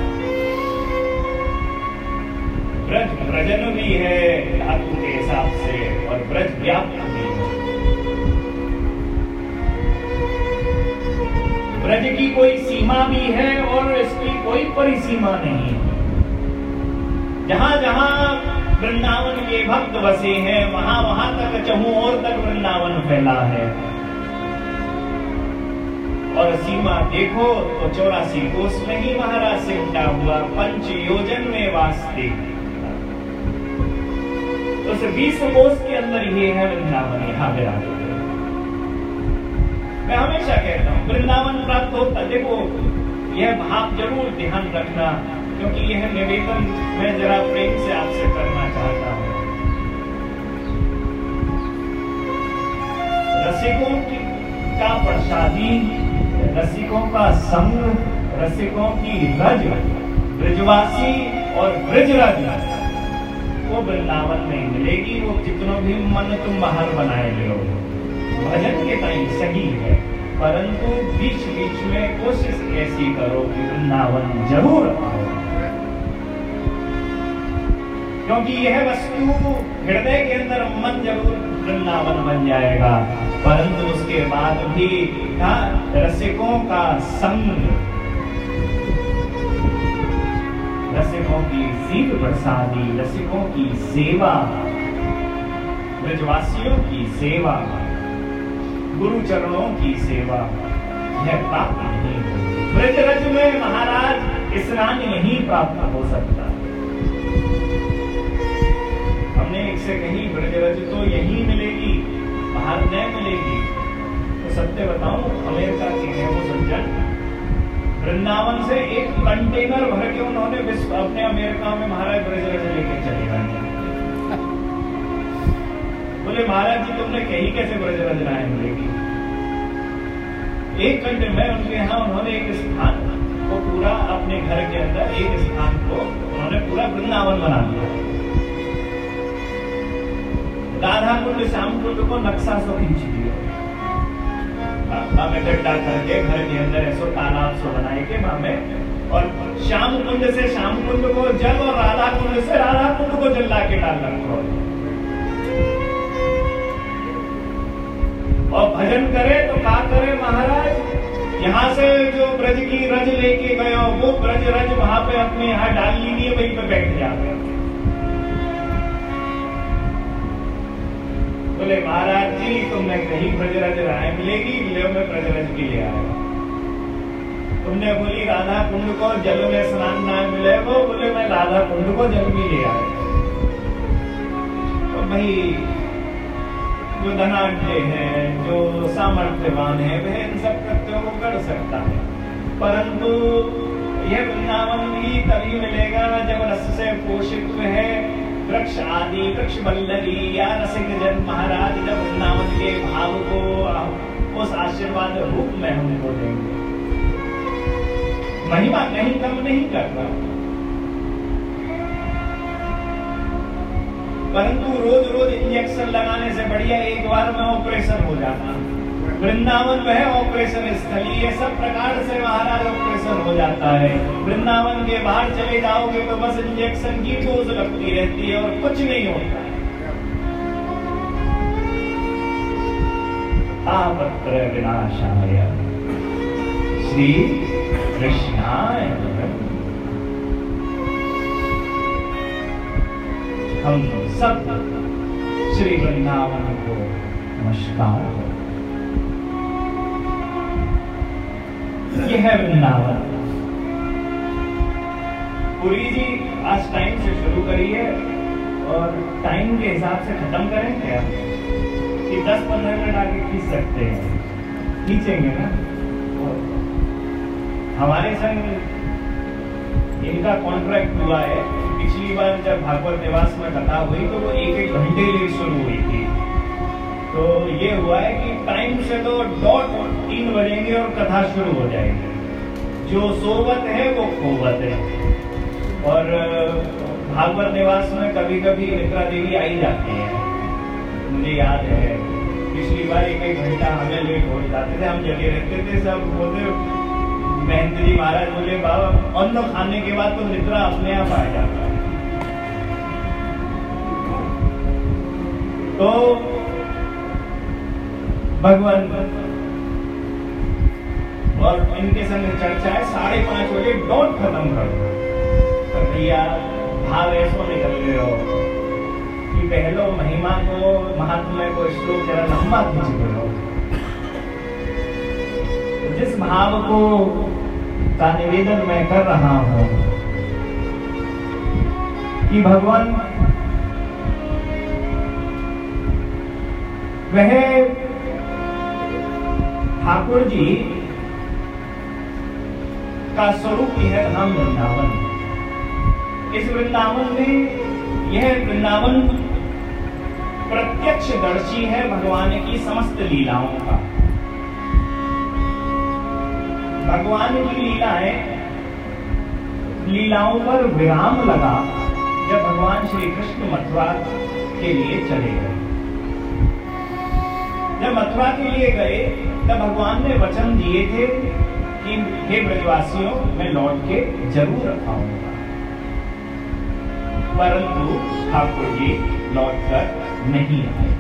[SPEAKER 1] ब्रज ब्रजन भी है धातु के हिसाब से, और ब्रज व्यापक भी है। ब्रज की कोई सीमा भी है और इसकी कोई परिसीमा नहीं है। जहां जहां वृंदावन के भक्त बसे हैं वहां वहां तक चहुं ओर तक वृंदावन फैला है। और सीमा देखो तो चौरासी कोस में ही महाराज से उठा हुआ पंच योजन में वास्ते, तो उस बीस कोस के अंदर ये है वृंदावन, यहाँ विराज। मैं हमेशा कहता हूँ वृंदावन प्राप्त होता, देखो यह भाव जरूर ध्यान रखना, क्योंकि यह निवेदन मैं जरा प्रेम से आपसे करना चाहता हूँ। रसिकों की का प्रसादी, रसिकों का संग, रसिकों की रज, ब्रजवासी और ब्रजरज वो वृंदावन में मिलेगी। वो कितनों भी मन तुम बाहर बनाए लो, भजन के टाइम सही है, परंतु बीच बीच में कोशिश ऐसी करो कि वृंदावन जरूर आओ, क्योंकि यह वस्तु हृदय के अंदर मन जरूर वृंदावन बन जाएगा। परंतु उसके बाद भी रसिकों का संग, रसिकों की सीध प्रसादी, रसिकों की सेवा, ब्रजवासियों की सेवा, गुरु चरणों की सेवा, यह प्राप्त नहीं हो। ब्रजरज में महाराज स्नान यही प्राप्त हो सकता है। हमने एक से कहीं ब्रजरज तो यही मिलेगी, बाहर न मिलेगी। तो सत्य बताऊं, अमेरिका के हैं वो सज्जन, वृंदावन से एक कंटेनर भर के उन्होंने विश्व अपने अमेरिका में महाराज ब्रजरज लेके चले गए। बोले महाराज जी तुमने कहीं कैसे ब्रजरज राय मिलेगी? एक घंटे में उनके यहाँ उन्होंने एक स्थान को पूरा अपने घर के अंदर एक स्थान को उन्होंने पूरा वृंदावन बना दिया। राधा कुंड श्याम कुंड को नक्शा सो खींच दिया, में गड्ढा करके घर के अंदर ऐसो तालाब सो बनाए के में, और श्याम कुंड से श्याम कुंड को जल और राधा कुंड से राधा कुंड को जल ला के डाल रखो। और भजन करे तो क्या करे महाराज, यहाँ से जो ब्रज की रज लेके गए वो ब्रज रज वहां पे अपने यहाँ डाल लीजिए, वहीं पे बैठ जाते। बोले महाराज जी तुमने कहीं ब्रजरज राय मिलेगी, ले मैं ब्रजरज की ले आया। तुमने बोली राधा कुंड को जल में स्नान ना मिले, वो बोले मैं राधा कुंड को जल भी ले आया। तो भाई जो धनाढ्य है, जो सामर्थ्यवान है, वह इन सब कृत्यों को कर सकता है, परंतु यह वृंदावन भी तभी मिलेगा जब रस से पोषित है। वृक्ष आदि वृक्ष वल्लरी या रसिक जन महाराज जब वृंदावन के भाव को उस आशीर्वाद रूप में हमको देंगे। महिमा कहीं कम नहीं करता, परंतु रोज रोज इंजेक्शन लगाने से बढ़िया एक बार में ऑपरेशन हो जाता। वृंदावन वह ऑपरेशन स्थली है, सब प्रकार से महाराज ऑपरेशन हो जाता है। वृंदावन के बाहर चले जाओगे तो बस इंजेक्शन की डोज लगती रहती है और कुछ नहीं होता है। तापत्र विनाशाय श्री कृष्णाय हम सब श्री वृंदावन को नमस्कार हो। यह है वृंदावन। पुरी जी आज टाइम से शुरू करिए और टाइम के हिसाब से खत्म करेंगे आप कि दस पंद्रह मिनट आगे खींच सकते हैं, खींचेंगे ना। हमारे संग इनका कॉन्ट्रैक्ट हुआ है, पिछली बार जब भागवत निवास में कथा हुई तो वो एक एक घंटे लेट शुरू हुई थी। तो ये हुआ है कि टाइम से तो डॉट तीन बजेंगे और कथा शुरू हो जाएगी। जो सोवत है वो खोवत है। और भागवत निवास में कभी कभी मित्रा देवी आई जाती है, मुझे याद है पिछली बार एक एक घंटा हमें लेट हो जाते थे, हम जगे रहते थे। सब बोलते महंत जी महाराज बोले बाबा अन्न खाने के बाद तो निद्रा अपने आप आ जाता है। तो भगवान और इनके संग चर्चा है साढ़े पांच बजे डॉट खत्म कर दो। तो भैया भाव ऐसो निकल गए हो कि पहलो महिमा को महात्मा को श्लोक जरा लंबा खींच गए हो। जिस भाव को का निवेदन मैं कर रहा हूं कि भगवान वह ठाकुर जी का स्वरूप यह धाम वृंदावन। इस वृंदावन में यह वृंदावन प्रत्यक्षदर्शी है भगवान की समस्त लीलाओं का। भगवान की लीलाएं लीलाओं पर विराम लगा जब भगवान श्री कृष्ण मथुरा के लिए चले गए। जब मथुरा के लिए गए तब भगवान ने वचन दिए थे कि हे ब्रजवासियों मैं लौट के जरूर आऊंगा, परंतु ठाकुर जी लौटकर नहीं आए।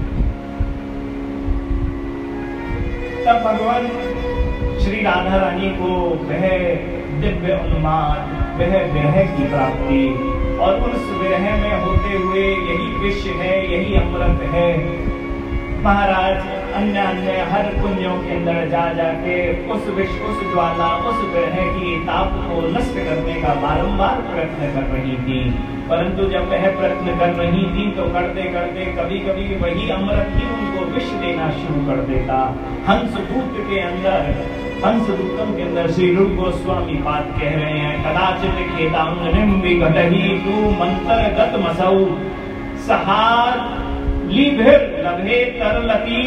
[SPEAKER 1] तब भगवान श्री राधा रानी को वह दिव्य उन्माद, वह विरह की प्राप्ति और उस विरह में होते हुए यही विष है, यही अमृत है। महाराज अन्य अन्य हर कुंजों के अंदर जा जाके उस विष, उस ज्वाला, उस विरह की ताप को नष्ट करने का बारंबार प्रयत्न कर रही थी। परंतु जब वह प्रयत्न कर रही थी तो करते करते कभी कभी वही अमृत ही उनको विष देना शुरू कर देता। हंस दूत के अंदर, हंस दूतम के अंदर श्री रूप गोस्वामी पाद कह रहे हैं, कदाचित खेतांगनिम विघटहि तू मंतरगत मसौ सहार लीभिर लभे तरलती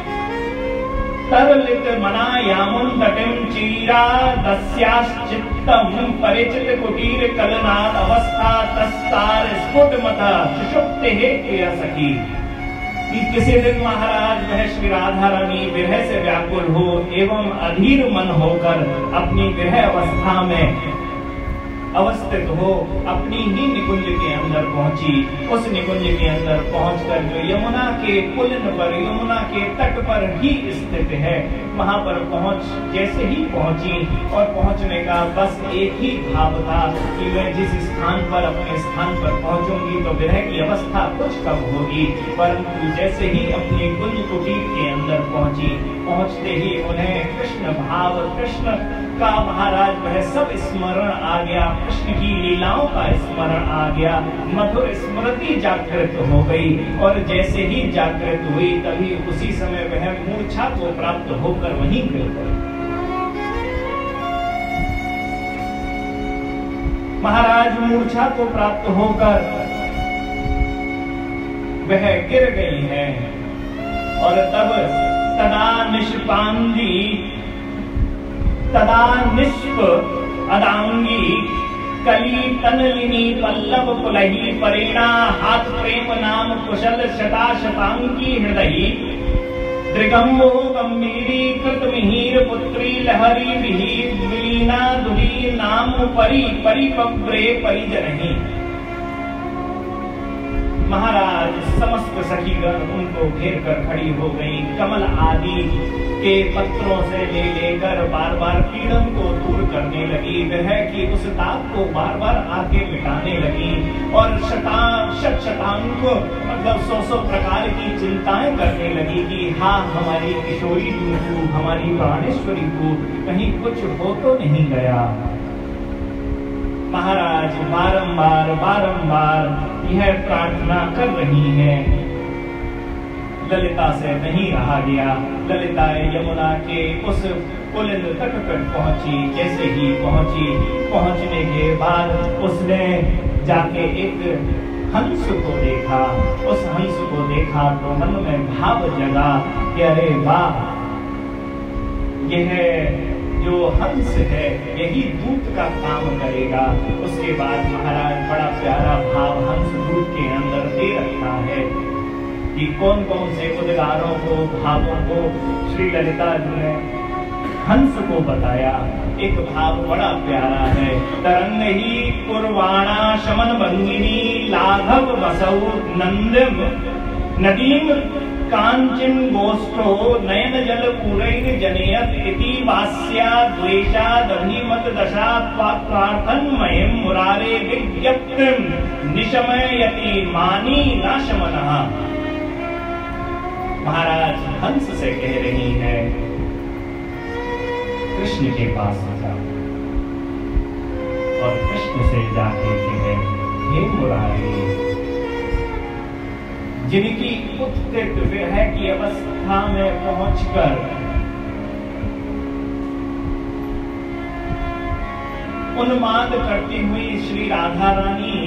[SPEAKER 1] तरलित मना यामुन तटिम चीरा दस्याश्चित्तम परिचित कुटीर कलनाद अवस्था तस्तार स्फुट मथा सुषुप्ते प्रिय सखी। कि किसी दिन महाराज वह श्री राधा रानी विरह से व्याकुल हो एवं अधीर मन होकर अपनी विरह अवस्था में अवस्थित हो अपनी ही निकुंज के अंदर पहुंची। उस निकुंज के अंदर पहुंचकर जो यमुना के पुलिन पर, यमुना के तट पर ही स्थित है, वहां पर पहुंच जैसे ही पहुंची और पहुंचने का बस एक ही भाव था कि मैं जिस स्थान पर अपने स्थान पर पहुंचूंगी तो विरह की अवस्था कुछ कम होगी। परंतु जैसे ही अपनी कुंज कुटीर के अंदर पहुंची, पहुंचते ही उन्हें कृष्ण भाव, कृष्ण का महाराज वह सब स्मरण आ गया, कृष्ण की लीलाओं का स्मरण आ गया, मधुर स्मृति जागृत हो गई। और जैसे ही जागृत हुई तभी उसी समय वह मूर्छा को प्राप्त होकर वहीं गिर गई। महाराज मूर्छा को प्राप्त होकर वह गिर गई है और तब तदा निष्पांगी तदा निष्प अदांगी कली तनलिनी पल्लव कुलही परिणा हाथ प्रेम नाम कुशल शता शतांगी हृदयी त्रिगम्बो गंभीरी कृत मिहीर पुत्री लहरी विहीर विलीना दुली नाम परी परिपब्रे परिजनही। महाराज समस्त सखीगण उनको घेर कर खड़ी हो गई। कमल आदि के पत्रों से ले लेकर बार बार पीड़न को दूर करने लगी, विरह की उस ताप को बार बार आके मिटाने लगी और शता शत शतांक मतलब सौ सौ प्रकार की चिंताएं करने लगी कि हाँ हमारी किशोरी तू, हमारी प्राणेश्वरी तू, कहीं कुछ हो तो नहीं गया। महाराज बारंबार बारंबार यह प्रार्थना कर रही हैं। ललिता से नहीं रहा गया। ललिता यमुना के उस पुलिन तट पर पहुंची। जैसे ही पहुंची, पहुंचने के बाद उसने जाके एक हंस को देखा। उस हंस को देखा तो मन में भाव जगा कि अरे वाह, यह जो हंस है यही दूत का काम करेगा। उसके बाद महाराज बड़ा प्यारा भाव हंस दूत के अंदर दे रखा है कि कौन कौन से उद्गारों को, भावों को श्री ललिता जी ने हंस को बताया। एक भाव बड़ा प्यारा है, तरंग ही कुर्वाणा शमन भंगिनी लाघव बसौ नंदम नदीम कांचन गोष्ठो नयन जल पूरैर जनयत इति वास्या द्वेषाद अभिमत दशात् प्रार्थन मयम मुरारे विज्ञप्तिम निशमयति मानी नाशमनः। महाराज हंस से कह रही है, कृष्ण के पास जाओ और कृष्ण से जाके कहे, हे मुरारी, जिनकी उत्थित विरह की अवस्था में पहुंचकर उन्माद करती हुई श्री राधा रानी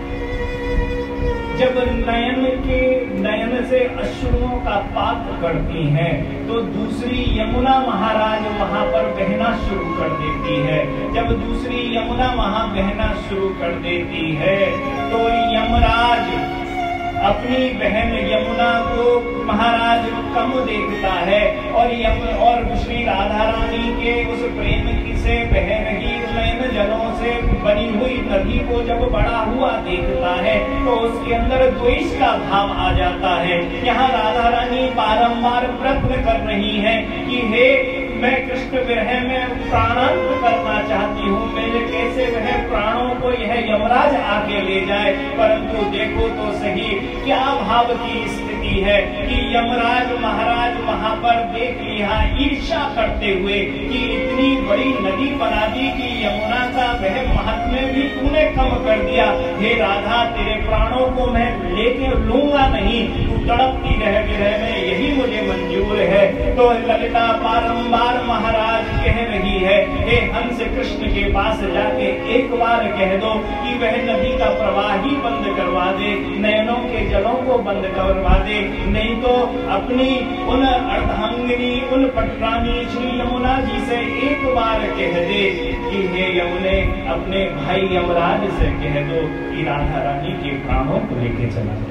[SPEAKER 1] जब नयन के नयन से अश्रुओं का पात करती हैं, तो दूसरी यमुना महाराज वहां पर बहना शुरू कर देती है। जब दूसरी यमुना वहां बहना शुरू कर देती है, तो यमराज अपनी बहन यमुना को महाराज कम देखता है और यम और श्री राधा रानी के उस प्रेम की से बह रही नयन जलों से बनी हुई नदी को जब बड़ा हुआ देखता है, तो उसके अंदर द्वेष का भाव आ जाता है। यहाँ राधा रानी बारंबार प्रयत्न कर रही है कि हे, मैं कृष्ण विरह में प्राणांत करना चाहती हूँ, मेरे कैसे वह प्राणों को यह यमराज आके ले जाए। परंतु देखो तो सही क्या भाव की स्थिति है कि यमराज महाराज वहां पर देख लिया ईर्ष्या करते हुए कि इतनी बड़ी नदी बना दी कि यमुना का वह महात्म्य भी तूने कम कर दिया। हे राधा, तेरे प्राणों को मैं लेके लूंगा नहीं, तू तड़पती रह विरह में, यही मुझे मंजूर है। तो ललिता बारंबार महाराज कह रही है, हे हंस, कृष्ण के पास जाके एक बार कह दो कि वह नदी का प्रवाह ही बंद करवा दे, नयनों के जलों को बंद करवा दे, नहीं तो अपनी उन अर्धांगिनी उन पटरानी श्री यमुना जी से एक बार कह दे कि हे यमुने, अपने भाई यमराज से कह दो कि राधा रानी के प्राणों को लेके चला जाए।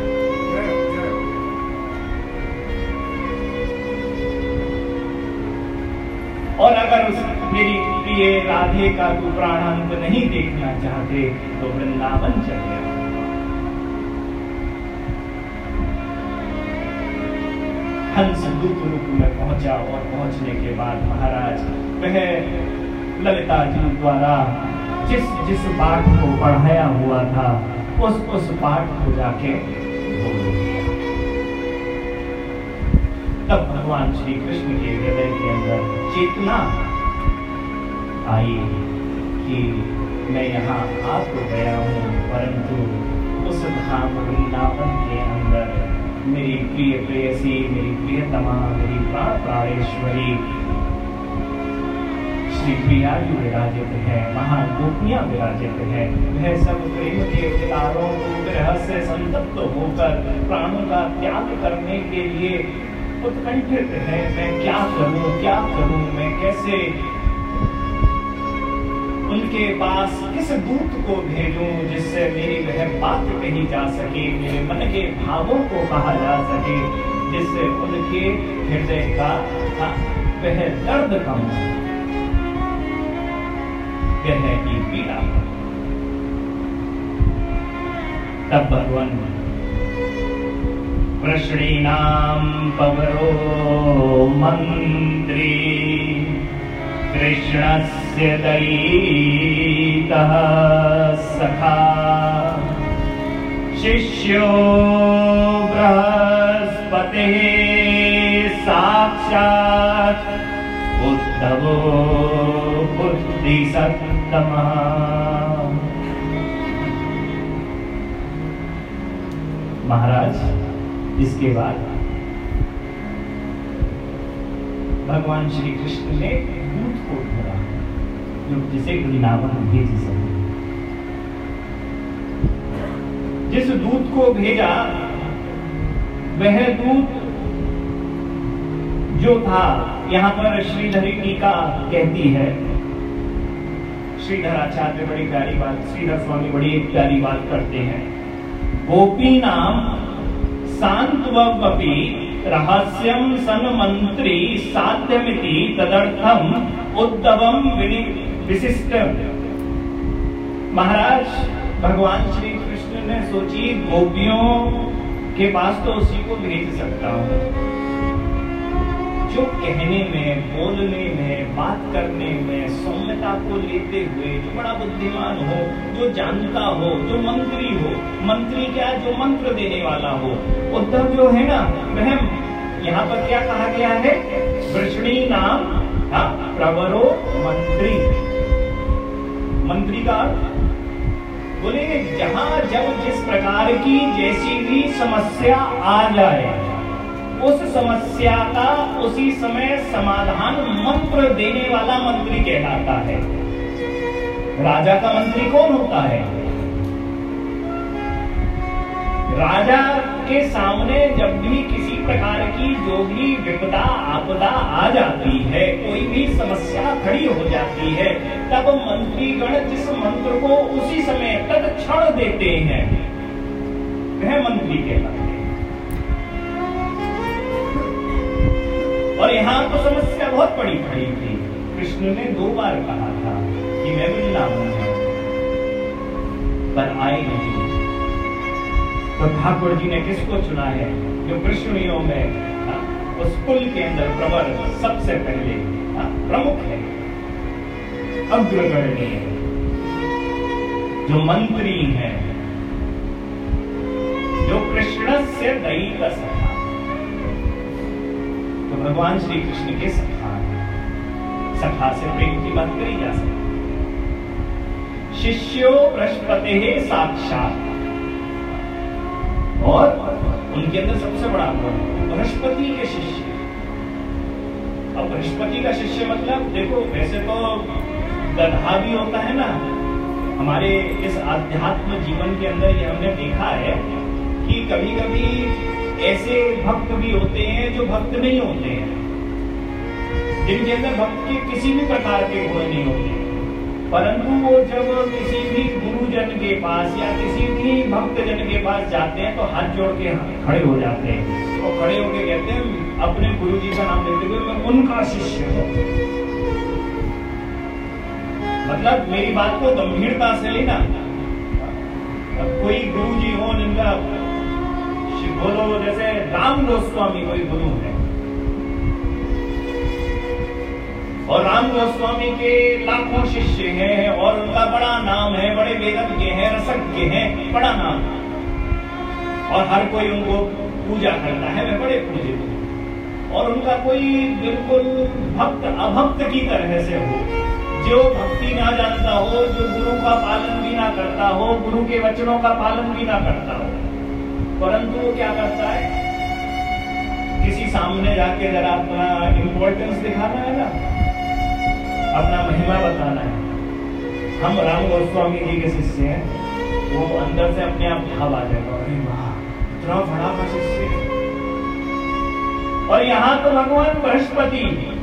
[SPEAKER 1] और अगर उस मेरी प्रिय राधे का तू प्राणांत नहीं देखना चाहते तो वृंदावन चले। हंस दूत रूप में पहुंचा और पहुंचने के बाद महाराज वह ललिता जी द्वारा जिस जिस पाठ को पढ़ाया हुआ था उस उस पाठ को जाके बोल दिया। तब भगवान श्री कृष्ण के हृदय के अंदर चेतना आई कि मैं यहाँ आ तो गया हूँ, परंतु उस धाम वृंदावन के अंदर मेरी प्रिय प्रेयसी, मेरी प्रियतमा, मेरी प्राण प्राणेश्वरी श्री प्रिया जी विराजित है, महागोपियां विराजित है। वह सब प्रेम के विकारों को विरह से संतप्त होकर प्राणों का त्याग करने के लिए उत्कंठित है। मैं क्या करूं, क्या करूं, मैं कैसे उनके पास किस दूत को भेजूं जिससे मेरी वह बात कही जा सके, मेरे मन के भावों को कहा जा सके, जिससे उनके हृदय का वह दर्द कम हो, वह की पीड़ा। तब भगवान वृषणीनां पवरो मंत्री कृष्णस्य दयितः सखा शिष्यो बृहस्पतिः साक्षात् उद्धवो बुद्धिसत्तमः। महाराज इसके बाद भगवान श्री कृष्ण ने दूत को ढूंढा जो जिसे वृंदावन भेज सके। जिस दूत को भेजा वह दूत जो था, यहाँ पर श्रीधरी टीका कहती है, श्रीधराचार्य बड़ी प्यारी बात, श्रीधर स्वामी बड़ी एक प्यारी बात करते हैं। गोपी नाम सांत्वपि रहस्यम सन्मंत्री साध्यमिति तदर्थम उद्धवम विशिष्ट। महाराज भगवान श्री कृष्ण ने सोची गोपियों के पास तो उसी को भेज सकता हूं जो कहने में, बोलने में, बात करने में सौम्यता को लेते हुए जो बड़ा बुद्धिमान हो, जो जानता हो, जो मंत्री हो। मंत्री क्या, जो मंत्र देने वाला हो। उद्धव जो है ना, वह यहाँ पर क्या कहा गया है, वृषणी नाम प्रवरो मंत्री। मंत्री का बोले जहां जब जिस प्रकार की जैसी भी समस्या आ जाए, उस समस्या का उसी समय समाधान मंत्र देने वाला मंत्री कहलाता है। राजा का मंत्री कौन होता है? राजा के सामने जब भी किसी प्रकार की जो भी विपदा आपदा आ जाती है, कोई भी समस्या खड़ी हो जाती है, तब मंत्रीगण जिस मंत्र को उसी समय तत्क्षण देते हैं, वह मंत्री कहलाते हैं। और यहाँ तो समस्या बहुत बड़ी खड़ी थी। कृष्ण ने दो बार कहा था कि मैं वृंदावन हूं, पर आए नहीं। तो ठाकुर जी ने किसको चुना है? जो कृष्णियों में उस कुल के अंदर प्रवर सबसे पहले प्रमुख है, अग्रगण्य है, जो मंत्री है, जो कृष्ण से दैत सखा। तो भगवान श्री कृष्ण के सखा, सखा से प्रेम की बात करी जा सकती। शिष्यो बृहस्पति साक्षात, और उनके अंदर सबसे बड़ा बृहस्पति के शिष्य। अब बृहस्पति का शिष्य मतलब देखो, वैसे तो गधा भी होता है ना। हमारे इस आध्यात्म जीवन के अंदर ये हमने देखा है कि कभी कभी ऐसे भक्त भी होते हैं जो भक्त नहीं होते हैं, जिनके अंदर भक्त के किसी भी प्रकार के गुण नहीं होते, परंतु वो जब किसी भी गुरुजन के पास या किसी भी भक्त जन के पास जाते हैं तो हाथ जोड़ के खड़े हो जाते हैं और खड़े होके कहते हैं अपने गुरु जी का नाम लेते हुए मैं उनका शिष्य हूं। मतलब मेरी बात को गंभीरता से लेना। अब कोई गुरु जी हो जिनका बोलो, जैसे राम गोस्वामी कोई गुरु है और राम गोस्वामी के लाखों शिष्य हैं और उनका बड़ा नाम है, बड़े वेदज्ञ हैं, रसज्ञ हैं, बड़ा नाम, और हर कोई उनको पूजा करता है, वे बड़े पूजित हैं। और उनका कोई बिल्कुल भक्त अभक्त की तरह से हो, जो भक्ति ना जानता हो, जो गुरु का पालन भी ना करता हो, गुरु के वचनों का पालन भी ना करता हो, परंतु वो क्या करता है, किसी सामने जाके जरा अपना इम्पोर्टेंस दिखाना है ना, अपना महिमा बताना है। हम राम गोस्वामी जी के शिष्य हैं, वो अंदर से अपने आप भाव आ जाएगा, अरे वाह इतना बड़ा का शिष्य है। और यहाँ तो भगवान बृहस्पति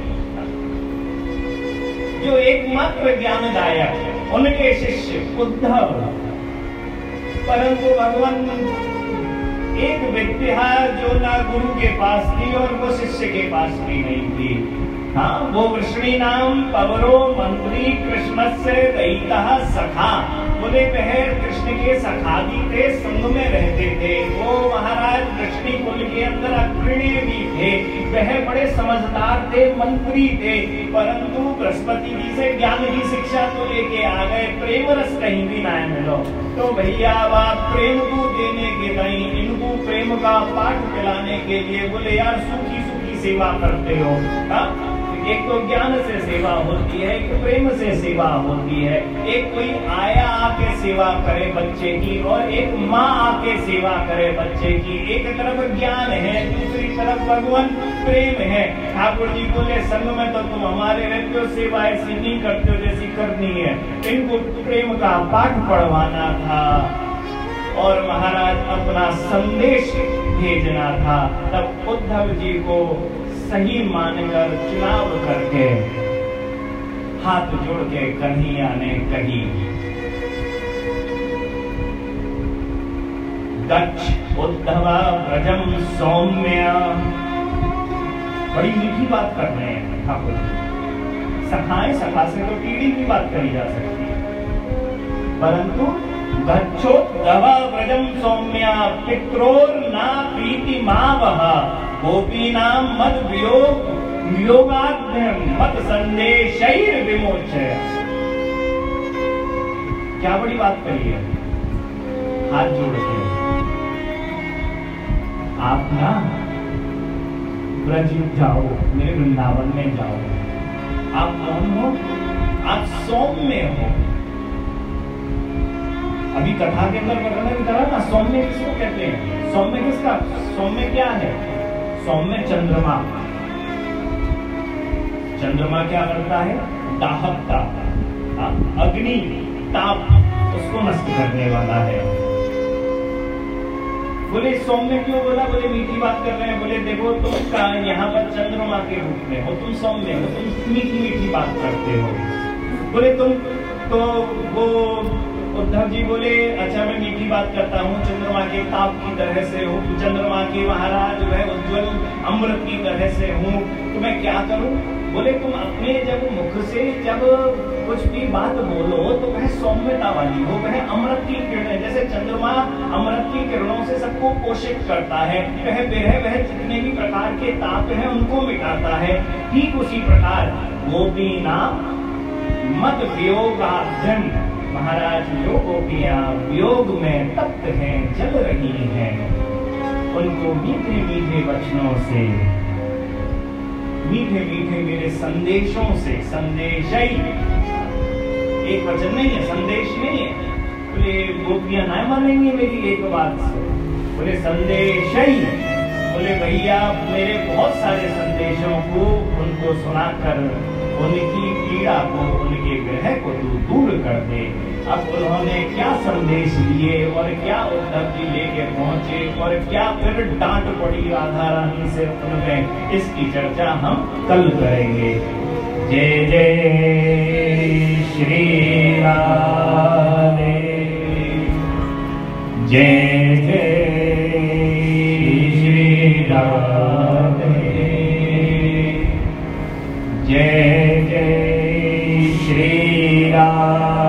[SPEAKER 1] जो एकमात्र ज्ञानदायक, उनके शिष्य उद्धव, परंतु भगवान एक व्यक्ति है जो ना गुरु के पास थी और वो शिष्य के पास भी नहीं थी। हाँ, वो वृषणी नाम पवरो मंत्री कृष्ण से दैता सखा। बोले वह कृष्ण के सखादी थे, संग में रहते थे। वो महाराज वृषणी कुल के अंदर अग्रणी भी थे, वह बड़े समझदार थे, मंत्री थे, परंतु बृहस्पति जी से ज्ञान की शिक्षा तो लेके आ गए, प्रेम रस कहीं भी ना मिलो। तो भैया आप प्रेम को देने के नहीं, इनको प्रेम का पाठ पिलाने के लिए बोले यार सूखी सूखी सेवा करते हो। हा? एक तो ज्ञान से सेवा होती है, एक प्रेम से सेवा होती है। एक कोई आया आके सेवा करे बच्चे की और एक माँ आके सेवा करे बच्चे की। एक तरफ ज्ञान है, दूसरी तरफ भगवान प्रेम है। ठाकुर जी बोले संग में तो तुम हमारे रहते हो, सेवा ऐसी नहीं करते हो जैसी करनी है। इनको प्रेम का पाठ पढ़वाना था और महाराज अपना संदेश भेजना था। तब उद्धव जी को सही मानकर चुनाव करके हाथ जोड़ के कन्हैया ने कही, गच्छ उद्धवा व्रजम सौम्य। बड़ी मीठी बात कर रहे हैं ठाकुर। सखाएं, सखा से तो पीढ़ी की बात करी जा सकती है, परंतु गच्छोद्धव व्रजम सौम्या पित्रोर्ना प्रीति मावह गोपीनाम मद वियोग वियोगाद्यम मत संदेशैर विमोचय। क्या बड़ी बात कही है, हाथ जोड़ के आप ना ब्रज जाओ, मेरे वृंदावन में जाओ। आप कौन हो? आप सौम्य हो। अभी कथा के अंदर वर्णन करा ना, सौम्य किसको कहते हैं? सौम्य किसका? सौम्य क्या है? सौम्य चंद्रमा। चंद्रमा क्या करता है? दाहकता, अग्नि, ताप, उसको नष्ट करने वाला है। बोले सौम्य क्यों बोला? बोले मीठी बात कर रहे हैं। बोले देखो तुम यहाँ पर चंद्रमा के रूप में हो, तुम सौम्य हो, तुम मीठी मीठी बात करते हो। बोले तुम तो वो उद्धव जी बोले अच्छा मैं मीठी बात करता हूँ, चंद्रमा के ताप की तरह से हूँ, चंद्रमा के महाराज वह उज्जवल अमृत की तरह से हूँ, तो मैं क्या करूँ? बोले तुम अपने जब मुख से जब कुछ भी बात बोलो तो वह सौम्यता वाली हो, वह अमृत की किरणें, जैसे चंद्रमा अमृत की किरणों से सबको पोषित करता है, वह वह वह जितने भी प्रकार के ताप हैं उनको मिटाता है। ठीक उसी प्रकार गोपीना मत वियोगाद्यम, महाराज जो गोपियां वियोग में तप्त हैं, जल रही हैं, उनको मीठे मीठे वचनों से, मीठे मीठे मेरे संदेशों से, संदेश एक वचन नहीं है, संदेश नहीं है। बोले गोपियां ना मानेंगी मेरी एक बात से? बोले संदेश ही। बोले भैया मेरे बहुत सारे संदेशों को उनको सुनाकर उनकी पीड़ा को, उनके ग्रह को तू दूर कर दे। अब उन्होंने क्या संदेश लिए और क्या उद्धव जी लेके पहुंचे और क्या फिर डांट पड़ी राधा रानी से उनमें, इसकी चर्चा हम कल करेंगे। जय जय श्री राधे, जय जय श्री राधे, जय जय श्री राधे।